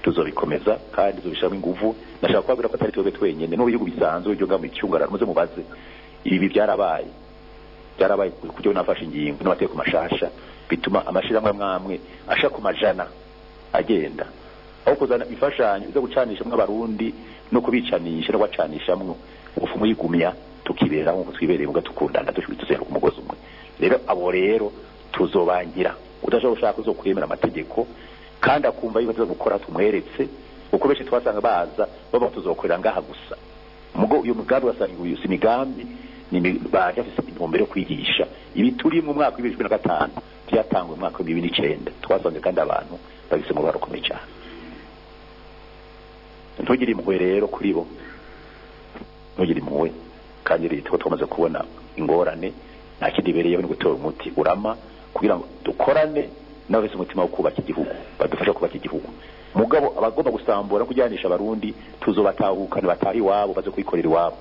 tuzobikomeza kandi tuzobishiramo inguvu. Nashaka kubabwira ko atari twebwe twenyene no bihugu bisanzwe byo ngamu icyungararo muze mubaze ibi byarabaye byarabaye kujyo nafashe ingingo n'abateye ku mashasha bituma amashiramwe mwamwe asha ku majana agenda aho kuzana ifashanyo zo gucanisha mwe abarundi no kubicanisha no bacanishamwe ubufumu yigumya tukibera nko twibereye muga tukundana dushubitse ku mugozi umwe. Rero abo rero tuzobangira udashobora gushaka zo kwemera amategeko kandi akumva yuko tuzokora tumweretse uko benshi twasanga baza baba tuzokorera ngaha gusa mugo uyu mugambi wasanga uyu si migambi ni baje afise intumbero yo kwigisha ibi turi mu mwaka wa bibiri na gatanu byatangwe mu mwaka wa bibiri n'icenda twasanze kandi abantu babise mu barokomeye cyane. Ntugire impuhwe rero kuri bo ntugire impuhwe kandi rero twamaze kubona ingorane nta kindi bereyeho ni gutora umuti urama kugira ngo dukorane n'abese umutima wo kubaka igihugu badufasha kubaka igihugu. Mugabo abagomba gusambura kujyanisha abarundi tuzobatahukana batahi wabo baze kwikorera iwabo.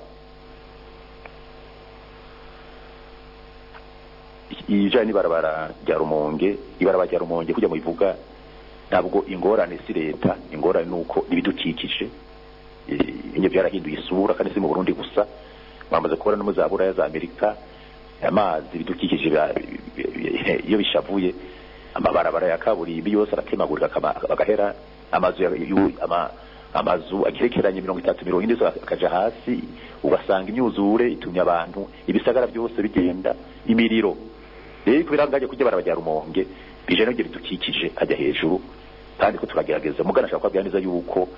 Ijani barabara rya Rumonge ibarabara rya Rumonge kujya mu bivuga ntabwo ingorane si leta ingorane nuko ibidukikije inye byarahinduye isura kandi si mu Burundi gusa bamaze kubona no mu zabura ya za Amerika amazi ibidukikije iyo bishavuye amabarabara ya kaburimbi yose aratemagurika bagahera amazu ama amazu agerekeranye mirongo itatu mirongo ine akaja hasi ugasanga imyuzure itumye abantu ibisagara byose bigenda imiriro. Rero kubirangaje kujya barabajya Rumonge bije no bidukikije ajya hejuru kandi ko turagerageza mugana shaka kwabya neza yuko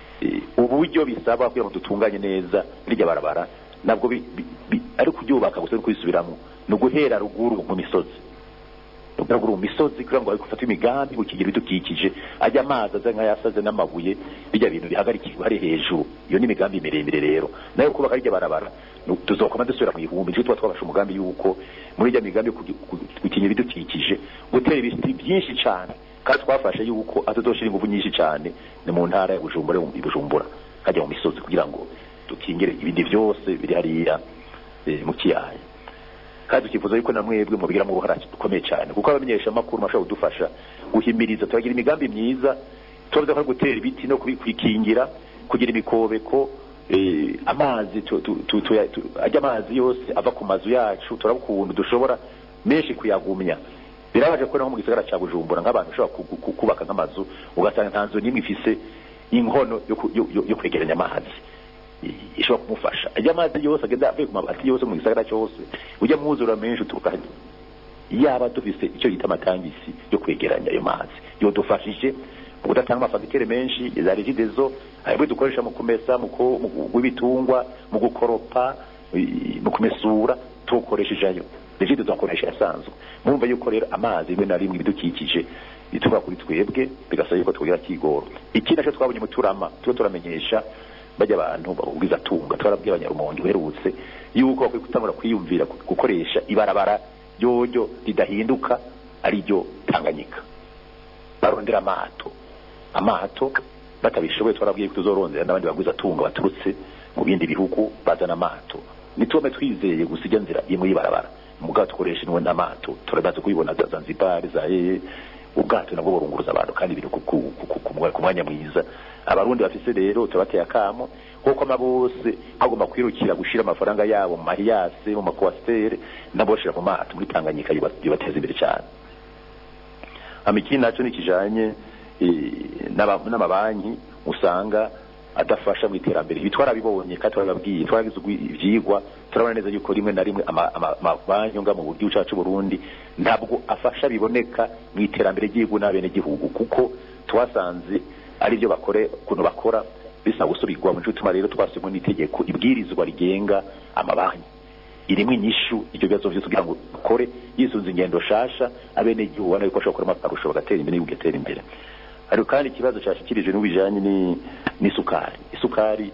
uburyo bisaba kugira ngo dutunganye neza rijya barabara nabwo ari kubyubaka gusa kwisubiramo no guhera ruguru mu misozi ruguru mu misozi kugira ngo gufata imigambi gukigira bidukikije ajya amazi aza nka yasaze n'amabuye bijya bintu bihagarikirwa hari hejuru. Iyo ni imigambi miremire rero nayo kubaka rijya barabara tuzokoma dusubira mu ihumbi cyo twa twafashe umugambi yuko muri rijya migambi gukinya bidukikije gutera ibiti byinshi cyane kandi twafashe yuko atuzoshira ingufu nyinshi cyane ni mu ntara ya Bujumbura mu Bujumbura kajya mu misozi kugira ngo dukingire ibindi byose biri hariya mu kiyaya. Kandi tukifuza yuko namwebwe mu bigira mu ruhara dukomeye cyane kuko abamenyesha makuru mashaka kudufasha guhimiriza turagira imigambi myiza tubaza ko gutera ibiti no kubikingira kugira imikobeko amazi ajya amazi yose ava ku mazu yacu turabukundu dushobora menshi kuyagumya. Birabaje ko naho mu gisagara cya Bujumbura nk'abantu ushobora kubaka nk'amazu ugasanga ntanzo nimwe ifise inkono yo kwegeranya amazi ishobora kumufasha ajya amazi yose agenda avuye ku mabati yose mu gisagara cyose ujya mwuzura menshi utukanye yaba dufise icyo yita amatangisi yo kwegeranya ayo mazi yo dufashije udatanga amafagitire menshi za regidezo ayibwe dukoresha mu kumesa mu kubitungwa mu gukoropa mu kumesura tukoresheje ayo regidezo akoresha yasanzwe. Mumva yuko rero amazi rimwe na rimwe bidukikije ituba kuri twebwe bigasaba yuko twogira kigoro. Iki naco twabonye mu turama tuba turamenyesha bajya abantu babwiza tunga twarabwiye abanyarumonge uherutse yuko bakwiye gutangura kwiyumvira gukoresha ibarabara ryojo ridahinduka ari ryo Tanganyika barondera amato amato batabishoboye twarabwiye ko tuzorondera n'abandi bagwiza tunga baturutse mu bindi bihugu bazana amato nitume twizeye gusijya nzira imwe yibarabara mugato dukoresha n'we n'amato turabaza kuyibona za Zanzibar za yeye ubwato nabwo burunguruza abantu kandi biri ku mwanya mwiza. Abarundi bafise rero tubateye akamo kuko amabose agomba kwirukira gushira amafaranga yabo mu mariyase mu makwastere naboshira mu mato muri Tanganyika yubateza imbere cyane. Amikini naco nikijanye n'amabanki usanga adafasha mu iterambere bitwara bibonye kandi twababwiye twaragize ivyigwa turabona neza yuko rimwe na rimwe amabanki nga mu buryo cyacu Burundi ntabwo afasha biboneka mu iterambere ry'igihugu n'abene gihugu kuko twasanze ari byo bakore kuno bakora bisa gusubirwa mu cyo rero twasimwe n'itegeko ibwirizwa rigenga amabanki irimo inyishu ibyo bibazo byose kugira ngo ukore yisunze ingendo shasha abene gihugu bana yuko ashobora kurema akarusho bagatera imbere y'ugetera imbere. Ariko kandi ikibazo cyashikirije n'ubijanye ni n'isukari isukari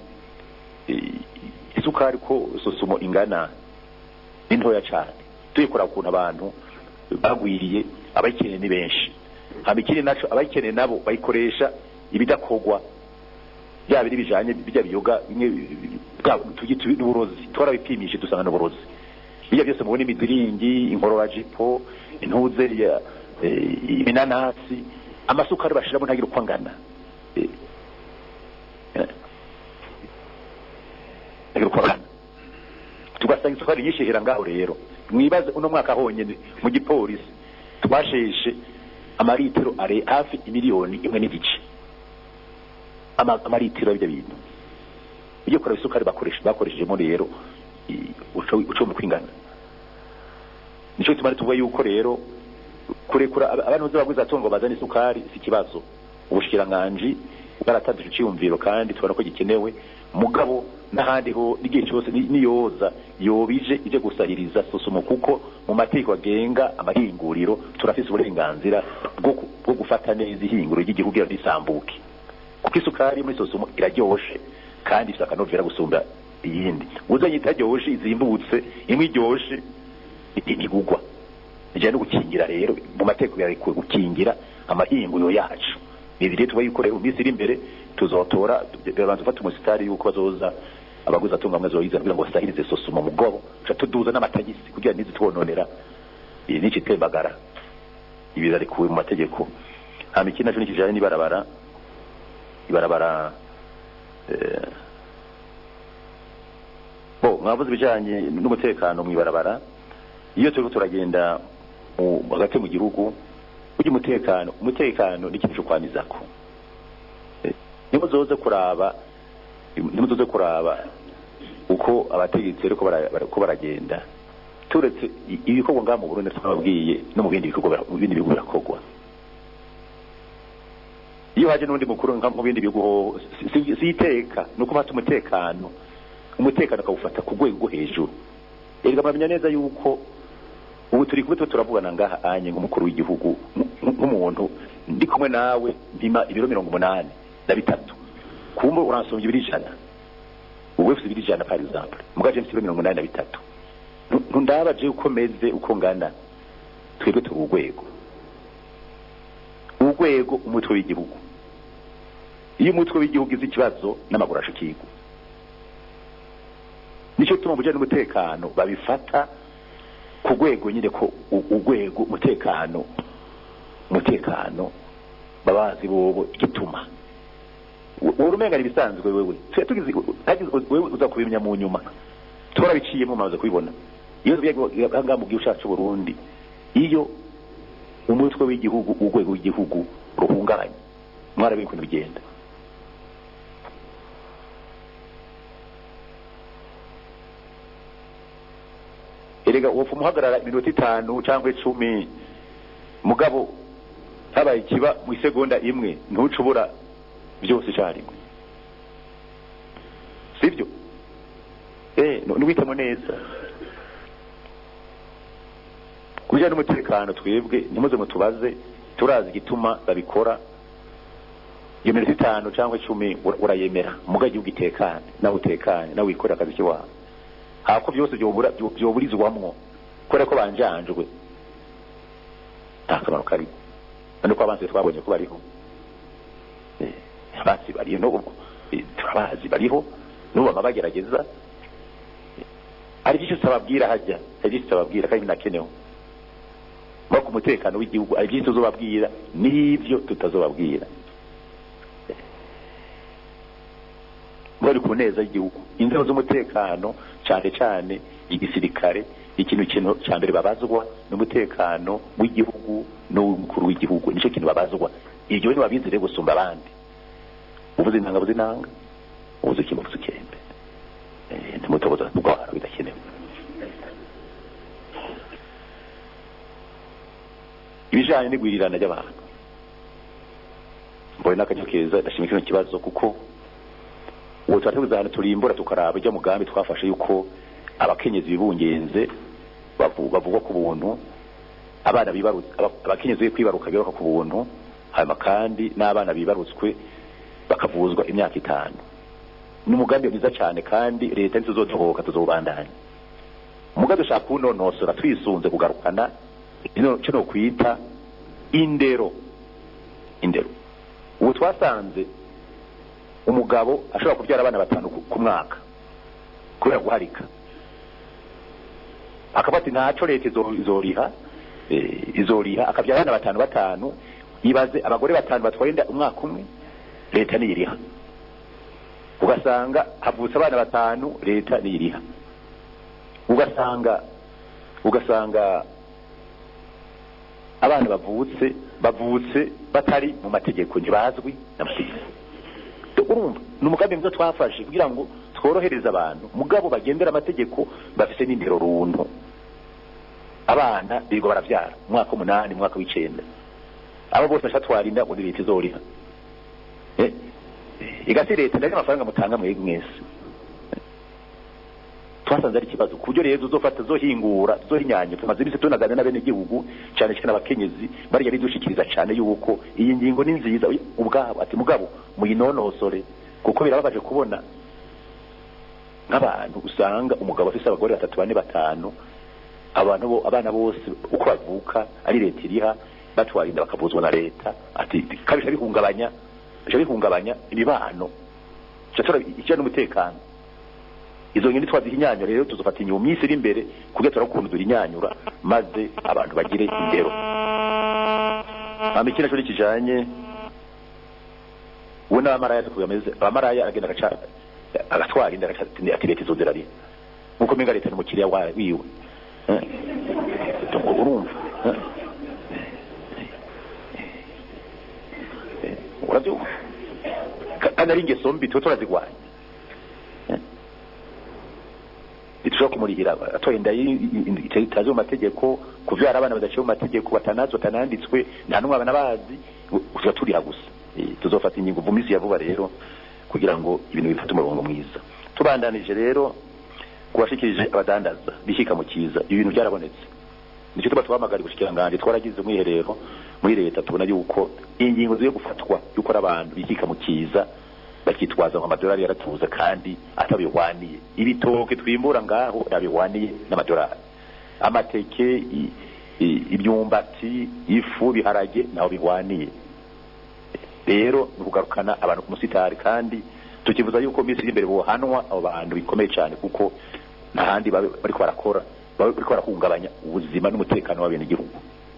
isukari ko sosumo ingana n'intoya cyane tuyikora ku abantu bagwiriye abayikeneye ni benshi habikiri naco abayikeneye nabo bayikoresha ibidakogwa bya biri bijanye bijya biyoga tugitu n'uburozi twara bipimishe dusanga n'uburozi bijya byose mubone imidiringi inkororajipo intuze ya iminanasi amasukari bashiramo ntagira uko angana ugasanga isukari nyinshi ihera ngaho rero mwibaze uno mwaka honyene mu gipolisi twasheshe amaritiro are hafi imiliyoni imwe n'igice amaritiro y'ibyo bintu iyo kora isukari bakoresha bakoreshejemo rero uco uco mu kwingana nico tumari tuvuga yuko rero kurekura abantu bazabaguza atongo bazana isukari si kibazo ubushikiranganje baratanze iciyumviro kandi tubona ko gikenewe mugabo n'ahandi ho n'igihe cyose niyoza yobije ije gusahiriza sosumo kuko mu mateko agenga amahinguriro turafise uburenganzira bwo gufata neza ihinguro ry'igihugu rya disambuke kuko isukari muri sosumo iraryoshe kandi ifite akanovera gusumba iyindi uzanye itaryoshe izimbutse imwe iryoshe igugwa bijyanye no gukingira rero mu mateko yarekuwe gukingira amahinguriro yacu bibiri tuba yuko rero minsi iri imbere tuzotora babanza ufata umusitari yuko bazoza abaguza atunga amwe zoyiza kugira ngo basahirize sosumo mu gobo cha tuduza n'amatagisi kugira nizi twononera n'iki tembagara ibirarekuwe mu mategeko hama ikindi naco nikijanye n'ibarabara ibarabara eh bo mwavuze bijanye n'umutekano mu ibarabara iyo turiko turagenda hagati mu gihugu uji umutekano umutekano n'ikintu cyo kwamizako nimuzoze kuraba nimuzoze kuraba uko abategetsi ariko barako baragenda turetse ibikorwa ngaha mu Burundi twababwiye no mu bindi bikorwa mu bindi bihugu birakogwa iyo haje n'undi mukuru nka mu bindi bihugu siteka nuko bata umutekano umutekano akawufata ku rwego hejuru erega bamenya neza yuko ubu turi kubito turavugana ngaha anye nk'umukuru w'igihugu nk'umuntu ndi kumwe nawe mpima ibiro mirongo umunani na bitatu kumbe uransomye ibiri ijana uwe ufite ibiri ijana par exemple mugaje mfite mirongo umunani na bitatu ntundaba je ukomeze uko ngana twebwe turi urwego urwego umutwe w'igihugu iyo umutwe w'igihugu izi kibazo n'amaguru ashikirwa nico tuma bujanye n'umutekano babifata ku rwego nyine ko urwego umutekano umutekano babazi bobo igituma urumenga ibisanzwe wewe twe tugize wewe uza kubimenya mu nyuma turabiciyemo maze kubibona iyo byaganga mu gihugu cyacu Burundi iyo umutwe w'igihugu urwego w'igihugu ruhungabanye mwarabe ko bigenda erega uwo muhagarara iminota itanu cyangwa icumi mugabo habaye kiba mu isegonda imwe ntucubura byose cyarimwe sibyo eh n'ubitamo neza kujya n'umutekano twebwe nimuze mutubaze turazi gituma babikora iyo minota itanu cyangwa icumi urayemera mugaje ugitekane nawe utekane nawe ikora akazi kiwawe hako byose byobura byoburizwamwo kore ko banjanjwe akamaro kari none ko abanze twabonye ko bariho eh abasi bariho no turabazi bariho nuba mabagerageza ari byinshi sababwira hajya ari byinshi sababwira kandi nakenewe bako umutekano w'igihugu ari byinshi tuzobabwira nivyo tutazobabwira bari ku neza y'igihugu inzego z'umutekano cyane cyane igisirikare ikintu kintu cyambere babazwa n'umutekano w'igihugu n'umukuru w'igihugu nico kintu babazwa iryo ni babizire gusumba abandi uvuze intanga buze nanga uvuze kimuvuze kembe eh ntimutoboza rwara bidakenewe ibijanye n'igwirirana ry'abantu mbona nakajya keza ndashimika kino kibazo kuko uwo twatuzana turimbura tukaraba ijya mugambi twafashe yuko abakenyezi bibungenze bavugwa ku buntu abana bibarutse abakenyezi kwibaruka bibaruka ku buntu hanyuma kandi n'abana bibarutswe bakavuzwa imyaka itanu n'umugambi mwiza cyane kandi leta ntizodohoka tuzobandanya umugambi ushaka kunonosora twisunze kugarukana kino kwita indero indero ubu twasanze umugabo ashobora kubyara abana batanu ku mwaka kubera guharika akabati ntaco leta izoriha izoriha akabyara abana batanu batanu ibaze abagore batanu batwenda umwaka umwe leta niyiriha ugasanga havutse abana batanu leta niyiriha ugasanga ugasanga abana bavutse bavutse batari mu mategeko ntibazwi n'amategeko. Urumva ni umugambi mwiza twafashe kugira ngo tworohereze abantu mugabo bagendera amategeko bafise n'indero runtu. Abana bigo baravyara mwaka umunani mwaka w'icenda abo bose bashatwarinda ngo leta izoriha eh igasi leta ndetse amafaranga mutanga mwege mwese twasanze ari kibazo kubyo rero uzofata zohingura zohinyanya tumaze bise tunagana na bene gihugu cyane cyane abakenyezi bari yari dushikiriza cyane yuko iyi ngingo ni nziza ubwabo ati mugabo muyinonosore kuko birababaje kubona nk'abantu usanga umugabo afise abagore batatu bane batanu abantu bo abana bose uko bavuka ari leta iriha batwarinda bakavuzwa na leta ati kabisha bihungabanya bihungabanya imibano cyatora icyo n'umutekano. Izo ngindi twazihinyanya rero tuzofata inyuma minsi iri imbere kugira turakuntu durinyanyura maze abantu bagire indero. Amikina cyo kijanye wona amaraya tukuyameze amaraya agenda gacha agatwara inda gacha ati leta izozera ari nkuko menga leta n'umukiriya wawe wiwe eh urumva urabyo kana ringe sombi tutorazigwanya itushaka kumurihira atoyenda itazo mategeko kuvyara abana badaciye mu mategeko batanazo tananditswe nta numwe abana bazi kuja turiha gusa tuzofata ingingo vumisi yavuba rero kugira ngo ibintu bifate umurongo mwiza. Tubandanije rero kubashikirije abadandaza bishika mu kiza ibintu byarabonetse nicyo tuba twamagari gushikira ngandi twaragize mwiherero muri leta tubona yuko ingingo ziyo gufatwa yuko abantu bishika mu kiza bakitwaza amadolari yaratuza kandi atabihwaniye ibitoke twimbura ngaho abihwaniye n'amadolari amateke ibyumbati ifu biharage naho bihwaniye rero nugarukana abantu ku musitari kandi tukivuza yuko misi imbere bohanwa abo bantu bikomeye cyane kuko nahandi bari ko barakora bari ko barahungabanya ubuzima n'umutekano w'abene gihugu.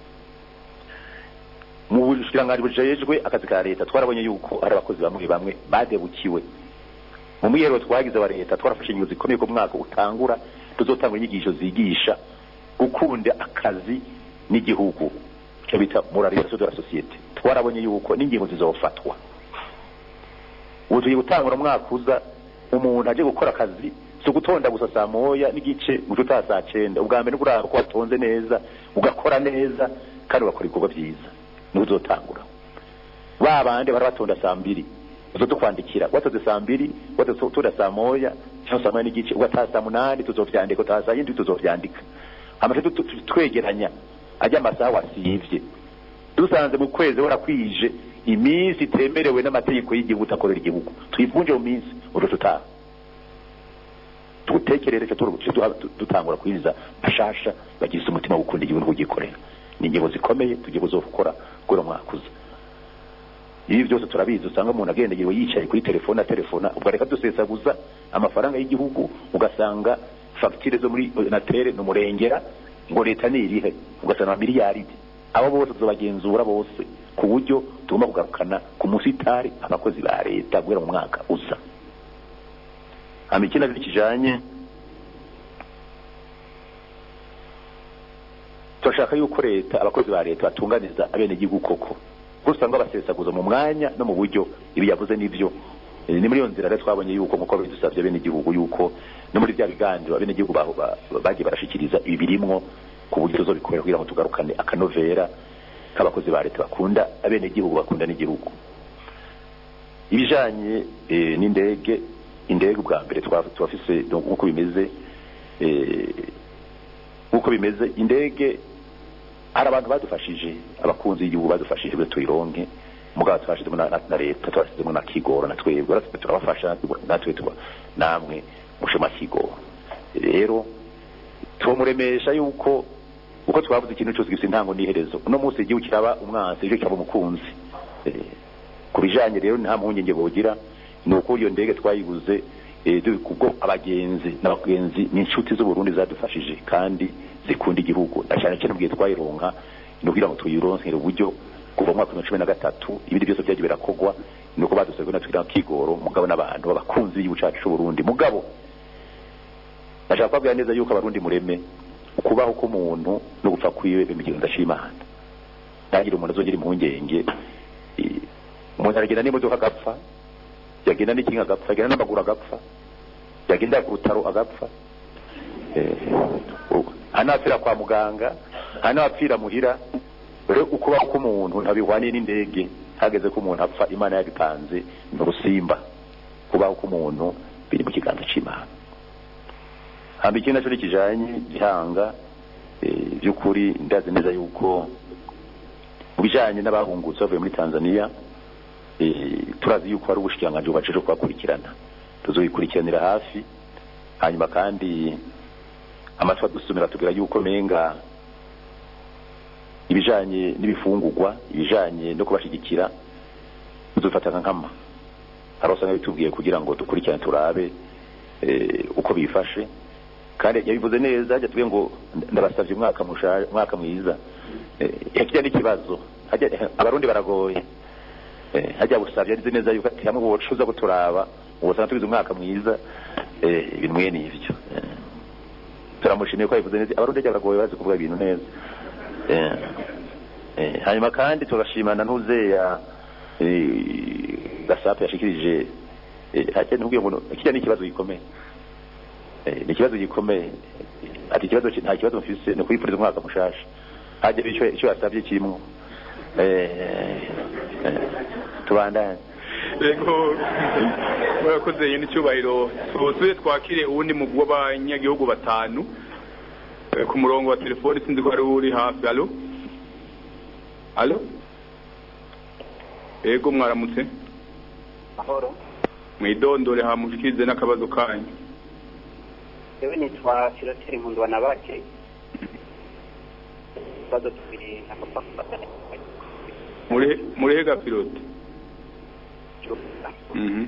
Mu bushikirangari bujejwe akazi ka leta twarabonye yuko ari abakozi bamwe bamwe badebukiwe mu mwiyero twagize wa leta twarafashe inyigo zikomeye ko mwaka utangura tuzotanga inyigisho zigisha gukunda akazi n'igihugu cyo bita moralisation de la société. Twarabonye yuko n'ingingo zizofatwa ubu tugiye gutangura mwaka uza umuntu aje gukora akazi so gutonda gusa saa moya n'igice gututa saa cyenda ubwa mbere n'urara ko watonze neza ugakora neza kandi ugakora ibikorwa byiza n'uzotangura babande barabatonda saa mbiri uzoto kwandikira watoze saa mbiri watoze tuda saa moya cyangwa saa moya n'igice ugataha saa munani tuzovyandika utaha yindi tuzovyandika amaze twegeranya ajya amasaha wasivye dusanze mu kwezi warakwije iminsi temerewe n'amategeko y'igihugu takorera igihugu twivunje mu minsi urututaha tutekerere cyo dutangura kwiza bashasha bagize umutima wo gukunda igihugu gikorera n'ingingo zikomeye tugiye kuzokora gura mwakuza. Ibi byose turabizi usanga umuntu agendagirwe yicaye kuri telefone telefona ubwo reka dusesaguza amafaranga y'igihugu ugasanga facture zo muri natere no murengera ngo leta nirihe ugasanga miliyari abo bose tuzobagenzura bose ku buryo tugomba kugarukana ku musitari abakozi ba leta gwera mu mwaka uza. Amikina bikijanye turashaka yuko leta abakozi ba leta batunganiza abene gihugu koko gusa ngo basesaguza mu mwanya no mu buryo ibi yavuze nivyo ni muri yo nzira rero twabonye yuko muko bidusabye abene gihugu yuko no muri bya biganiro abene gihugu bagiye barashikiriza ibi birimwo ku buryo tuzobikorera kugira ngo tugarukane akanovera k'abakozi ba leta bakunda abene gihugu bakunda n'igihugu. Ibijanye e, n'indege indege ubwa mbere twafise uko bimeze eh uko bimeze indege hari abantu badufashije abakunzi y'igihugu badufashije byo tuyironke mugabo twashyize na, na leta twashyize na kigoro na twebwe turabafasha natwe tuba namwe mushema kigoro rero tumuremesha yuko uko twavuze ikintu cyose gifite intango n'iherezo uno munsi igihugu kiraba umwansi cyo kiraba umukunzi e, kubijanye rero nta mpungenge bogira nuko iyo ndege twayiguze eh kubwo abagenzi n'abagenzi n'inshuti z'u Burundi zadufashije kandi zikunda igihugu cyane cyane bwiye twayironka no kugira ngo tuyironke uburyo kuva mu mwaka wa cumi na gatatu ibindi byose byagiye birakogwa nuko badusabwe natwira kigoro mugabo n'abantu babakunzi y'igihugu cyacu cy'u Burundi mugabo bashaka kubabwira neza yuko abarundi mureme ukubaho k'umuntu no gupfa kwiwe bimigenda shimana ntagira umuntu azogira impungenge umuntu aragenda n'imodoka agapfa yagenda n'ikinga agapfa yagenda n'amaguru agapfa yagenda ku rutaro agapfa anapfira kwa muganga anapfira muhira rero ukubaho k'umuntu ntabihwaniye n'indege hageze ko umuntu apfa imana yabipanze n'urusimba kubaho k'umuntu biri mu kiganza c'Imana hamba ikintu naco kijanye gihanga by'ukuri ndazi neza yuko ubijanye n'abahungutse bavuye muri Tanzania turazi yuko ari ubushikiranganje bubajeje kubakurikirana tuzobikurikiranira hafi hanyuma kandi amatwa dusumira tugira yuko menga ibijanye n'ibifungurwa ibijanye no kubashigikira tuzofatana nkama arosanga bitubwiye kugira ngo dukurikirane turabe uko bifashe kandi yabivuze neza ajya tuvuge ngo ndabasavye umwaka mushaje umwaka mwiza yakijya n'ikibazo abarundi baragoye hajya busavye arize neza yuko ati hamwe bocuza kuturaba ubusanga tubize umwaka mwiza ibintu mwene ivyo turamushimiye ko yabivuze neza abarundi baragoye bazi kuvuga ibintu neza hanyuma kandi turashimana ntuzeya gasape yashikirije hake ntubwiye ngo kijya n'ikibazo gikomeye ni ikibazo gikomeye ati ikibazo nta kibazo mfise no kwifuriza umwaka mushasha haje bico icyo yasabye kirimo tubandanye Ego murakoze yini cyubahiro twose twakire ubundi mu bw'abanyagihugu batanu ku murongo wa telefone sinzi ko ari uri hafi allo allo Ego mwaramutse Mahoro mwidondore hamushikirize n'akabazo kanyu Ewe nitwa Filoteri Mundwa nabake bazo tubiri nakopaka muri muri hega pilote Mhm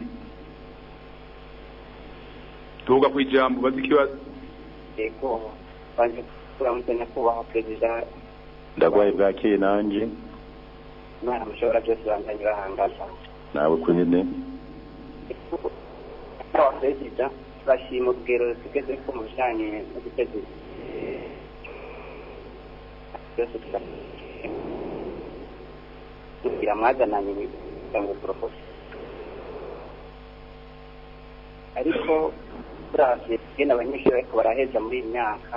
Tuga kwijambo bazikibazo Ego banje kuramutanya kuba president ndagwaye bwakeye nanje Mwana mushobora byose bandanye bahangaza nawe kunyene Aho president bashima ubwero tugeze ko mu bijanye no guteza byose kugira mwazananye cyangwa propose ariko turavye gena abanyeshuri ariko baraheza muri iyi myaka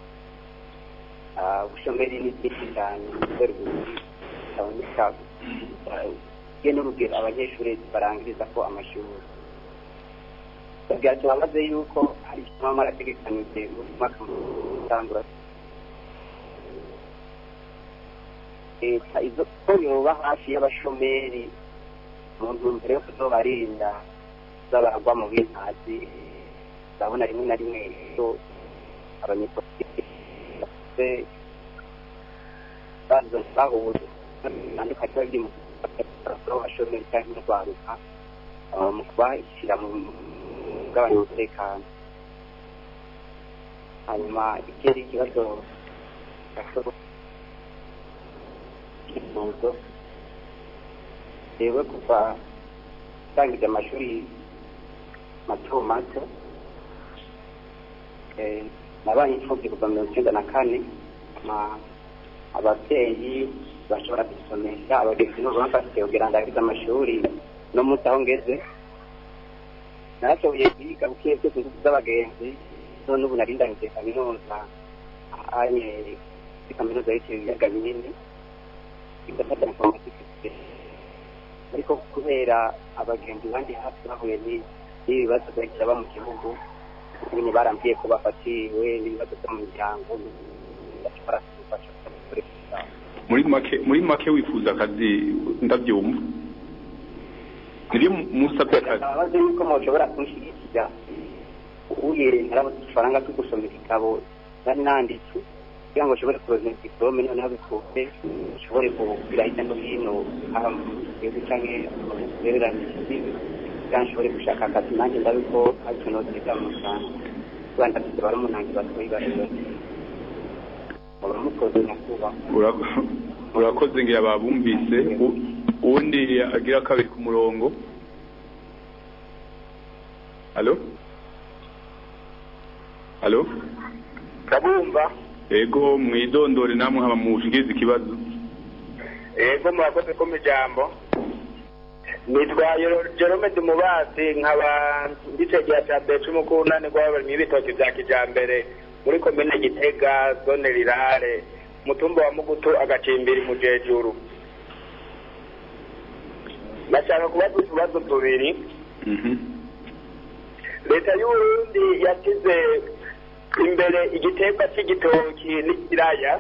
ubushomeri ni byinshi cyane kubera abanyeshuri gena urugero abanyeshuri barangiriza ko amashuri Bwacyo bamaze yuko hari ikintu marategekanije mu mwaka mutangura izo ko yoba hafi y'abashomeri mu ntumbero yo kuzobarinda z'abagwa mu bintazi ndabona rimwe na rimwe iyo abanyepolitiki bazo bahuye bitandukanye bari mu bashomeri cyangwa urwaruka mu kubashyira mu gabanya umutekano hanyuma ikindi kibazo ikibazo yewe kuva tangije amashuri mato mato nabaye imfubyi kuva mirongo icyenda na kane ababyeyi bashobora gusomesha abagenzi n'ubu bamfashije kugira ngo ndagize amashuri no munsi aho ngeze narashoboye kwiga buke byose z'abagenzi none ubu nari ndangije kaminuza ahanye kuri kaminuza y'ibiyaga binini igafata informatike ariko kubera abagenzi bandi hafi bahuye n'ibibazo byagira ba mu gihugu nyine barambwiye ko bafatiwe n'ibibazo byo mu miryango bashobora kubafasha muri make muri make wifuza akazi ndabyumva niri musabye akazi abaze yuko mushobora kunshigikira uye narabuze ifaranga cyo gusoma igitabo nari nanditse kugira ngo ushobore kuronka diplome noneho bikupe ushobore kugira hirya no hino igihugu cyangwa ugereranyije kandi ushobore gushaka akazi nanjye ndabiko ariko notega mu Rwanda Rwanda tuzabara umunangi batoyi barero uramukoze nyakubahwa urakoze ngira babumvise uwundi agira kabiri ku murongo allo Allo? Kabumba. Ego mwidondore namwe haba mushikiriza ikibazo. Ego mwakoze ko mijambo. Nitwa Jerome Dumubasi nkaba nditegera cha Becu mukunane gwabari mibitoki bya kijambere muri komine Gitega zone Rirare mutumba wa Mugutu agacimbiri mu Jejuru. Nashaka kubaza utubazo tubiri. Mhm. Leta y'u Burundi yatize imbere igiterwa cy'igitoki n'ikiraya,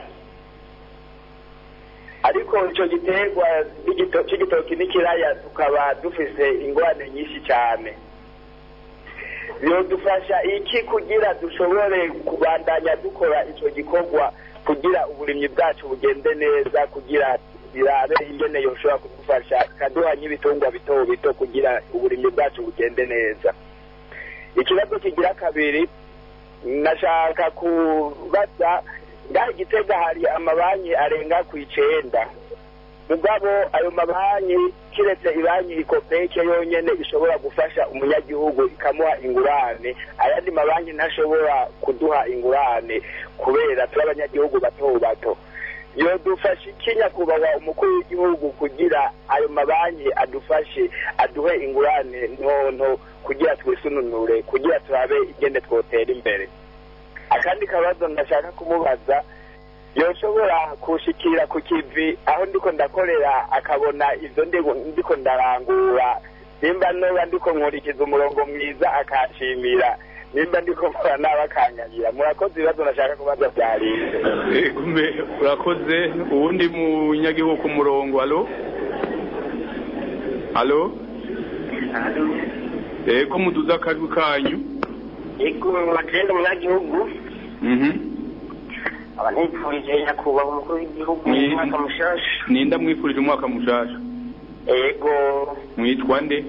ariko icyo giterwa cy'igitoki n'ikiraya tukaba dufise ingorane nyinshi cyane. Byodufasha iki kugira dushobore kubandanya dukora icyo gikorwa kugira uburimyi bwacu bugende neza, kugira birabe ingene yoshobora kudufasha kaduha n'ibitungwa bito bito kugira uburimyi bwacu bugende neza. Ikibazo kigira kabiri, nashaka kubaza ngaho Gitega hari amabanki arenga ku icenda, mugabo ayo mabanki kiretse ibanki Ikopeke yonyene ishobora gufasha umunyagihugu ikamuha ingurane, ayandi mabanki ntashobora kuduha ingurane kubera turi abanyagihugu bato bato. Yodufasha iki nyakubahwa umukuru w'igihugu kugira ayo mabanki adufashe aduhe ingurane ntonto kugira twisununure, kugira turabe igende twotera imbere. Akandi kabazo ndashaka kumubaza, yoshobora kushikira ku kivi aho ndiko ndakorera akabona ivyo ndiko ndarangura, nimba noba ndiko nkurikiza umurongo mwiza akashimira, nimba ndiko nkora n'abakanyagira. Murakoze ibibazo nashaka kubaza byarinze. Eh kumbe urakoze. Uwundi munyagihugu ku murongo. Allo? Allo? Allo? Ego muduza akajwi kanyu. Ego wagenda munyagihugu. Mhm. Abanipfurije nyakubahwa umukuru w'igihugu umwaka mushasha. Ninda mwifurije umwaka mushasha. Ego. Mwitwa nde?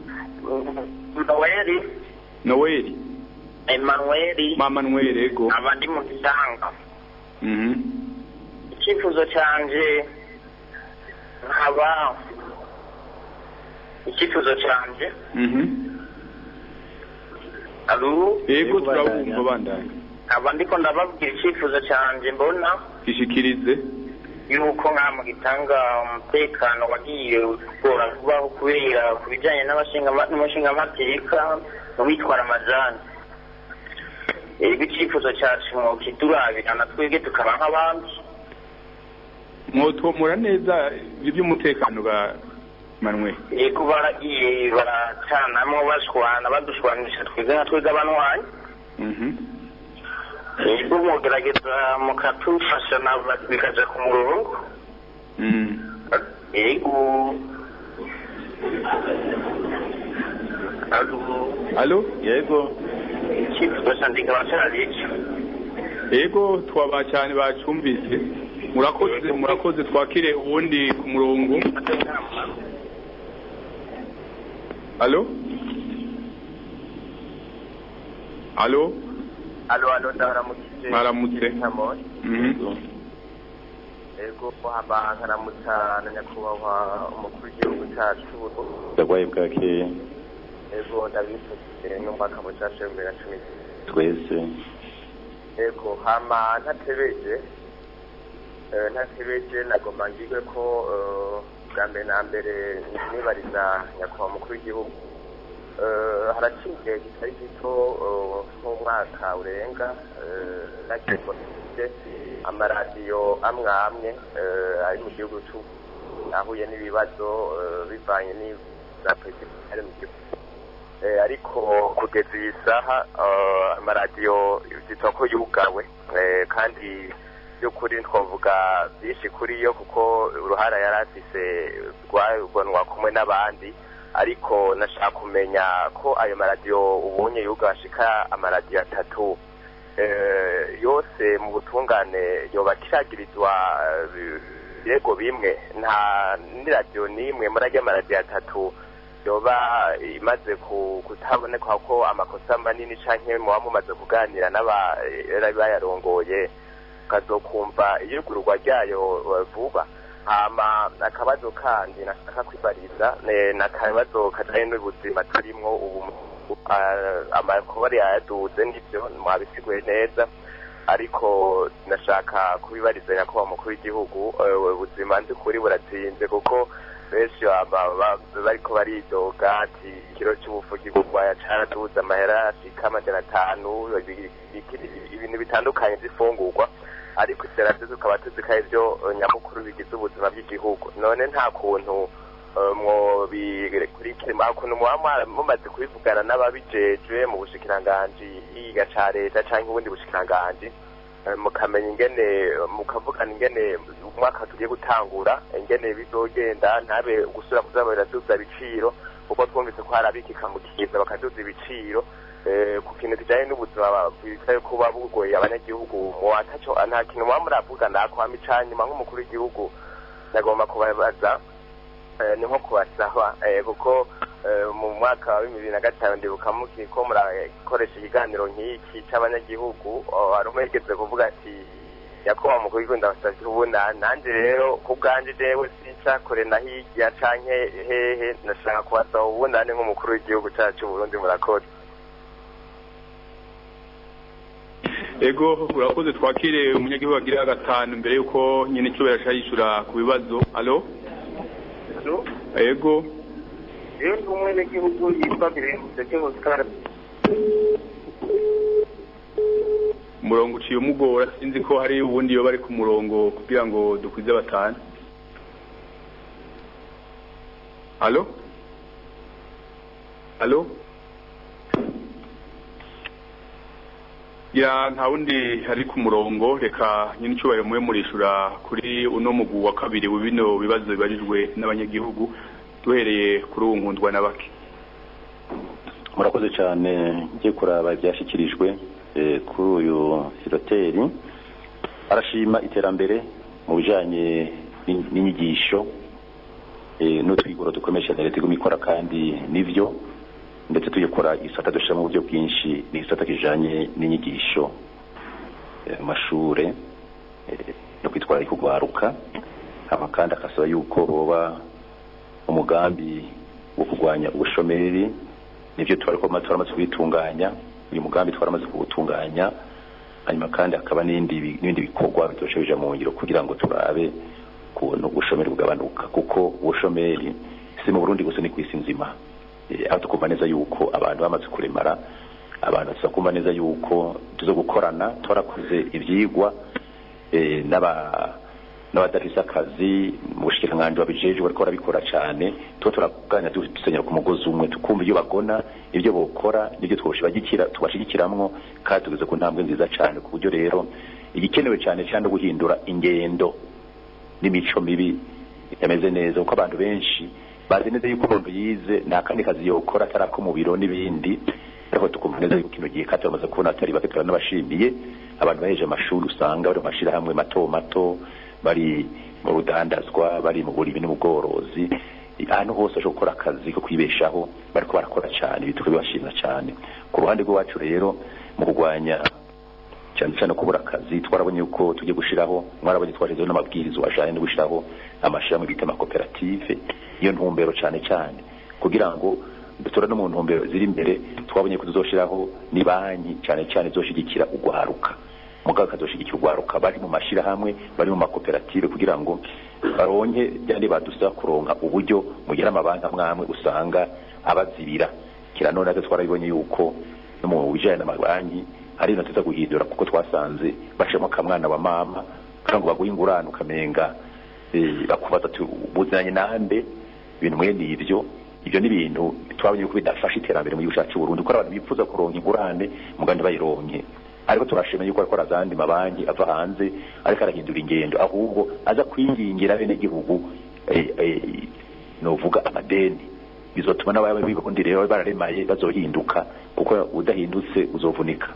Noeli. Noeli. Emmanuel. Mama Noeli, ego. Abandi mu Gisanga. Mhm. Icyifuzo canje nkaba icyifuzo canje. Mhm. Allo? Ego turabumva bandanye. Aba ndiko ndababwira icyifuzo canje mbona gishikirize yuko nka mu Gitanga umutekano wagiye kugora kubaho kubera kubijanye n'abashinga n'abashinga amateka no bitwara amajani. Ego icyifuzo cyacu mu kidurabira natwege tukaba nk'abandi. Mwotomura neza iby'umutekano ga Manuel. Ego baragiye baracanamwo bashwana badushwanisha twege natwege abanwanyi. Mhm. Ego mugerageza mukatufasha na bikaja ku murongo. Mhm. Ego. Allo? Allo? Yego. Icyifuzo cyandika bacariye. Ego twaba cyane bacumvise. Murakoze murakoze twakire ubundi ku murongo. Allo? Allo? Allo allo ndaramukije. Maramutse. Mhm. Ego haba nkaramutsa na nyakubahwa umukuru w'igihugu cyacu. Ndagwaye bwake. Ego ndabifite n'umwaka mushasha wa bibiri na cumi. Twese. Ego hama ntatebeje. Eh ntatebeje nagomba ngirwe ko bwa mbere na mbere nibariza nyakubahwa umukuru w'igihugu. Eh haraciye kitari gito nk'umwaka urenga nakibonye amaradiyo amwe amwe ari mu gihugu cy'u ahuye n'ibibazo bivanye n'iza perezida mu gihugu. Ariko kugeza iyi saha amaradiyo byitwa ko yugawe, kandi by'ukuri twavuga byinshi kuri yo kuko uruhara yari afise rwabonwa kumwe n'abandi, ariko nashaka kumenya ko ayo maradiyo ubonye yugashika amaradiyo atatu yose mu butungane yoba kiragirizwa birego bimwe, nta n'iradiyo n'imwe muri ajya amaradiyo atatu yoba imaze kutaboneka ko amakosa manini canke muba mumaze kuganira n'abayarongoye ukazokumva iyugururwa ryayo vuba. Hama akabazo kandi nashaka kwibariza n'akabazo kajanye n'ubuzima turimwo ubu amakobari yaduze n'ibyo mwabisiguye neza ariko nashaka kubibariza nyakubahwa mukuru w'igihugu ubuzima nzi kuri buratsinze kuko benshi bariko baridoga ati ikiro cy'ubufu kigurwa caraduze amahera ashika amajana atanu ibintu bitandukanye vy'ifungurwa ariko iterambere tukaba tuzika ivyo nyamukuru bigize ubuzima bw'igihugu none nta kuntu mwo bikurikira ukuntu muba mumaze kubivugana n'ababijejwe mu bushikiranganji yiga ca leta canke ubundi bushikiranganji mukamenya ingene mukavugana ingene umwaka tugiye gutangura ingene bizogenda ntabe gusura kuzabera duza ibiciro kuko twumvise ko hari abikika mu kiza bakaduza ibiciro ku kintu kijanye n'ubuzima bwitaye kuba bugoye abanyagihugu mu ataco nta kintu muba muravugana ko amicanyuma nk'umukuru w'igihugu nagomba kubabaza ni nko kubasaba kuko mu mwaka wa bibiri na gatanu ndibuka ko murakoresha ikiganiro nk'iki c'abanyagihugu hari umwe yigeze kuvuga ati yakoba mukuru w'igihugu ndabasavye ubu nanje rero ku bwanje jewe sinca kure na hirya canke hehe nashaka kubasaba ubu nane nk'umukuru w'igihugu cacu c'Uburundi murakoze. Ego urakoze twakire umunyagihugu agira gatanu mbere yuko nyine cyo yishura ku bibazo. Allo Allo Ego Iyo umwe n'igihugu yitwa Birenze cyo Oscar murongo uciye umugora sinzi ko hari ubundi yo bari ku murongo kugira ngo dukwize batanu. Allo Allo ya nta wundi hari ku murongo reka nyine cyubahiro muwe murishura kuri uno mugu wa kabiri bino bibazo bibarijwe n'abanyagihugu duhereye kuri ubu nkundwa na bake. Murakoze cyane ngiye kuraba ibyashikirijwe kuri uyu filoteri arashima iterambere mu bijanye n'inyigisho n'utwigoro dukomesha na leta igumikora kandi nivyo ndetse tuyikora isata dushira mu buryo bwinshi ni isata kijanye n'inyigisho amashure no kwitwara ikugwaruka hama kandi akasaba yuko boba umugambi wo kugwanya ubushomeri nivyo twariko maturamaze kubitunganya uyu mugambi twaramaze kuwutunganya hanyuma kandi akaba n'indi n'ibindi bikorwa bitosheje mu ngiro kugira ngo turabe kuntu ubushomeri bugabanuka kuko ubushomeri si mu Burundi gusa ni kwisi nzima aho tukumva neza yuko abantu bamaze kuremara abantu tuzakumva neza yuko tuzo gukorana twarakoze ivyigwa n'aba n'abadafise akazi mu bushikiranganje babijeje bariko barabikora cyane to turakuganya dusenyera ku mugozi umwe tukumva iyo bagona ibyo bokora nibyo twoshibagikira tubashigikiramwo kandi tugeze ku ntambwe nziza cyane ku buryo rero igikenewe cyane cyane guhindura ingendo n'imico mibi itameze neza kuko abantu benshi bazi neza yuko umuntu yize nta kandi kazi yokora atarako mu biro n'ibindi ariko tukumva neza yuko kino gihe kandi bamaze kubona atari bake n'abashimiye abantu baheje amashuri usanga bari mashira hamwe mato mato bari mu rudandazwa bari mu burimi n'ubworozi ahantu hose aje gukora akazi ko kwibeshaho bariko barakora cyane bituko bibashimira cyane ku ruhande rw'iwacu rero mu kugwanya cyane cyane kubura akazi twarabonye uko tujye gushiraho mwarabonye twajezo n'amabwirizo ajanye no gushiraho amashira mu bita amakoperative iyo ntumbero cyane cyane kugira ngo dutora no mu ntumbero ziri imbere twabonye ko tuzoshiraho ni banki cyane cyane zoshigikira ugwaruka mugaka kazoshigikira ugwaruka bari mu mashira hamwe bari mu makoperative kugira ngo baronke byandi badusaba kuronka uburyo mugira amabanki amwamwe usanga abazibira kira none ate twarabibonye yuko no mu bijanye n'amabanki hari no tuza guhindura kuko twasanze bashemo kamwana wa mama kandi ngo baguhingurana ukamenga bakubaza tubuzanye nande ibintu mwene ivyo ivyo ni ibintu twabonye ko bidafasha iterambere mu gihugu cyacu Burundi ko abantu bifuza kuronka ingurane mugandi bayironke ariko turashimye yuko akora zandi mabanki ava hanze ariko arahindura ingendo ahubwo aza kwingingira bene gihugu no vuga amadeni bizotuma n'abaye bibundi rero bararemaye bazohinduka kuko udahindutse uzovunika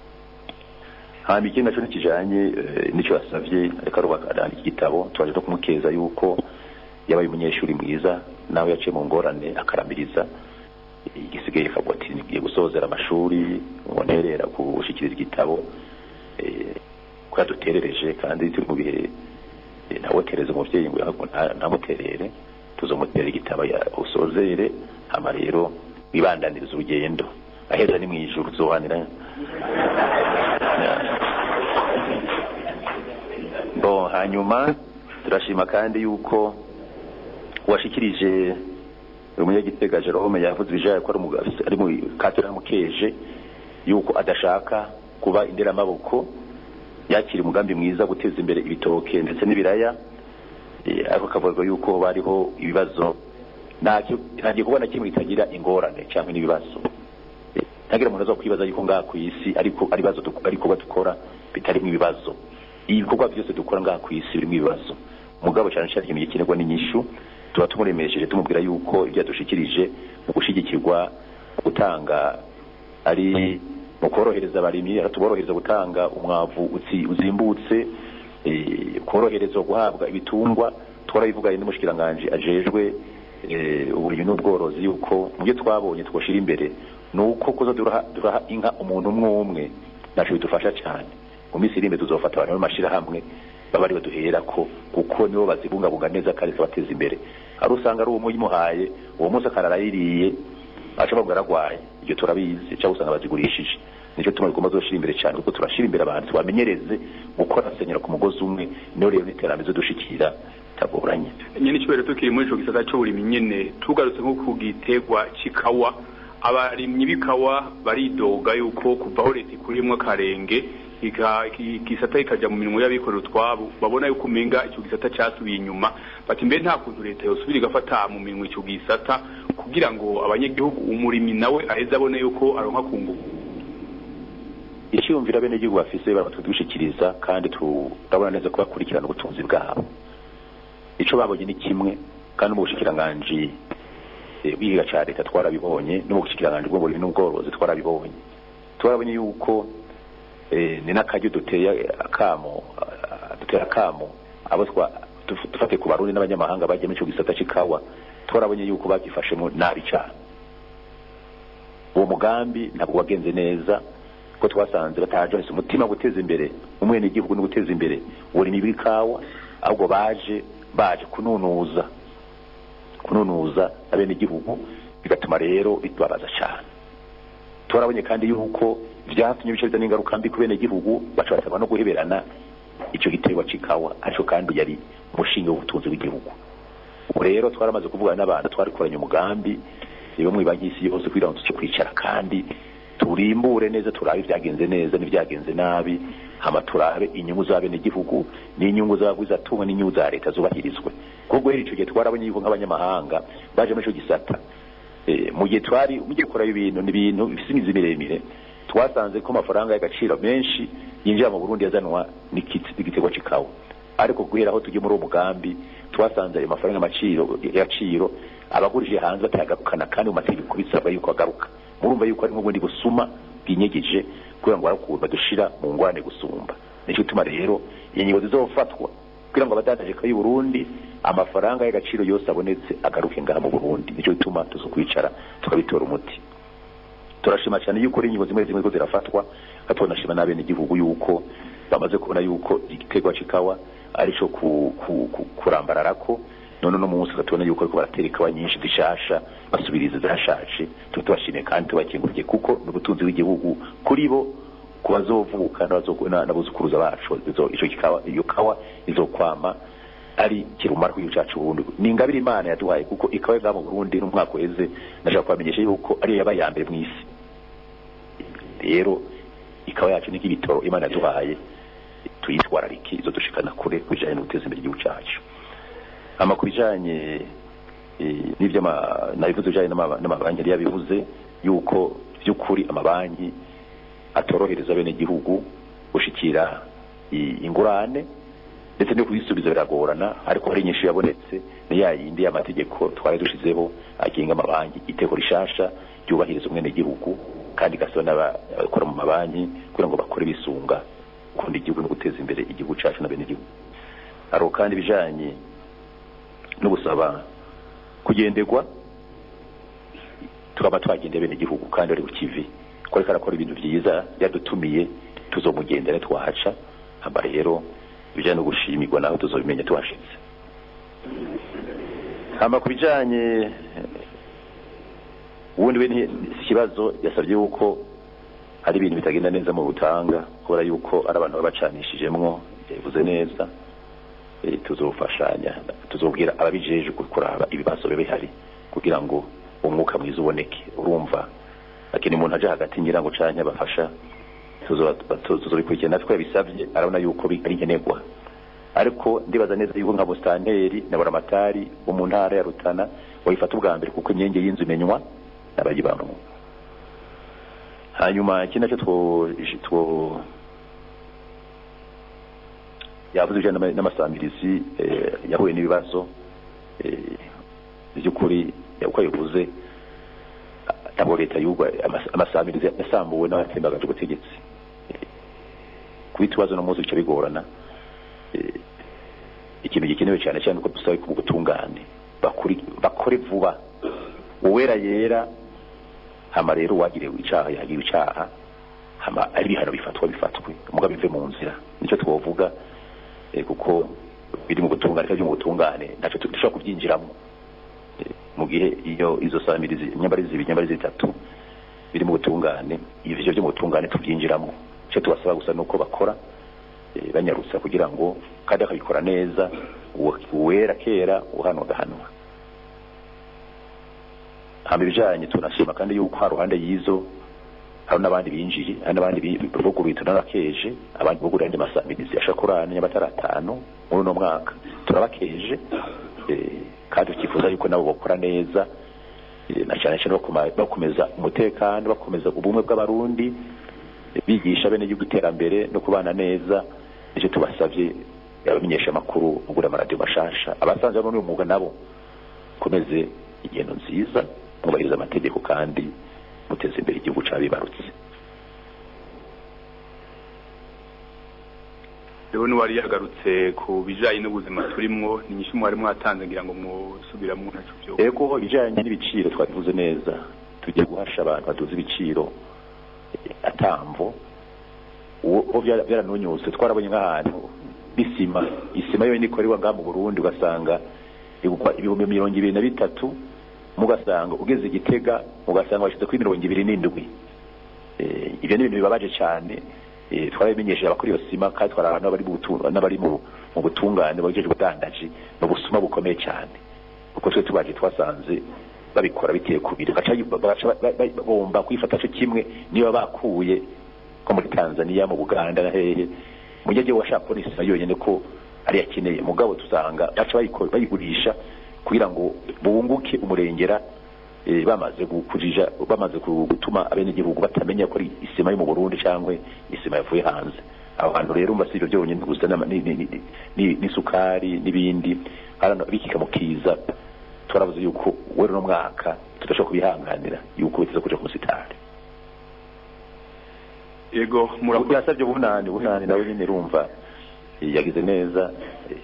hama ikindi naco nikijanye nico yasavye ariko arubaka igitabo twaje no kumukeza yuko yabaye umunyeshuri mwiza nawe yaciye mu ngorane akaramiriza igisigaye kavuga ati nigiye gusozera amashuri ngonerera kushikiriza igitabo ko yaduterereje kandi turi mu bihe nawe tereza umuvyeyi ngo namuterere tuzomutera igitabo ya usozere hama rero wibandaniriza urugendo aheza ni mwijuru zohanira bo hanyuma turashima kandi yuko washikirije umunyagitega Jerome yavuze ibijaye ko ari mu katera mukeje yuko adashaka kuba indera maboko yakira umugambi mwiza guteza imbere ibitoke ndetse n'ibiraya ariko kavuga yuko bariho ibibazo ntacyo ntagiye kubona kimwe itagira ingorane cyangwa n'ibibazo ntagira umuntu azo kwibaza yuko ngaha ku isi ariko ari bibazo ariko badukora bitarimo ibibazo ibikorwa byose dukora ngaha ku isi birimo ibibazo mugabo cyane cyane ikintu gikenegwa n'inyishu tuba tumuremesheje tumubwira yuko ibyo dushikirije mu gushigikirwa gutanga ari mu korohereza abarimyi aratuborohereza gutanga umwavu utsi uzimbutse korohereza guhabwa ibitungwa twarabivuga n'umushikiranganje ajejwe uburimyi n'ubworozi yuko mu byo twabonye twoshira imbere nuko kuzo duraha inka umuntu umwe umwe naco bidufasha cyane mu minsi iri imbere tuzofata abantu b'amashira hamwe babari baduhera ko kuko nibo bazibungabunga neza kandi bateza imbere ari usanga ari umuyimuhaye uwo munsi akararayiriye ashobora kugaragwaye ibyo turabizi cyangwa usanga bazigurishije nicyo tuma bigomba zoshira imbere cyane kuko turashira imbere abantu bamenyereze gukora senyera ku mugozi umwe no rero n'iterambere dushikira tagoranye nyine cyubere tukiri muri cyo gisata cyo buri nyene tugarutse nko kugitegwa cikawa abarimyi bikawa baridoga yuko kuvaho leta ikurimwe karenge ikisata ikaja mu minwe y'abikorera utwabo babona yuko umenga icyo gisata cyasubiye inyuma bati mbe nta kuntu leta yosubira igafata mu minwe icyo gisata kugira ngo abanyagihugu umurimi nawe aheze abone yuko aronka kunguka icyumvira bene gihugu bafise baratudwishikiriza kandi turabona neza ko bakurikirana ubutunzi bwabo ico babonye ni kimwe kandi mu bushikiranganje biga ca leta twarabibonye no mu bushikiranganje bwo buri n'ubworozi twarabibonye twarabonye yuko ni nakajyo duteye akamo dutera akamo abo twa dufate ku barundi n'abanyamahanga bagiye mu cyo gisata cikawa twarabonye yuko bagifashemo nabi cyane uwo mugambi ntabwo wagenze neza ko twasanze batajonse umutima guteza imbere umwene igihugu no guteza imbere uri nibikawa ahubwo baje baje kununuza kununuza abene igihugu bigatuma rero bitwabaza cyane turabonye kandi yuko byatumye bice bizana ingaruka mbi kubene igihugu bacabasaba no guheberana icyo giterwa cikawa ariko kandi yari umushinga w'ubutunzi bw'igihugu rero twaramaze kuvugana n'abantu twarikoranye umugambi nibo mu banki y'isi yose kugira ngo tuce kwicara kandi turimbure neza turabe byagenze neza n'ibyagenze nabi hama turabe inyungu za bene igihugu n'inyungu z'abaguzi atunga n'inyungu za leta zubahirizwe kuko rero icyo gihe twarabonye yuko nk'abanyamahanga baje muri cyo gisata mu gihe twari mugiye gukora ibintu n'ibintu bifite imizi miremire twasanze ko amafaranga y'agaciro menshi yinjira mu Burundi yazanwa n'igitego cikawa ariko guhera aho tugiye muri uwo mugambi twasanze ayo mafaranga y'amaciro y'agaciro abagurije hanze batagarukana kandi mu mategeko bisaba yuko agaruka murumva yuko ari nk'ubundi busuma bwinyegeje kugira ngo barakurwa dushira mu ngwane gusumba nicyo tuma rero inyigo zizofatwa kugira ngo abadandaje kayi Burundi amafaranga y'agaciro yose abonetse agaruke ngaha mu Burundi nicyo tuma tuzokwicara tukabitora umuti turashima cyane yuko inyigo zimwe zimwe ko zirafatwa hatonashima n'abene igihugu yuko bamaze kubona yuko igiterwa cikawa ari cyo kurambararako none no munsi gatubona yuko ariko baratera ikawa nyinshi zishasha basubiriza zirashaje tutubashine kandi tubakingurije kuko n'ubutunzi bw'igihugu kuri bo kubazovuka n'abazokuruza bacu ico kikawa iyo kawa izokwama ari kirumara ku cyacu Burundi ningabira Imana yaduhaye kuko ikawa nga mu Burundi n'umwaka weze ndashaka kwamenyesha yuko ari yabayambere mu isi rero ikawa yacu n'ikibitoro Imana yaduhaye tuyitwarariki izo dushikana kure kujanye no guteza imbere igihugu cyacu ama kubijanye n'ibyo nabivuze bijanye n'amabanki yari yabivuze yuko by'ukuri amabanki atorohereza bene igihugu gushikira ingurane ndetse no kubisubiza biragorana ariko hari nyinshi yabonetse ni ya yindi y'amategeko twari dushizeho agenga amabanki iteko rishasha ryubahiriza umwene igihugu kandi gasaba n'abakora mu mabanki kugira ngo bakore bisunga kundi igihugu no guteza imbere igihugu cyacu na bene igihugu aro kandi bijanye no gusaba kugenderwa tukaba twagendeye bene igihugu kandi ari ukivi ko karakora ibintu byiza yadutumiye tuzomugendera twahaca hamba rero bijanye no gushimirwa naho tuzobimenya twashitse hamba kubijanye ubundi we ni ikibazo yasabye yuko hari ibintu bitagenda neza mu butanga kubera yuko ari abantu babacanishijemwo yavuze neza e, tuzofashanya tuzobwira ababijeje kuraba ibibazo bibe hari kugira ngo umwuka mwiza uboneke urumva lakini umuntu aje hagati ngira ngo canye abafasha tuzobikurikirana twe bisabye arabona yuko ari nkenerwa ariko ndibaza neza yuko nka Bustanteri na Buramatari bo mu ntara ya Rutana bayifata ubwa mbere kuko inyenye y'inzu imenywa n'abagibano hanyuma kina cyo two two yavuze ijana n'amasambirizi yahuye n'ibibazo by'ukuri uko yavuze abo leta y'ubwo amasambirizi yasambuwe n'abatembagaje ubutegetsi kubitwazo no muzi cyo bigorana ikintu gikenewe cyane cyane ko dusaba ku gutungane bakuri bakore vuba uwera yera hama rero wagire icaha yagira icaha hama ari bihano bifatwa bifatwe mugabe bive mu nzira nico twovuga e, kuko biri mu gutungana kandi mu gutungane naco dushobora kubyinjiramo e, mu gihe iyo izo samirizi nyambarizi binyambarizi bitatu biri mu gutungane ivyo byo mu gutungane tubyinjiramo cyo tubasaba gusa nuko bakora e, banyarutsa kugira ngo kandi akabikora neza uwera kera uhanwa gahanwa hama ibijanye tunashima kandi yuko hari ruhande yizo hari nabandi binjije hari nabandi bivugo bitanakeje abandi bugura andi masamirizi ashakurana nyabataratano muri no mwaka turabakeje eh kandi ukifuza yuko nabo bakora neza e, na cyane cyane bakomeza umutekano bakomeza ubumwe bw'abarundi e, bigisha bene y'ugiterambere no kubana neza icyo tubasavye yabamenyesha makuru ugura amaradio mashasha abasanze bano umwuga nabo komeze igendo nziza mubahiriza amategeko kandi muteze imbere igihugu cabibarutse rero wari yagarutse ku bijanye n'ubuzima turimwo ni nyinshi mwari mwatanze ngira ngo musubira mu ntacu byo ego bijanye n'ibiciro twabivuze neza tujye guhasha abantu baduze ibiciro atamvo uwo byaranonyose twarabonye nk'ahantu bisima isima yo nikoriwa nga mu Burundi ugasanga igukwa ibihumbi mirongo ibiri na bitatu mugasanga ugeze Gitega mugasanga washize kuri mirongo ibiri n'indwi eh ibyo ni ibintu bibabaje cyane eh twarabimenyesheje abakuri yo sima kandi twarabantu bari mu butunga n'abari mu gutungane bageje gudandaje no busuma bukomeye cyane kuko twe tubaje twasanze babikora biteye kubiri gaca bagomba kwifata cyo kimwe niyo bakuye ko muri Tanzania mu Buganda na hehe mujeje washaka ko nisima yonyene ko ari yakeneye mugabo tusanga baca bayigurisha kugira ngo bunguke umurengera e, bamaze gukujija bamaze gutuma abene gihugu batamenya ko ari isima yo mu Burundi cyangwa isima yavuye hanze abantu rero mbasibyo byonyine gusa ni ni ni ni sukari nibindi arano bikika mukiza twaravuze yuko wero no mwaka tudashobora kubihanganira yuko biteze kuja ku musitari yego murakoze yasabye bunani bunani nawe nyine rumva yagize neza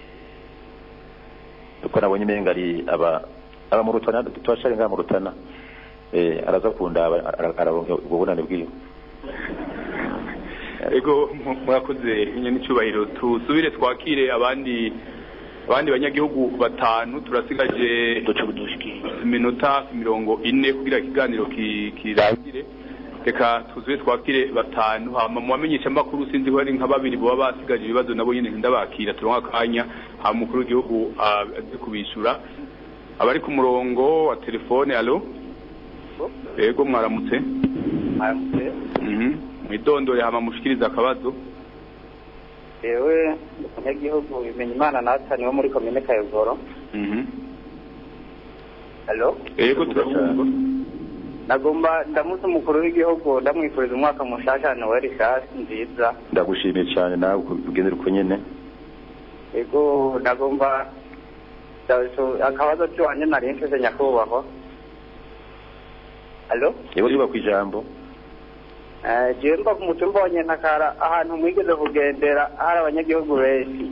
uko nabonye menga ari aba aba mu Rutana twashare nga mu Rutana eh araza kunda araronka ubunane bwiwe yego murakoze inyene cyubahiro tusubire twakire abandi abandi banyagihugu batanu turasigaje iminota mirongo ine kugira ikiganiro kirangire reka tuzuye twakire batanu hama muamenyesha makuru sinzi ko ari nka babiri bo basigaje ibibazo nabo nyine ndabakira turonka kanya ha mukuru w'igihugu azi kubishura abari ku murongo wa telefone allo yego mwaramutse mwaramutse mhm mwidondore hama mushikiriza akabazo ewe abanyagihugu bimenye Imana natani wo muri komine Kayogoro mhm allo yego turabumva nagomba ndamuze umukuru w'igihugu ndamwifuriza umwaka mushasha Noel shasi nziza ndagushimiye cyane nawe ugendera uko nyene ego nagomba daso akabazo cyane nari mfite nyakubahwa allo yego riba kwijambo eh jemba ku mutumba wa Nyentakara ahantu mwigeze kugendera hari abanyagihugu benshi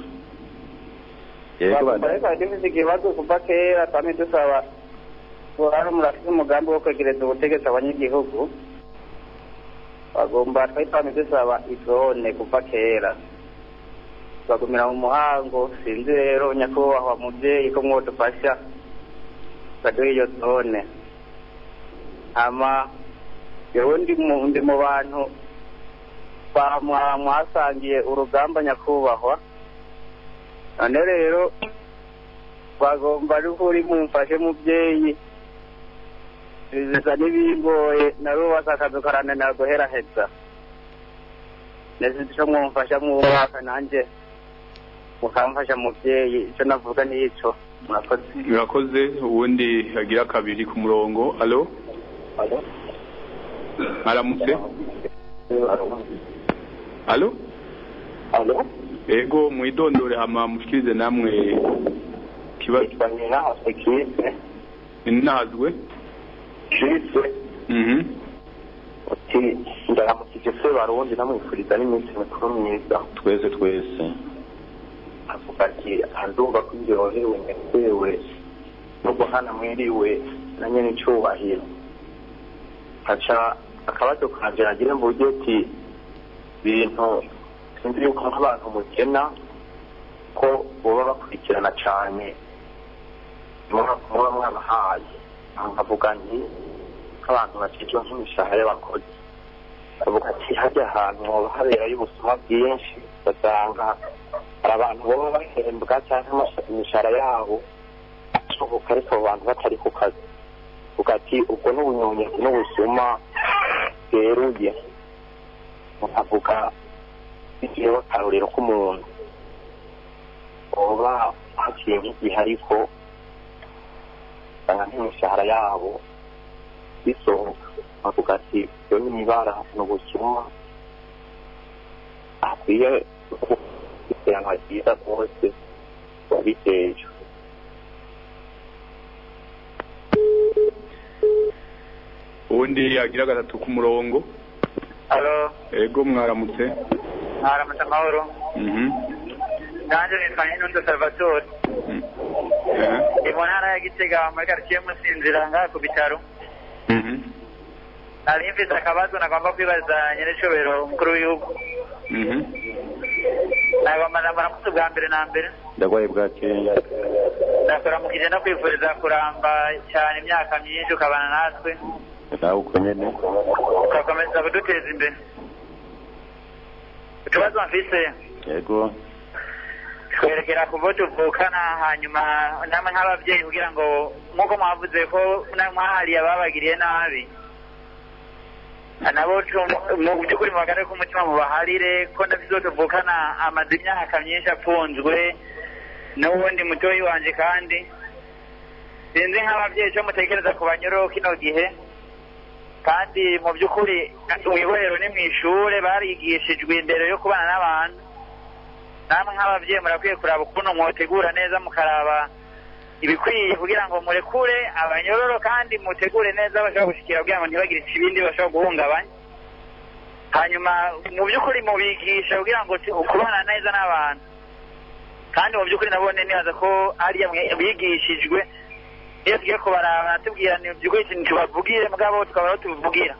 yego banda ndifite ikibazo kuva kera tamwe dusaba Wara murafite umugambi wo kwegereza ubutegetsi abanyagihugu bagomba twitame dusaba izone kuva kera bagumira mu muhango sinzi rero nyakubahwa muvyeyi ko mwodufasha baduhe iyo zone ama yewe ndi mu ndi mu bantu mwasangiye urugamba nyakubahwa none rero bagomba ariko uri mumfashe mubyeyi biza n'ibingoye narubatse akazu karananira guheraheza neza icyo mwumfasha mwubaka nanjye mukamfasha mubyeyi icyo navuga ni icyo murakoze murakoze ubundi agira kabiri ku murongo alo aramutse alo alo ego mwidondore hama mushikirize namwe kibazo nahazwe kise nahazwe kise mhm uti ndaramukije se barundi namwifuriza n'iminsi mikuru myiza twese twese avuga ati andumva ko indyohewe ngezewe nubwo hana mwiriwe na nyene icyubahiro aca akabazo kanje nagira mvuge ati bintu sinzi yuko nk'abantu mugena ko boba bakurikirana cyane muba mwabahaye nkavuga nti nk'abantu bakicwa nk'imishahara y'abakozi bavuga ati hajya ahantu hoba haberayo ubusuma bwinshi basanga hari abantu boba bahembwa cyangwa imishahara yabo ashoboka ariko abo bantu batari ku kazi uvuga ati ubwo n'ubunyonyezi n'ubusuma bweruye mukavuga igihe bakaruriro k'umuntu oba haciye nk'igihe ariko usanga nk'imishahara yabo bisohoka bavuga ati iyo ni ibara n'ubusuma akwiye iterana ryiza rwose wabiteje ubundi agira gatatu ku murongo alo ego mwaramutse mwaramutse amahoro mhm nanjye nitwa Inundo Salvatore ndi mu ntara ya Gitega muri quartier Musinzira ngaha ku bitaro mhm nari mfite akabazo nagomba kwibaza nyir'icobero umukuru w'igihugu mhm nagomba ndamutse bwa mbere na mbere ndagwaye bwakeye ndakora mu kije no kwifuriza kuramba cyane imyaka myinshi ukabana natwe nawe uko nyene ugakomeza kuduteza imbere utubazo mfise yego twerekera ku bo tuvukana hanyuma namwe nk'ababyeyi kugira ngo nk'uko mwavuze ko mwahariye ababagiriye nabi nabo mu by'ukuri mubagare ko umutima mubaharire ko ndavyo tuvukana amaze imyaka myinshi apfunzwe n'ubundi mutoyi wanje kandi sinzi nk'ababyeyi cyo mutekereza ku banyoro kino gihe kandi mu by'ukuri mw'ibohero ni mw'ishure barigishijwe imbere yo kubana n'abantu namwe nk'ababyeyi murakwiye kuraba ukuntu mwotegura neza mukaraba ibikwiye kugira ngo murekure abanyororo kandi mutegure neza bashobora gushikira kugira ngo ntibagire ikibindi bashobora guhungabanya hanyuma mu by'ukuri mubigisha kugira ngo kubana neza n'abantu kandi mu by'ukuri nabone nibaza ko hariya bigishijwe iyo tugiye kubaraba tubwira ni by'ukuri ikintu tubavugire mugabo tukaba tubivugira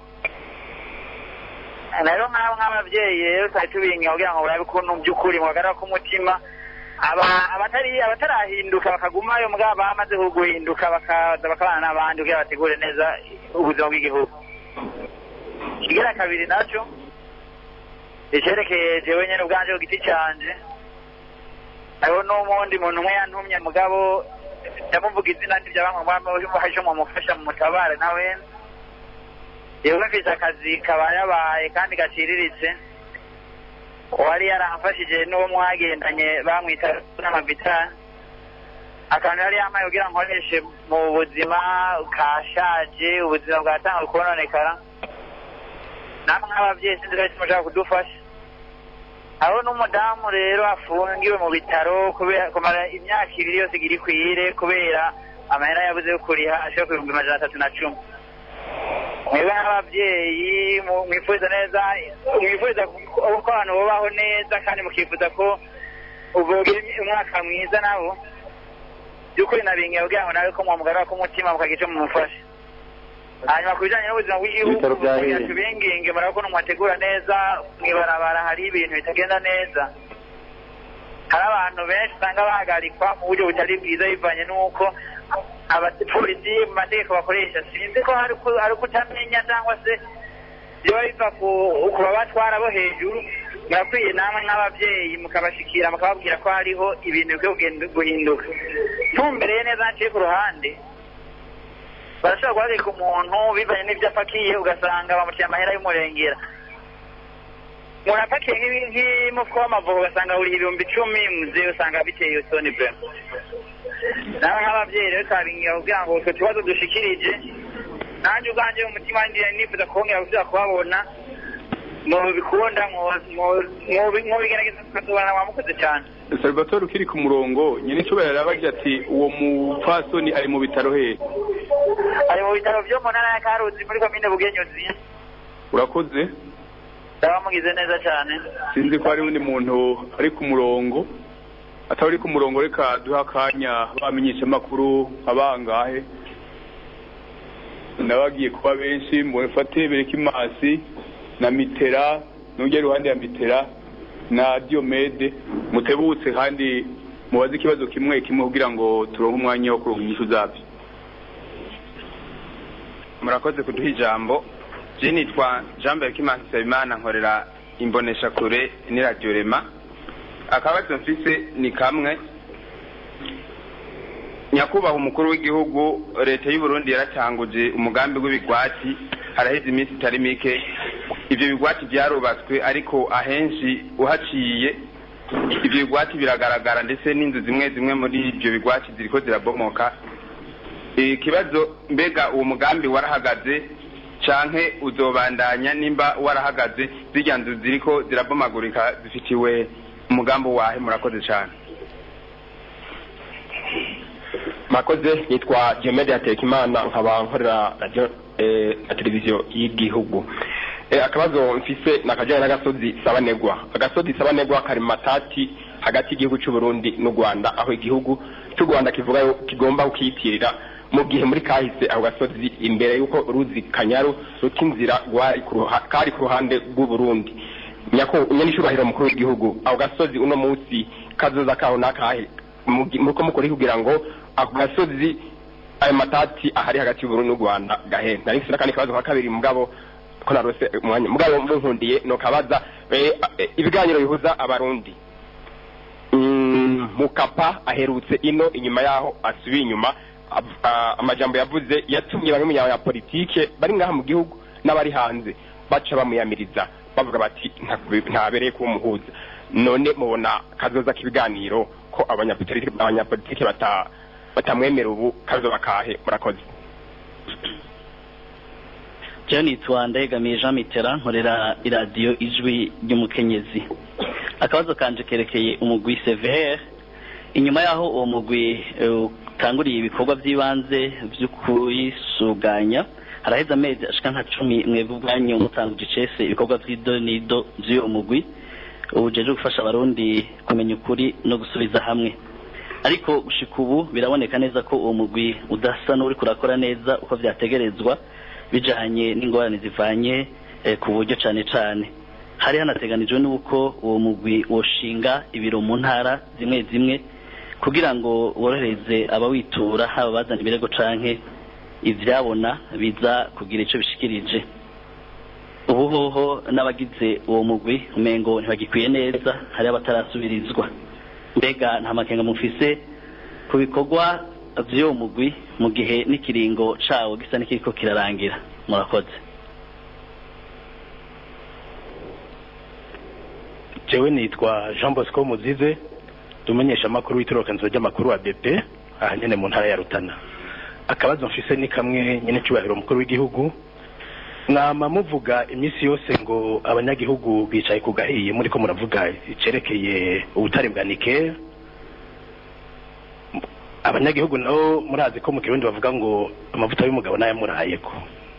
rero nk'abo nk'ababyeyi rero twari tubinga kugira ngo barabe ukuntu by'ukuri muhagarara k'umutima abatari abatarahinduka bakagumayo mugabo bamaze guhinduka bakaza bakabana n'abandi kugira bategure neza ubuzima bw'igihugu kigira kabiri nacyo icerekeye jewe nyene ubwanje ku giti canje hariho n'umundi muntu umwe yantumye mugabo ndamuvuga izina ntivyabamwe mumufasha mu mutabare nawe yewe mfise akazi kabayabaye kandi gaciriritse wari yaramfashije n'uwo mwagendanye bamwita n'amavitari akantu yari yamaye kugira nkoreshe mu buzima kashaje ubuzima bwatanga kononekara namwe nk'ababyeyi sinzi ko mushaka kudufasha hariho n'umudamu rero afungiwe mu bitaro kubera kumara imyaka ibiri yose igira ikwire kubera amahera yabuze yo kuriha ashobora ku bihumbi amajana atatu na cumi mwebwe nk'ababyeyi mwifuza neza mwifuza ko abantu babaho neza kandi mukifuza ko uvugira umwaka mwiza nabo by'ukuri nabingiye kugira ngo nawe ko mwamugarura k'umutima mukagira icyo mumufasha hanyuma ku bijyanye n'ubuzima bw'igihugu kugira tubinginge murabona ko mwategura neza mwibarabara hari ibintu bitagenda neza hari abantu benshi usanga bahagarikwa mu buryo butari bwiza bivanye n'uko abapolisi mu mategeko bakoresha sinzi ko hari ari kutamenya cyangwa se biba biva ku babatwara bo hejuru murakwiye namwe nk'ababyeyi mukabashikira mukababwira ko hariho ibintu byo guhinduka ntumbereye neza naciye ku ruhande barashobora guhagarika umuntu bivanye n'ibyo apakiye ugasanga bamuciye amahera y'umurengera umuntu apakiye nk'imufuka w'amavuko ugasanga buri ibihumbi icumi muzehe usanga biteye isoni pe nawe nk'ababyeyi rero kabingira kugira ngo utwo tubazo dushikirije nanjye ubwanjye mu mutima nifuza kubongera kuza kubabona mubikunda mubigerageza tukatubana mwamukoze cyane Salvatore ukiri ku murongo nyine icubahiro yarabagira ati uwo mupfasoni ari mu bitaro hehe ari mu bitaro byo mu ntara ya Karuzi muri komine Bugenyuzi urakoze ndabamugize neza cyane sinzi ko hari undi muntu ari ku murongo atari ari ku murongo reka duha akanya bamenyesha amakuru abangahe nabagiye kuba benshi mufate Berekimasi na Mitera n'ujya ruhande ya Mitera na Diomede mutebutse kandi mubaze ikibazo kimwe kimwe kugira ngo turonke umwanya wo kuronka inyishu zabyo. Murakoze kuduha ijambo. Je nitwa Jean Berekimasi Sabimana nkorera imbonesha kure ni Radio Rema. Akabazo mfise ni kamwe Nyakubaha umukuru w'igihugu leta y'u Burundi yaratanguje umugambi w'ibigwati haraheze iminsi itari mike ibyo bigwati byarubatswe ariko ahenshi uhaciye ibyo bigwati biragaragara ndetse n'inzu zimwe zimwe muri ibyo bigwati ziriko zirabomoka ikibazo mbega uwo mugambi warahagaze canke uzobandanya nimba warahagaze zirya nzu ziriko zirabomagurika zifitiwe umugambi wahe murakoze cyane Makoze nitwa Jemede Hatekimana nkaba nkorera radio eh na televiziyo y'igihugu eh akabazo mfise nakajyana n'agasozi Sabanegwa agasozi Sabanegwa kari matati hagati y'igihugu cy'u Burundi n'u Rwanda aho igihugu cy'u Rwanda kivuga yo kigomba kukitirira mu gihe muri kahise aho gasozi imbere yuko uruzi Kanyaru rukinzira gwari kari ku ruhande rw'u Burundi nyako unyanyishubahira mukuru w'igihugu aho gasozi uno munsi kazoza kaho nakahe muko mukuri kugira ngo ako gasozi ayo matati ahari hagati y'u Burundi n'u Rwanda gahe nari sira kandi kabazo ka kabiri mugabo ko narose umwanya mugabo mpundiye no kabaza ibiganiro bihuza abarundi mukapa aherutse ino inyuma yaho asubiye inyuma amajambo yavuze yatumye bamwe mu ya politike bari ngaha mu gihugu n'abari hanze baca bamuyamiriza bavuga bati ntabereye ko umuhuza none mubona kazoza kibiganiro ko abanyapolitike abanyapolitike bata batamwemera ubu kazo bakahe murakoze Jani twandegamiye Jean Mitera nkorera iradio ijwi ry'umukenyezi akabazo kanje kerekeye umugwi C V R inyuma yaho uwo mugwi utanguriye ibikorwa by'ibanze byo kuyisuganya haraheza amezi ashika nka cumi mwebwe ubwanyu mutanguje cese ibikorwa by'idonido by'uwo mugwi ubujeje gufasha abarundi kumenya ukuri no gusubiza hamwe ariko gushika ubu biraboneka neza ko uwo mugwi udasa n'uri kurakora neza uko vyategerezwa bijanye n'ingorane zivanye eh, ku buryo cane cane hari hanateganijwe n'uko uwo mugwi woshinga ibiro mu ntara zimwe zimwe kugira ngo worohereze abawitura haba bazana ibirego canke ivyabona biza kugira ico bishikirije ubu hoho n'abagize uwo mugwi umengo ntibagikwiye neza hari abatarasubirizwa mbega nta makenga mufise ku bikorwa vy'uwo mugwi mu gihe n'ikiringo cawo gisa n'ikiriko kirarangira murakoze jewe nitwa Jean Bosco Muzize tumenyesha amakuru w'itorokanzo ry'amakuru wa B P aha nyene mu ntara ya Rutana akabazo mfise ni kamwe nyene cyubahiro mukuru w'igihugu nama muvuga imisi yose ngo abanyagihugu bicaye ku gahiye muri ko muravuga icerekeye ubutare bwa Nikel abanyagihugu nabo murazi ko mu Kirundi bavuga ngo amavuta y'umugabo n'ayamurayeko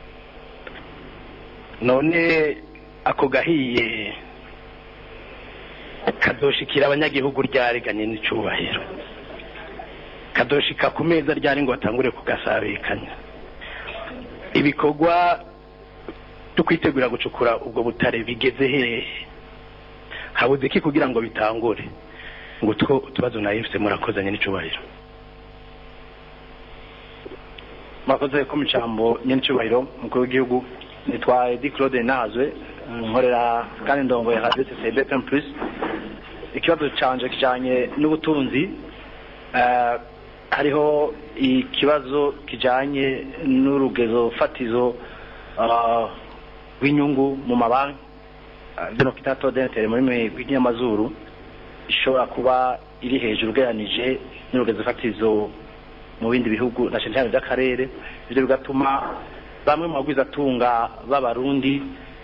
none ako gahiye kadoshikira abanyagihugu ryareganye n'icubahiro kadoshika ku meza ryari ngo batangure kugasabikanya ibikorwa tukwitegura gucukura ubwo butare bigeze hehe habuze iki kugira ngo bitangure ngo two tubazo na yifse murakozanye n'icubahiro mwakoze ko mu cyambo nyencubahiro mukuru w'igihugu nitwa Edi Claude Nazwe nkorera kandi ndongo ya Radio C C B F M plus. Ikibazo canje kijanye n'ubutunzi eh hariho ikibazo kijanye n'urugezo fatizo w'inyungu mu mabanki bino kita taux d'intérêt muri rw'inyamazuru ishobora kuba iri hejuru ugereranije n'urugezo fatizo mu bindi bihugu na cyane by'akarere. Ibyo bigatuma bamwe mu bagwiza tunga b'abarundi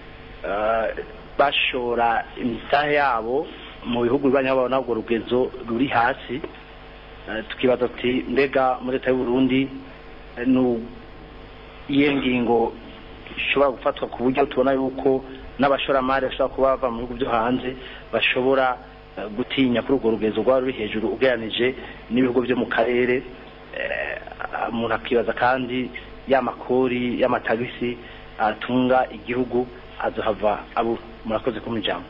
bashora imitahe yabo mu bihugu bibanye abo nabwo rugezo ruri hasi. Tukibaza ati mbega muri leta y'u Burundi no yengingo ishobora gufatwa ku buryo tubona yuko n'abashoramari bashobora kuba bava mu bihugu byo hanze bashobora gutinya kuri urwo rugezo rwa ruri hejuru ugereranije n'ibihugu byo mu karere. Umuntu akibaza kandi y'amakori y'amatagisi atunga igihugu azohava abo. Murakoze ku mijambo.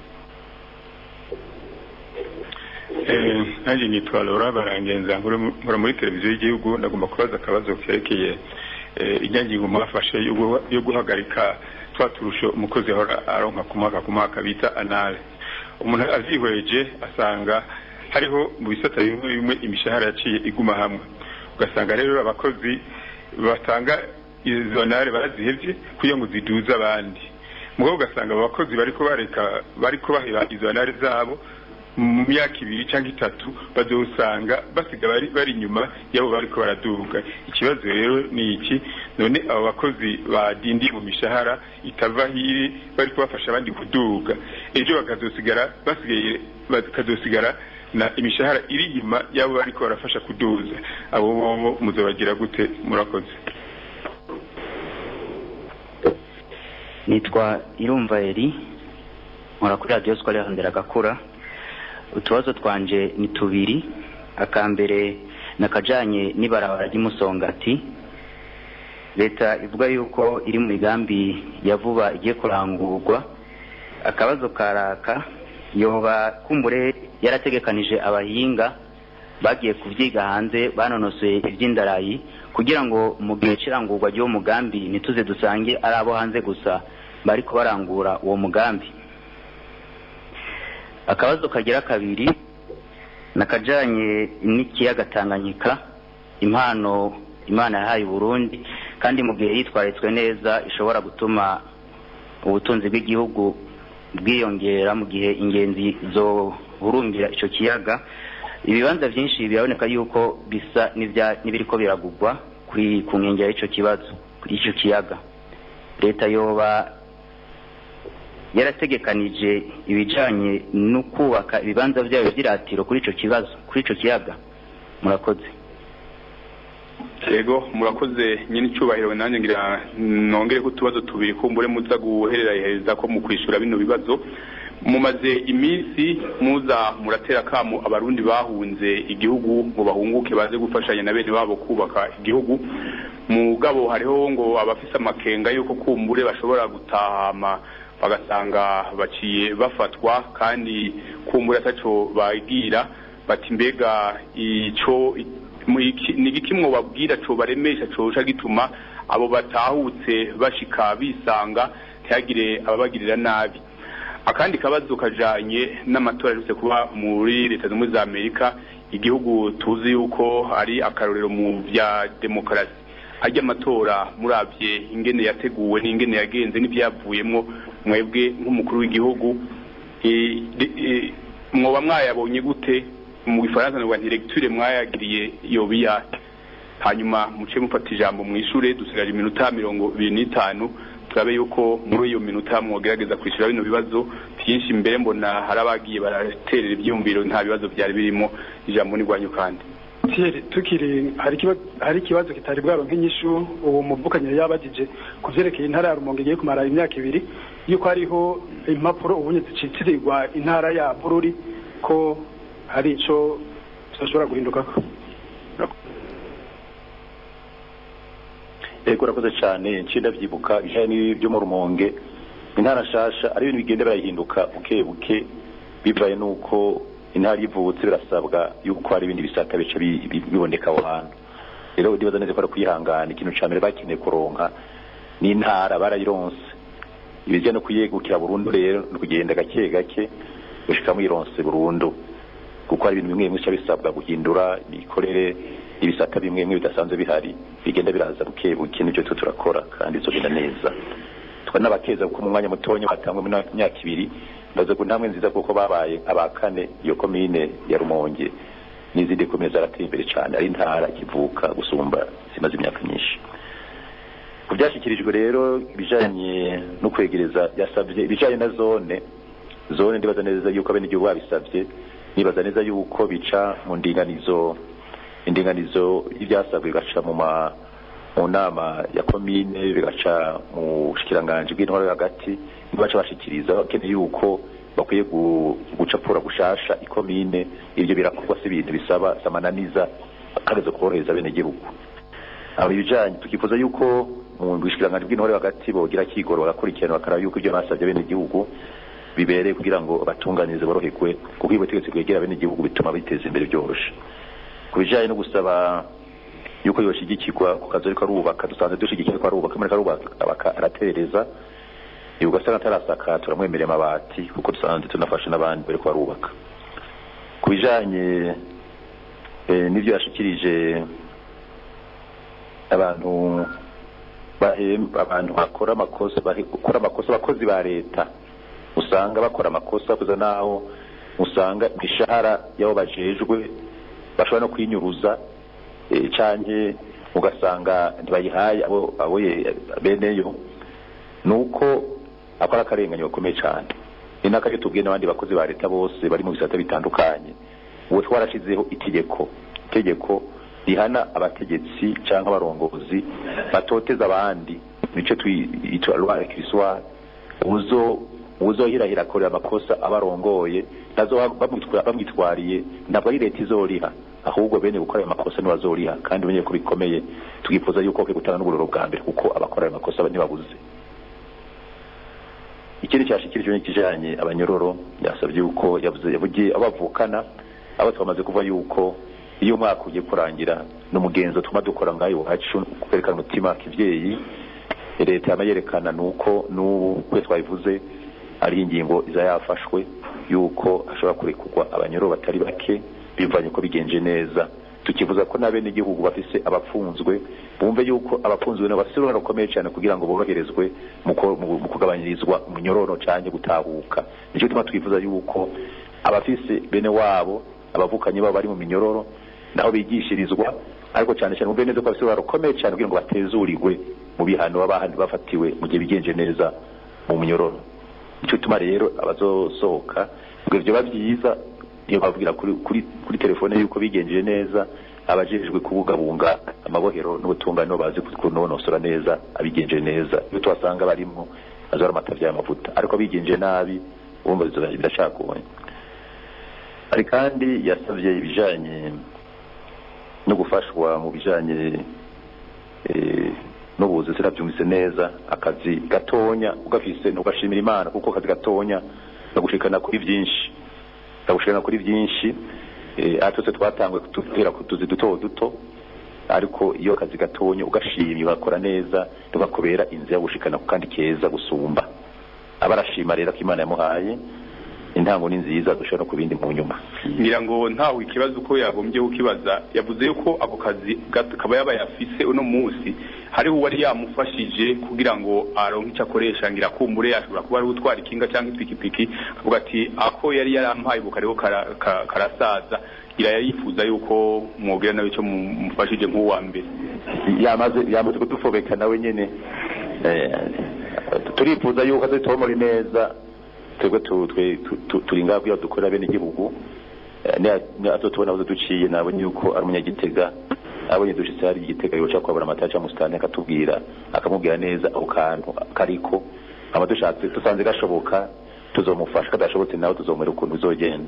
eh nanjye nitwa Laura Barangenza nkora muri televiziyo y'igihugu ndagomba kubaza akabazo kerekeye inyangingo mwafashe yo guhagarika twaturusho umukozi ahora aronka kumaka kumaka bita anale. Umuntu azihweje asanga hariho mu bisata bimwe bimwe imishahara yaciye iguma hamwe, ugasanga rero abakozi batanga izo anale barazihevye kugira ngo ziduza abandi. Mugo ugasanga abakozi bariko bareka bariko bahira izo anale zabo mu myaka ibiri cyangwa itatu bazosanga basiga bari bari nyuma yabo bariko baraduga. Ikibazo rero ni iki? None abo bakozi badindi mu mishahara itava hiri bariko bafasha abandi kuduga, ejo bakazosigara basigaye bakazosigara na imishahara iri nyuma yabo bariko barafasha kuduza. Abo bobo muzobagira gute? Murakoze. Nitwa Irumva Eri nkora kuri Radio Scolaire Nderagakura. Utubazo twanje ni tubiri. Akambere nakajanye n'ibarabara ry'Imusongati. Leta ivuga yuko iri mu migambi ya vuba igiye kurangurwa. Akabazo karaka yoba kumbure yarategekanije abahinga bagiye kuvyiga hanze banonosoye ivy'indarayi kugira ngo mu gihe cirangurwa ryo mugambi nituze dusange ari abo hanze gusa bariko barangura uwo mugambi. Akabazo kagira kabiri nakajanye n'ikiyaga Tanganyika, impano Imana yahaye Burundi kandi mu gihe yitwaritswe neza ishobora gutuma ubutunzi bw'igihugu bwiyongera mu gihe ingenzi zo burumbira ico kiyaga. Ibibanza byinshi biraboneka yuko bisa n'ibiriko biragugwa kuri ku nkengera ico kibazo kuri ico kiyaga. Leta yoba yarategekanije ibijanye no kubaka ibibanza byayo by'iratiro kuri ico kibazo kuri ico kiyaga. Murakoze. Yego murakoze nyine cyubahiro nanjye ngira nongere ko tubazo tubiri kumbure muza guherereza ko mu kwishura bino bibazo. Mumaze iminsi muza muratera kamo abarundi bahunze igihugu ngo bahunguke baze gufashanya na bene babo kubaka igihugu. Mugabo hariho ngo abafisa amakenga yuko kumbure bashobora gutahama bagasanga baciye bafatwa kandi kumbura ataco bagira bati mbega ico ni gikimwo babwira co baremesha co gituma abo batahutse bashika bisanga ntihagire ababagirira nabi. Akandi kabazo kajanye n'amatora arutse kuba muri Leta Zunze za Amerika, igihugu tuzi yuko ari akarorero mu bya demokarasi. Ajya amatora muravye ingene yateguwe n'ingene yagenze n'ivyavuyemwo, mwebwe nk'umukuru w'igihugu mwoba mwayabonye gute? Mu Gifaransa ngo directure mwayagiriye yobiya. Hanyuma muce mufata ijambo mwishure dusigaje iminota mirongo ibiri n'itanu turabe yuko muri iyo minota mwogerageza kwishura bino bibazo byinshi. Mbere mbona harabagiye baraterera ibyumviro nta bibazo byari birimo. Ijambo ni gwanyu kandi tukiri hari kibazo hari kibazo kitari bwaro nk'inyishu uwo muvukanye yabagije kuvyerekeye intara ya Rumonge giye kumara imyaka ibiri yuko hariho impapuro ubunye zicitirirwa intara ya Bururi ko hari ico tutashobora guhindukako. Ego rakoze cyane ncinda vyibuka bijanye byo mu Rumonge intara shasha ari ibintu bigende barahinduka buke buke bivaye nuko intara ivutse birasabwa yuko hari ibindi bisata bice biboneka aho hantu. rero ndibaza neza ko ari kwihangana ikintu ca mbere bakeneye kuronka n'intara barayironse ibijya no kuyegukira burundu rero no kugenda gake gake gushika mu ironse burundu kuko ari ibintu bimwe bimwe bisabwa guhindura imikorere ibisata bimwe bimwe bidasanzwe bihari bigenda biraza buke buke n'ibyo turakora kandi izogenda neza twanabakeza kuko mu mwanya mutonyo batangwe mu myaka ibiri ndaze ku ntambwe nziza kuko babaye abakane iyo komine ya Rumonge n'izindi komine zarateye imbere cyane ari intara kivuka gusumba zimaze imyaka myinshi kubyashikirijwe rero bijanye no kwegereza yasabye bijanye na zone zone ndibaza neza yuko abene igihugu babisabye nibaza neza yuko bica mu ndinganizo indinganizo ibyasabwe bigaca mu ma mu nama ya komine bigaca mu bushikiranganje bw'intwaro hagati nibaca bashikiriza bakeneye yuko bakwiye gucapura gushasha ikomine ibyo birakorwa se ibintu bisaba samananiza akazo korohereza bene igihugu abo bijanye tukifuza yuko mu bushikiranganje bw'intwaro hagati bogira kigoro bagakurikirana bakara yuko ibyo basabye bene igihugu bibereye kugira ngo batunganize boroherwe kuko iyo bategetse kwegera bene igihugu bituma biteza imbere byoroshe kubijanye no gusaba yuko yoshigikirwa ku kazi ariko arubaka dusanze dushigikirwa ko arubaka muri karubaka aratereza yugasanga tarasaka turamwemereye amabati kuko dusanze tunafasha n'abandi bari ko arubaka kubijanye eh, n'ivyo yashikirije abantu bahemba abantu bakora amakosa bakora amakosa abakozi ba leta usanga bakora amakosa kuza naho usanga imishahara yabo bajejwe bashobora no kwinyuruza e, canke ugasanga ntibayihaye abo abo beneyo nuko akora akarenganyo gakomeye cyane ni nakaje tubwiye n'abandi bakozi ba leta bose bari mu bisata bitandukanye uwo twarashizeho itegeko itegeko rihana abategetsi canke abarongozi batoteza abandi nico twitwa loi Christoire uzo uzohirahira akorera amakosa abarongoye nazo bamwitwariye ntabwo ari leta izoriha ahubwo bene gukora amakosa n'abazoriha kandi benye ko bikomeye tugifuza yuko ke gutana n'uburoro bwa mbere kuko abakora amakosa ntibabuze ikindi cyashikirije n'ikijanye abanyororo yasabye yuko yavuze yavugiye abavukana abo twamaze kuva yuko iyo mwaka ugiye kurangira n'umugenzo tuma dukora ngayo wacu kwerekana umutima kivyeyi leta yamayerekana nuko n'ubu kwe twabivuze ari ingingo iza yafashwe yuko ashobora kurekurwa abanyoro batari bake bivanye ko bigenje neza tukivuza ko nabene igihugu bafise abapfunzwe bumve yuko abapfunzwe no bafise uruhare rukomeye cyane kugira ngo boroherezwe mu kugabanyirizwa umunyororo cyane gutahuka nicyo tuma twifuza yuko abafise bene wabo abavukanye babo bari mu minyororo naho bigishirizwa ariko cyane cyane mu bene zo bafise uruhare rukomeye cyane kugira ngo batezurirwe mu bihano babahandi bafatiwe mu gihe bigenje neza mu minyororo icyo tuma rero abazosohoka ngo ivyo babyiza iyo bavugira kuri kuri kuri telefone yuko bigenjeje neza abajejwe kubugabunga amabohero n'ubutungane bazi kunonosora neza abigenje neza iyo twasanga barimo azora amatavya y'amavuta ariko bigenje nabi umva biracakubonye ari kandi yasavye ibijanye no gufashwa mu bijanye eh n'ubuzi sirabyumvise neza akazi gatonya ugafise ugashimira Imana kuko akazi gatonya nagushikana kuri byinshi nagushikana kuri byinshi eh atose twatangwe kutubwira kutuzi duto duto ariko iyo akazi gatonya ugashimira bakora neza tugakubera inzira gushikana kandi keza gusumba abarashima rero ko Imana yamuhaye intango ni nziza dushobora kubindi mu nyuma ngira ngo ntawe ikibazo uko yagombye ukibaza yavuze yuko ako kazi kaba yaba yafise uno munsi hari uwari yamufashije kugira ngo aronke icyo akoresha ngira kumbure yashobora kuba ari utwara ikinga cyangwa ipikipiki avuga ati ako yari yarampaye bukariho karasaza ira yarifuza yuko mwogera nawe cyo mufashije nk'uwa mbere yamaze yamaze kudufobeka nawe nyene eh turifuza yuko azitomora neza twebwe turinga kugira dukorera bene igihugu ne atotubona aho duciye nabonye yuko ari umunyagitega abonye dushitse hari igitega yoca kwabura amatacha mustane akatubwira akamubwira neza aho kantu kariko amadushatse tusanze gashoboka tuzomufasha kadashobotse nawe tuzomera ukuntu uzogenda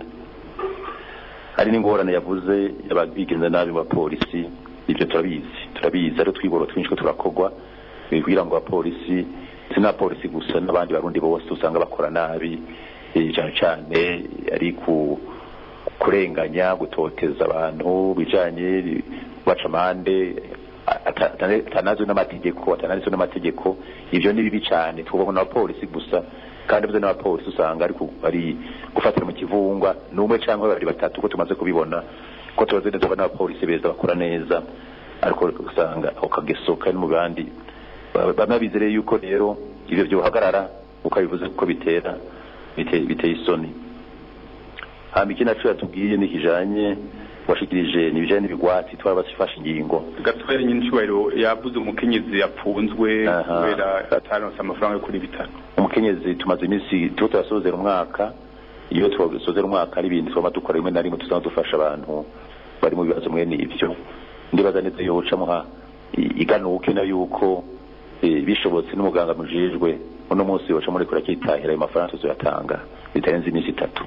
hari n'ingorane yavuze yababigenza nabi ba polisi ibyo turabizi turabizi ari twiboro twinshi ko turakogwa kugira ngo abapolisi sina polisi gusa n'abandi barundi bose usanga bakora nabi cyane cyane ari ku kurenganya gutoteza abantu bijanye baca amande atanazwe n'amategeko atanazwe n'amategeko ivyo ni bibi cyane twubona n'abapolisi gusa kandi byo n'abapolisi usanga ariko ari gufatira mu kivungwa n'umwe cyangwa babiri batatu ko tumaze kubibona ko tubaze neza n'abapolisi beza bakora neza ariko usanga aho kagesoka no mu bandi bamabizere yuko rero ivyo byo hagarara ukabivuze ko bitera biteye biteye isoni hama ikina cyo yatubwiye ni kijanye washikirije nibijanye n'ibigwati twabasifasha ingingo gatwere nyinshi wero yabuze umukenyezi yapfunzwe kubera ataronse amafaranga yo kuri bitano umukenyezi tumaze iminsi tuto yasozera umwaka iyo twasozera umwaka ari ibindi twama dukora rimwe na rimwe tuzana dufasha abantu bari mu bibazo mwe n'ivyo ndibaza neza yoca muha iganuke na yuko bishobotse n'umuganga mujejwe uno munsi yoca muri kora kitahira ayo mafaranga tuzoyatanga bitarenze iminsi itatu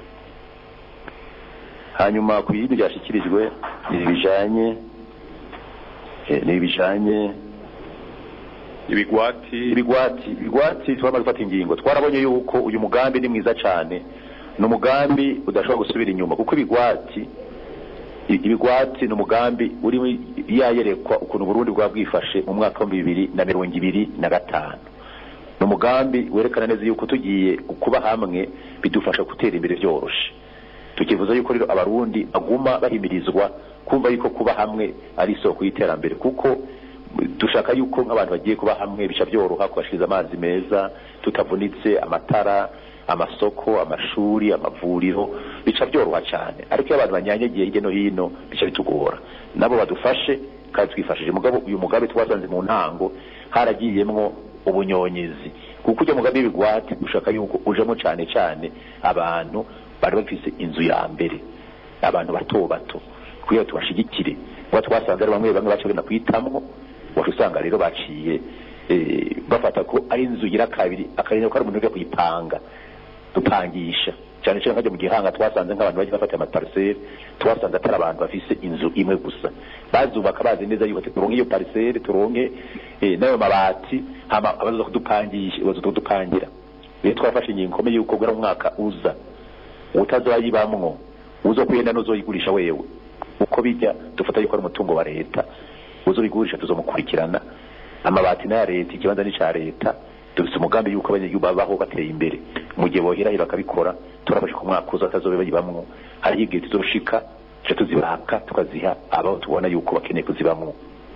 hanyuma ku yindi byashikirijwe ibijanye ni ibijanye ibigwati ibigwati ibigwati twamaze gufata ingingo twarabonye yuko uyu mugambi ni mwiza cyane no mugambi udashobora gusubira inyuma kuko ibigwati ibigwati no mugambi uri yayerekwa ukuntu Burundi bwa bwifashe mu mwaka wa bibiri na mirongo ibiri na gatanu no mugambi werekana neza yuko tugiye kuba hamwe bidufasha gutera imbere byoroshe tukivuza yuko rero abarundi aguma bahimirizwa kumva yuko kuba hamwe ari isoko y'iterambere kuko dushaka yuko nk'abantu bagiye kuba hamwe bisha byoroha kubashiriza amazi meza tutavunitse amatara amasoko amashuri amavuriro bica byoroha cyane ariko abantu banyanyagiye hirya no hino bica bitugora nabo badufashe kandi twifashije mugabo uyu mugabe twasanze mu ntango haragiyemwo ubunyonyezi kuko ujya mugabe bigwati dushaka yuko ujemo cyane cyane abantu bari bafise inzu ya mbere abantu bato bato kugira tubashigikire kuba twasanze ari bamwe bamwe bacagenda kwitamwo wasanga rero baciye bafata ko ari inzu gira kabiri akarenya ko ari umuntu uje kuyipanga dupangisha cyane cyane nkajya mu gihanga twasanze nk'abantu bagiye bafata amaparcelle twasanze atari abantu bafise inzu imwe gusa bazubaka bazi neza yuko turonke iyo parcelle turonke nayo mabati hama abazo kudupangisha bazo kudupangira rero twafashe ingingo komeye yuko gwera umwaka uza utazoyibamwo uzo kwenda no zoyigurisha wewe uko bijya dufata yuko ari umutungo wa leta uzo bigurisha tuzomukurikirana amabati na leta ikibanza ni ca leta dufite umugambi yuko abanyagihugu babaho bateye imbere mu gihe bohirahira bakabikora turabasha ku mwaka uza atazobe bayibamwo hari igihe tuzoshika cyo tuzibaka tukaziha abo tubona yuko bakeneye kuzibamwo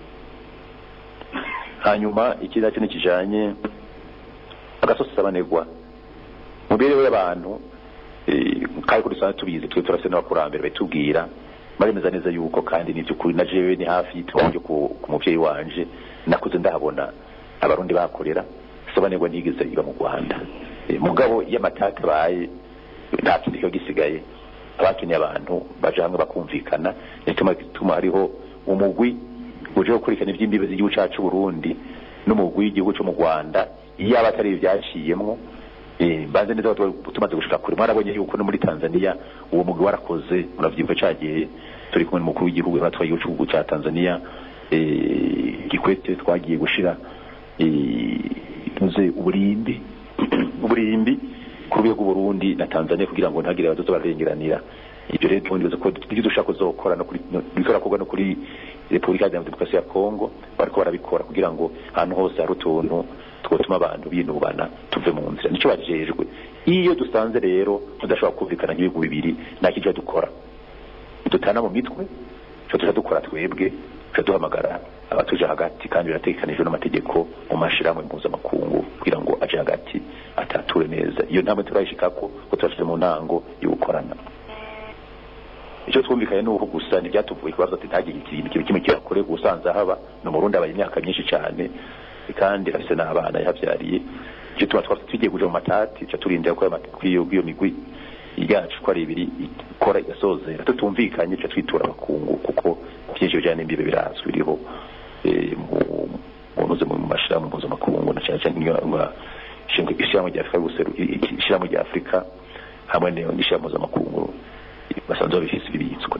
hanyuma ikiza cyo nikijanye agasosi sabanegwa mu bireho y'abantu kandi kuri sana tubizi twe turase n'abakurambere batubwira baremeza neza yuko kandi n'ivyukuri na jewe ni hafi twonje ku muvyeyi wanje nakuze ndahabona abarundi bakorera sobanirwa ntigeze iba mu Rwanda mugabo y'amataka baye nta kindi cyo gisigaye abakeneye abantu baje hamwe bakumvikana nituma gituma hariho umugwi uje gukurikana ivy'imbibe z'igihugu cacu Burundi n'umugwi w'igihugu cyo mu Rwanda iyo abatari byaciyemwo eh baze neza tumaze gushika kuri marabonye yuko no muri Tanzania uwo mugwi warakoze muravyimva cagiye turi kumwe n'umukuru w'igihugu batwaye igihugu ca Tanzania eh gikwete twagiye gushira eh tuze uburimbi uburimbi ku rwego Burundi na Tanzania kugira ngo ntagire abazoza barengeranira ibyo rero tundi ko ibyo dushaka kuzokora no kuri bikora kugwa no kuri Republika ya Demokarasi ya Kongo bariko barabikora kugira ngo ahantu hose hari utuntu twotuma abantu binubana tuve mu nzira nico bajejwe iyo dusanze rero tudashobora kumvikana n'ibihugu bibiri nakije dukora dutana mu mitwe cyo tuja dukora twebwe cyo duhamagara abatuje hagati kandi biratekanijwe n'amategeko mu mashirahamwe mpuzamakungu kugira ngo aje hagati atature neza iyo ntamwe turayishikako ko turashije mu ntango y'ugukorana icyo twumvikanye n'uko gusa ntibyatuvuye kubaza titagiye ikintu kimwe kimwe kirakore gusanza haba no mu Burundi abaye imyaka myinshi cyane kandi afise n'abana yavyariye cyo tuba twafite tugiye kuja mu matati cyo turindira ko iyo iyo migwi yacu ko ari ibiri ikora igasozera tutumvikanye cyo twitura abakungu kuko byinshi bijanye n'imbibe birazwi biriho mu munuze mu mashirahamwe mpuzamakungu na cyane cyane ngo shinga ishyirahamwe rya Afrika guseru ishyirahamwe rya Afrika hamwe n'ishyirahamwe mpuzamakungu basanzwe bifise bibitswe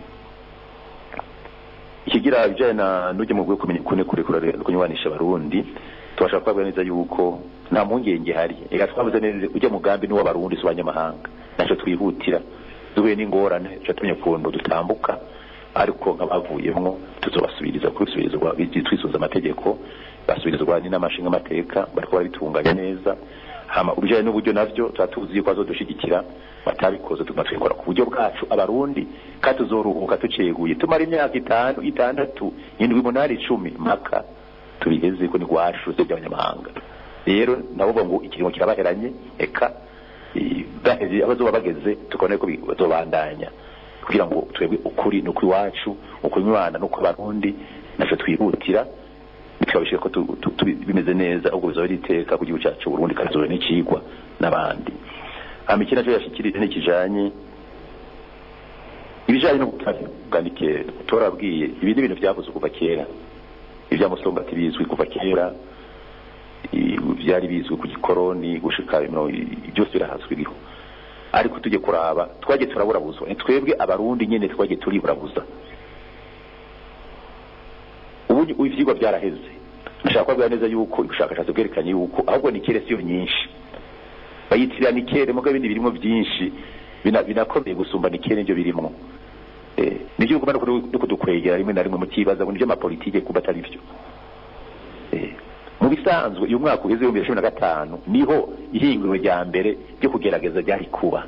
ikigira bijanye na nuje mu bwo kumenya kune kure kure kunywanisha abarundi tubashaka kwabwa neza yuko nta mpungenge hari ega twabuze neza ujya mugambi n'uwa barundi subanyamahanga naco twihutira duhuye n'ingorane cyatumye ukuntu dutambuka ariko nk'abavuyemo tuzobasubiriza kubisubirizwa bitwisunza amategeko basubirizwa n'inamashinga amateka bariko barabitunganya neza hama ubujanye n'uburyo navyo twatuzi ko azodushigikira batabikoze tugatwikora ku buryo bwacu abarundi kandi tuzoruhuka tuceguye tumara imyaka itanu itandatu indwi umunani icumi maka tubigeze ko ni gwacu by'abanyamahanga rero nabo ngo ikirimo kirabaheranye eka baheze abazoba bageze tukone ko bazobandanya kugira ngo twebwe ukuri no kuri wacu ukunywana no kwabarundi naco twihutira bikabishije ko bimeze neza ubwo bizoba riteka ku gihugu cyacu Burundi kazobe n'ikigwa n'abandi amikina cyo yashikirije n'ikijanye ibijanye no gutandukanye torabwiye ibindi bintu byavuze kuva kera ibya musonga tibizwi kuva kera byari bizwi ku gikoroni gushika byose birahazwiriho ariko tujye kuraba twagiye turaburabuza ni twebwe abarundi nyene twagiye turiburabuza ubu ivyigwa byaraheze nashaka kubwira neza yuko ubushakashatsi bwerekanye yuko ahubwo ni kere siyo nyinshi bayitirira ni kere muga bindi birimo byinshi binakomeye gusumba ni kere nivyo birimo eh nivyo kumana no kudukwegera rimwe na rimwe mu kibaza ngo nivyo amapolitike kuba atari byo eh mu bisanzwe uyu mwaka ugeze mu bibiri na cumi na gatanu niho ihinguriro rya mbere ryo kugerageza byari kuba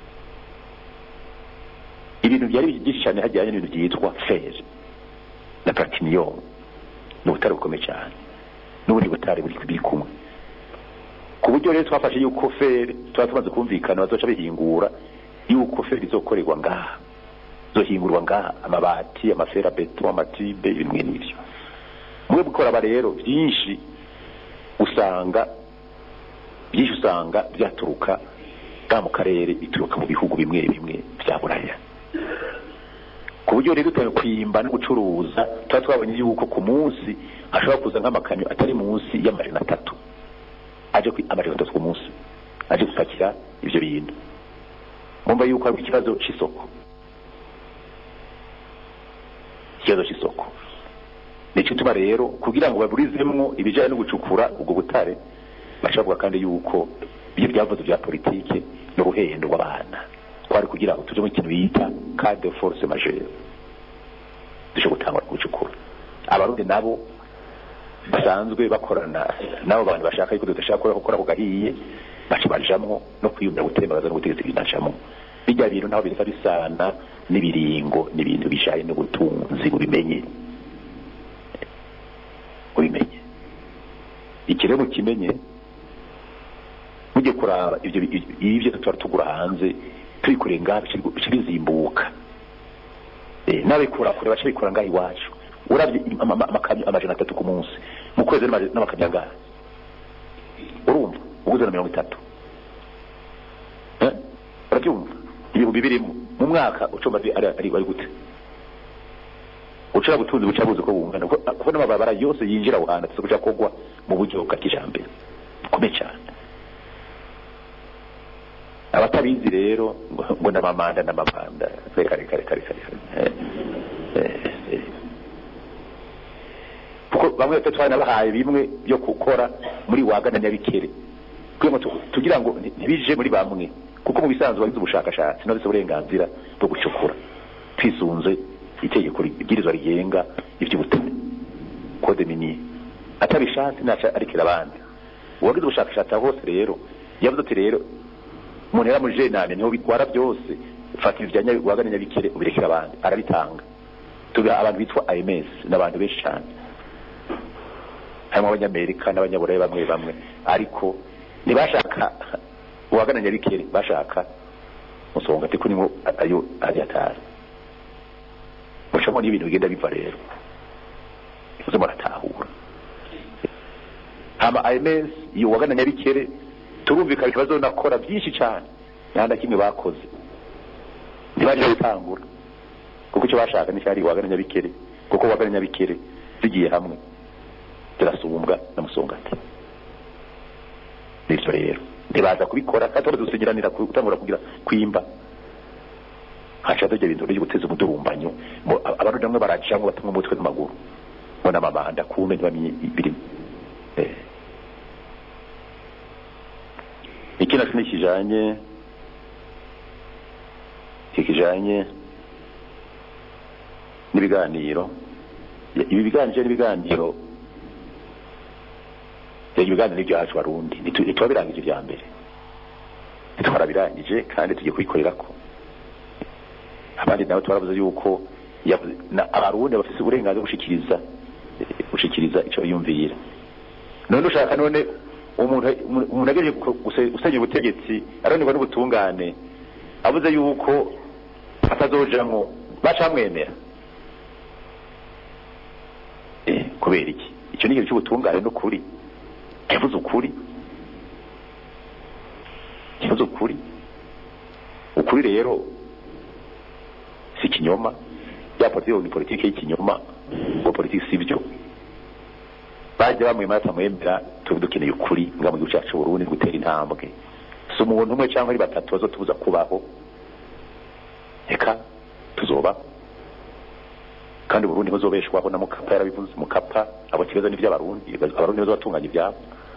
ibintu byari byinshi cyane hajyanye n'ibintu byitwa fer na platinum n'ubutare bukomeye cyane n'ubundi butare buri biri kumwe ku buryo rero twafashe yuko fer twatumaze kumvikana bazoca bihingura yuko fer izokorerwa ngaha zohingurwa ngaha amabati amafera beton amatibe ibintu nk'ibyo mwe gukora ba rero byinshi usanga byinshi usanga byaturuka ga mu karere bituruka mu bihugu bimwe bimwe bya Buraya ku buryo rero twaye kwimba no gucuruza twa twabonye yuko ku munsi ashobora kuza nk'amakamyo atari munsi y'amajana atatu aje ku amajana atatu ku munsi aje gupakira ivyo bintu mumba yuko ari ikibazo c'isoko ikibazo c'isoko nico tuba rero kugira ngo baburizemwo ibijanye no gucukura ubwo butare bashavuga kandi yuko ibyo byavuze bya politike no ruhendo rw'abana kwari kugira ngo tuje mu kintu bita cas de force majeure dusho gutangwa gucukura abarundi nabo basanzwe bakorana nabo bantu bashaka yuko tudashaka gukora ko gahiye bacibajamwo no kwiyumvira gutembaza no gutegeza ibinacamo bijya bintu naho birisa bisana nibiringo nibintu bishaye no gutunzi bubimenye ubimenye ikiremo kimenye mujye kuraba ibyo ibyo tutugura hanze twikurenga bicibizimbuka eh nabe kura kure bacibikura ngahi wacu uravye amakamyo amajana atatu ku munsi mu kwezi n'amakamyo ngaha urumva uguze na mirongo itatu eh urabyumva ibihu bibirimo mu mwaka ucomba ari ari ari gute ucara gutunza bucabuze ko bungana kuko n'amababara yose yinjira uhana tuzokuja kogwa mu buryo bwa kijambere komeye cyane abatabizi rero ngo ndamamanda ndamamanda reka reka reka reka kuko bamwe tutwana bahaye bimwe byo gukora muri wagana nyabikere kuko tugira ngo ntibije muri bamwe kuko mu bisanzwe bagize ubushakashatsi no uburenganzira bwo gucukura twisunze itegeko rigirizwa rigenga ivy'ubutare code minier atabishatse naca arikira abandi uwagize ubushakashatsi hose rero yavuze ati rero umuntu yara muri jenane niho bitwara byose ufata ivyanya wagana nyabikere ubirekera abandi arabitanga tuba abantu bitwa A M S n'abantu benshi cyane harimo abanyamerika n'abanyaburayi bamwe bamwe ariko ntibashaka wagana nyabikere bashaka musonga ati kunimo ayo ari atari mushamo n'ibintu bigenda biva rero ifuze muratahura hama A M S iyo wagana nyabikere turumvika ikibazo nakora byinshi cyane nanda kimwe bakoze ntibaje gutangura kuko cyo bashaka ni cyari wagana nyabikere kuko wagana nyabikere zigiye hamwe turasumbwa na musongati bityo rero ndibaza kubikora katoro dusigiranira kutangura kugira kwimba hacha doje bintu byo guteza umudurumbanyo abantu namwe baracanga batumwe mutwe n'amaguru bona mabanda kume bamye biri eh ikina kintu kijanye kikijanye n'ibiganiro ibi biganiro n'ibiganiro ibiganiro byacu barundi ntitwabirangije ibya mbere ntitwarabirangije kandi tugiye kubikorera ko abandi nabo twaravuze yuko abarundi bafite uburenganzira gushikiriza gushikiriza icyo yumvira none ushaka none umuntu umuntu ageje gusenya ubutegetsi aronirwa n'ubutungane avuze yuko atazojamwo bacamwemera eh kubera iki icyo ni ikintu cy'ubutungane n'ukuri yavuze ukuri yavuze ukuri ukuri rero si kinyoma ya politiki ni politiki y'ikinyoma ngo politiki si byo baje bamwe mata mwemera tudukeneye ukuri nga mu gihugu cyacu Burundi gutera intambwe so umuntu umwe cyangwa ari batatu bazotubuza kubaho eka tuzoba kandi Burundi bazobeshwaho na Mukapa yarabivuze Mukapa abo kibazo ni by'abarundi abarundi bazatunganya ibyabo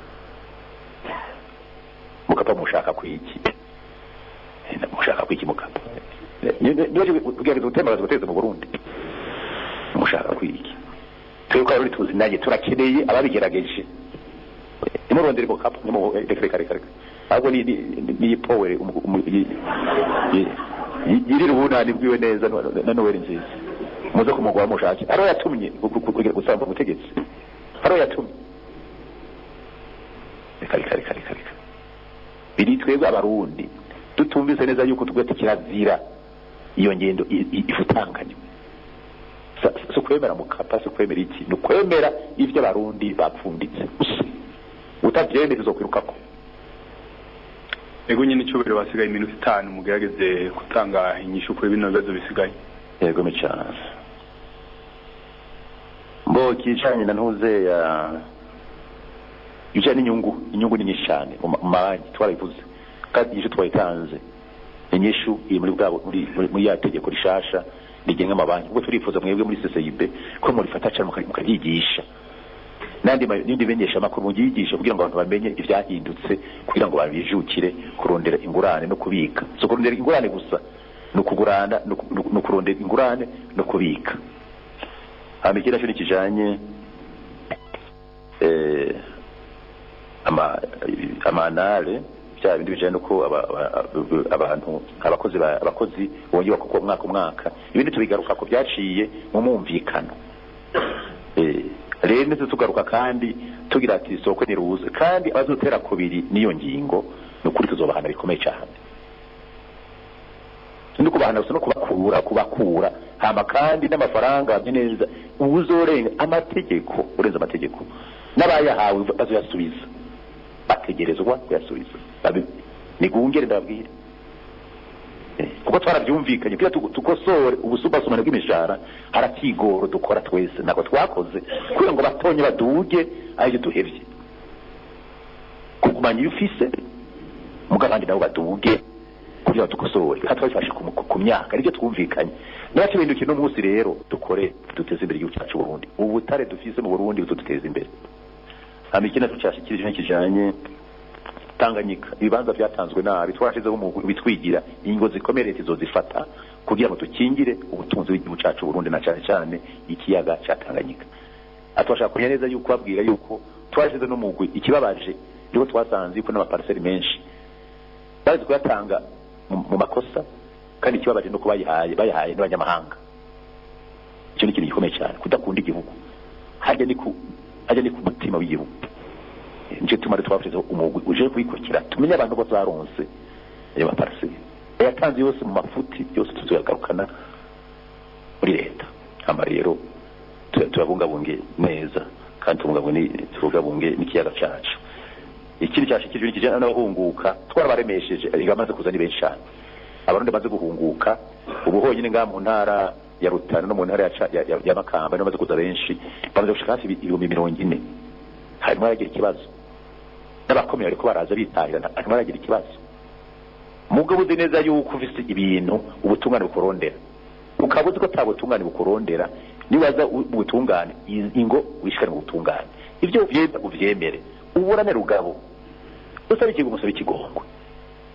Mukapa mushaka kwiki mushaka kwiki Mukapa niyo kugereza utema guteza mu Burundi mushaka kwiki twebwe ari tuzi naje turakeneye ababigerageje nimurondere Mukapa nimo reka reka reka ahubwo ni ni power yiri rubunani bwiwe neza na Noel nziza muze kumugwa mushaki aro yatumye kugira gusamba ubutegetsi aro yatumye reka reka reka reka biri twebwe abarundi tutumvise neza yuko tugwete kirazira iyo ngendo ifutanganye so kwemera Mukapa so kwemera iki no kwemera ivyo abarundi bapfunditse utavyemera uzokwirukako ego nyine cyubero basigaye iminota itanu mugerageze gutanga inyishu kuri bino bibazo bisigaye yego micana mbo kicanye na ntuze ya ije n'inyungu inyungu ni nyishane mu mabanki twarabivuze kandi ije twayitanze inyishu iri muri bwabo muri muri ya tegeko rishasha rigenga amabanki ubwo turifuza mwebwe muri C C I B ko muri fata cyane mukayigisha nandi nindi benyesha makuru mugigisha kugira ngo abantu bamenye ivyahindutse kugira ngo babijukire kurondera ingurane no kubika so kurondera ingurane gusa no kugurana no kurondera ingurane no kubika amikira cyo kijanye eh ama amanale bya bindi bijanye nuko abantu abakozi abakozi bongeye ko mwaka umwaka ibindi tubigaruka ko byaciye mu mumvikano eh rero nese tugaruka kandi tugira ati soko ni ruze kandi abazotera kubiri niyo ngingo nukuri tuzobahana bikomeye cyane nuko bahana no kubakura kubakura hama kandi n'amafaranga neza ubuzorenga amategeko urenza amategeko n'abayahawe bazoyasubiza bategerezwa kuyasubiza nigungere ndabwira kuko twarabyumvikanye kugira tukosore ubusubasumane bw'imishara harakigoro dukora twese nako twakoze kugira ngo batonye baduge ayo duhevye kugumanya yufise mugabandi nabo baduge kugira tukosore hatwafashe ku myaka aribyo twumvikanye nabace bindukiye no munsi rero dukore duteze imbere igihugu cyacu Burundi ubu butare dufise mu Burundi bututeze imbere amikina tucyashikirije n'ikijanye Tanganyika ibibanza byatanzwe nabi twarashizeho mu bitwigira ingo zikomere tizozifata kugira ngo tukingire ubutunzi bw'igihugu cyacu Burundi na cyane cyane ikiyaga cya Tanganyika atwashaka kunya neza yuko babwira yuko twarashize no mugwi ikibabaje ryo twasanze yuko n'amaparcelle menshi bazi kuyatanga mu makosa kandi ikibabaje no kubayihaye bayihaye n'abanyamahanga icyo ni ikintu gikomeye cyane kudakunda igihugu hajya ni ku hajya ni ku mutima w'igihugu nje tumare twafite umugwi uje kuyikurikira tumenye abantu bose baronse ayo maparcelle yatanze yose mu mafuti yose tuzoyagarukana muri leta hama rero turabungabunge neza kandi tubungabunge tubungabunge n'ikiyaga cyacu ikindi cyashikijwe n'ikijana n'abahunguka twarabaremesheje igamaze kuzana benshi cyane abarundi baze guhunguka ubu honyine nga mu ntara ya Rutana no mu ntara ya ya Makamba no baze kuza benshi bamaze gushika hafi ibihumbi mirongo ine harimo yagira ikibazo n'abakomeye ariko baraza bitahira harimo yagira ikibazo mugabo uzi neza yuko ufite ibintu ubutungane bukorondera ukabuze ko tabutungane bukorondera nibaza ubutungane ingo wishikana ubutungane ibyo uvyemera uvyemere uburane rugabo usaba ikigo musaba ikigongwe eh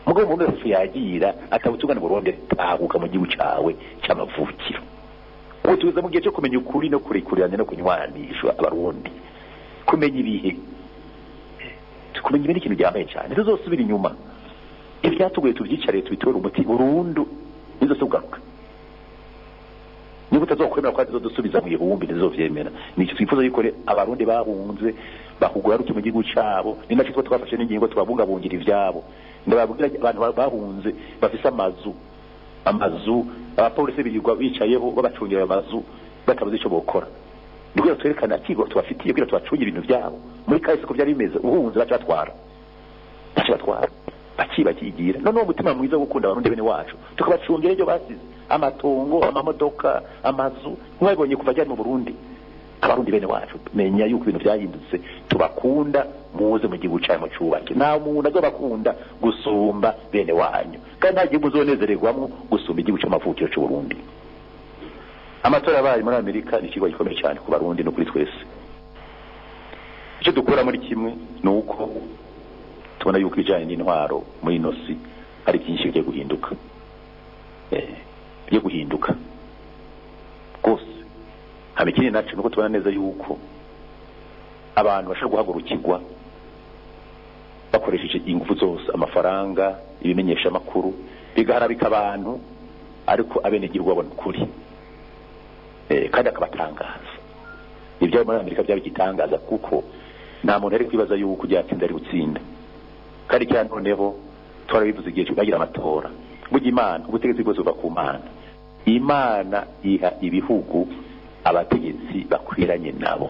mugabo umuntu wese yagira atabutungana ngo ronde tahuka mu gihugu cawe cy'amavukiro ubu tuza mu gihe cyo kumenya ukuri no kurikurirana no kunywanisha abarundi kumenya ibihe tukumenya ibindi kintu byambaye cyane tuzosubira inyuma ibyatugoye tubyicare tubitore umuti burundu nizosugaruka niba utazokwemera ko azizodusubiza mu ihumbi nizovyemera nicyo twifuza yuko abarundi bahunze bahugura ruke mu gihugu cyabo ni nacyo twafashe n'ingingo tubabungabungira ivyabo ndababwira abantu bahunze bafise amazu amazu abapolisi birirwa bicayeho babacungira amazu batabuze ico bokora nibwo twerekana kigo tubafitiye kugira tubacungira ibintu byabo muri kahise ko byari bimeze uhunze baca batwara baca batwara bakibakigira none umutima mwiza wo gukunda abarundi bene wacu tukabacungira ibyo basize amatongo amamodoka amazu mwabonye kuva cyane mu Burundi abarundi bene wacu menya yuko ibintu byahindutse tubakunda muze mu gihugu cyacu cyubake nta muntu azobakunda gusumba bene wanyu kandi nta gihugu uzonezererwamo gusumba igihugu cy'amavukiro cy'u Burundi amatora yabaye muri Amerika ni ikigo gikomeye cyane ku barundi no kuri twese icyo dukora muri kimwe ni uko tubona yuko ibijyanye n'intwaro muri inosi hari byinshi bigiye guhinduka bigiye guhinduka rwose haba ikindi nacyo nuko tubona neza yuko abantu bashobora guhagurukirwa bakoresheje ingufu zose amafaranga ibimenyesha amakuru bigaharabika abantu ariko abenegihugu babona ukuri kandi akabatangaza ibyo muri Amerika byaba igitangaza kuko nta muntu ari kwibaza yuko byatsinda ari gutsinda kandi cyane noneho twarabivuze igihe cyagira amatora burya Imana ubutegetsi bwose buva ku Mana Imana iha ibihugu abategetsi bakwiranye nabo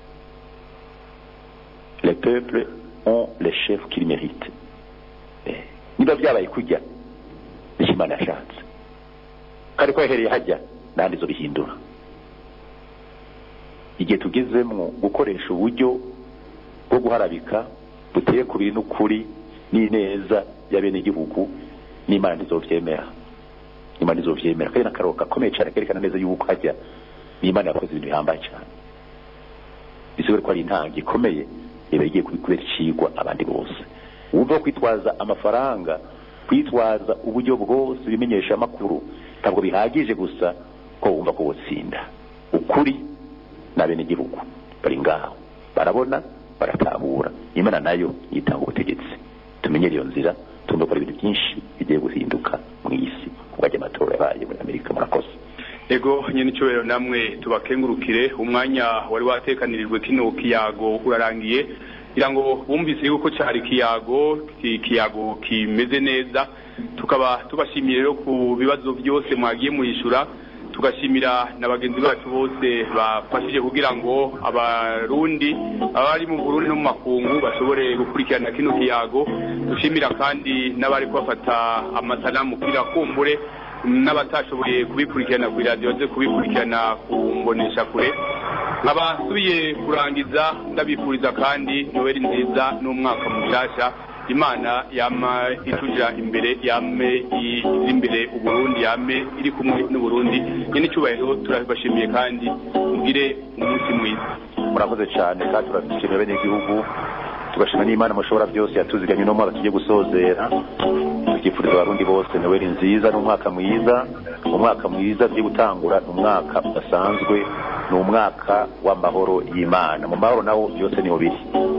les peuples ont les chefs qu'ils méritent niba byabaye kujya Imana yashatse kandi ko yahereye hajya nandi zo bihindura igihe tugezemwo gukoresha uburyo bwo guharabika buteye ku bintu kuri n'ineza y'abene igihugu n'Imana ntizovyemera Imana izovyemera kandi nakaroka komeye cyane kerekana neza yuko hajya n'Imana yakoze ibintu bihambaye cyane bisubire ko ari intangi ikomeye iba igiye kubikubera icigwa abandi bose wumva kwitwaza amafaranga kwitwaza uburyo bwose bimenyesha amakuru ntabwo bihagije gusa ko wumva ko wotsinda ukuri n'abene igihugu bari ngaho barabona baratahura Imana nayo yitanga ubutegetsi tumenyere iyo nzira tumbe ko ibintu byinshi bigiye guhinduka mu isi kubajya amatora yabaye muri Amerika murakoze ego nyene icyo namwe tubakengurukire umwanya wari watekanirijwe kino kiyago urarangiye kugira ngo bumvise yuko cyari kiyago kiyago kimeze neza tukaba tubashimiye rero ku bibazo byose mwagiye murishura tugashimira n'abagenzi bacu bose bafashije kugira ngo abarundi abari mu Burundi no mu makungu bashobore gukurikirana kino kiyago dushimira kandi n'abari kubafata amasanamu kugira kumbure n'abatashoboye kubikurikirana ku radio ze kubikurikirana ku mbonesha kure nkabasubiye kurangiza ndabifuriza kandi Noel nziza n'umwaka mushasha Imana yama itujira imbere yame imbere uburundi yame iri kumwe n'uburundi nyine cyubahiro turabashimiye kandi mugire umunsi mwiza murakoze cyane kandi turabishimiye bene igihugu tugashima n'Imana mushobora byose yatuziganye no mwaka tugiye gusozera tukifuriza abarundi bose Noel nziza n'umwaka mwiza umwaka mwiza tugiye gutangura n'umwaka udasanzwe n'umwaka w'amahoro y'Imana mu mahoro nawo byose niho biri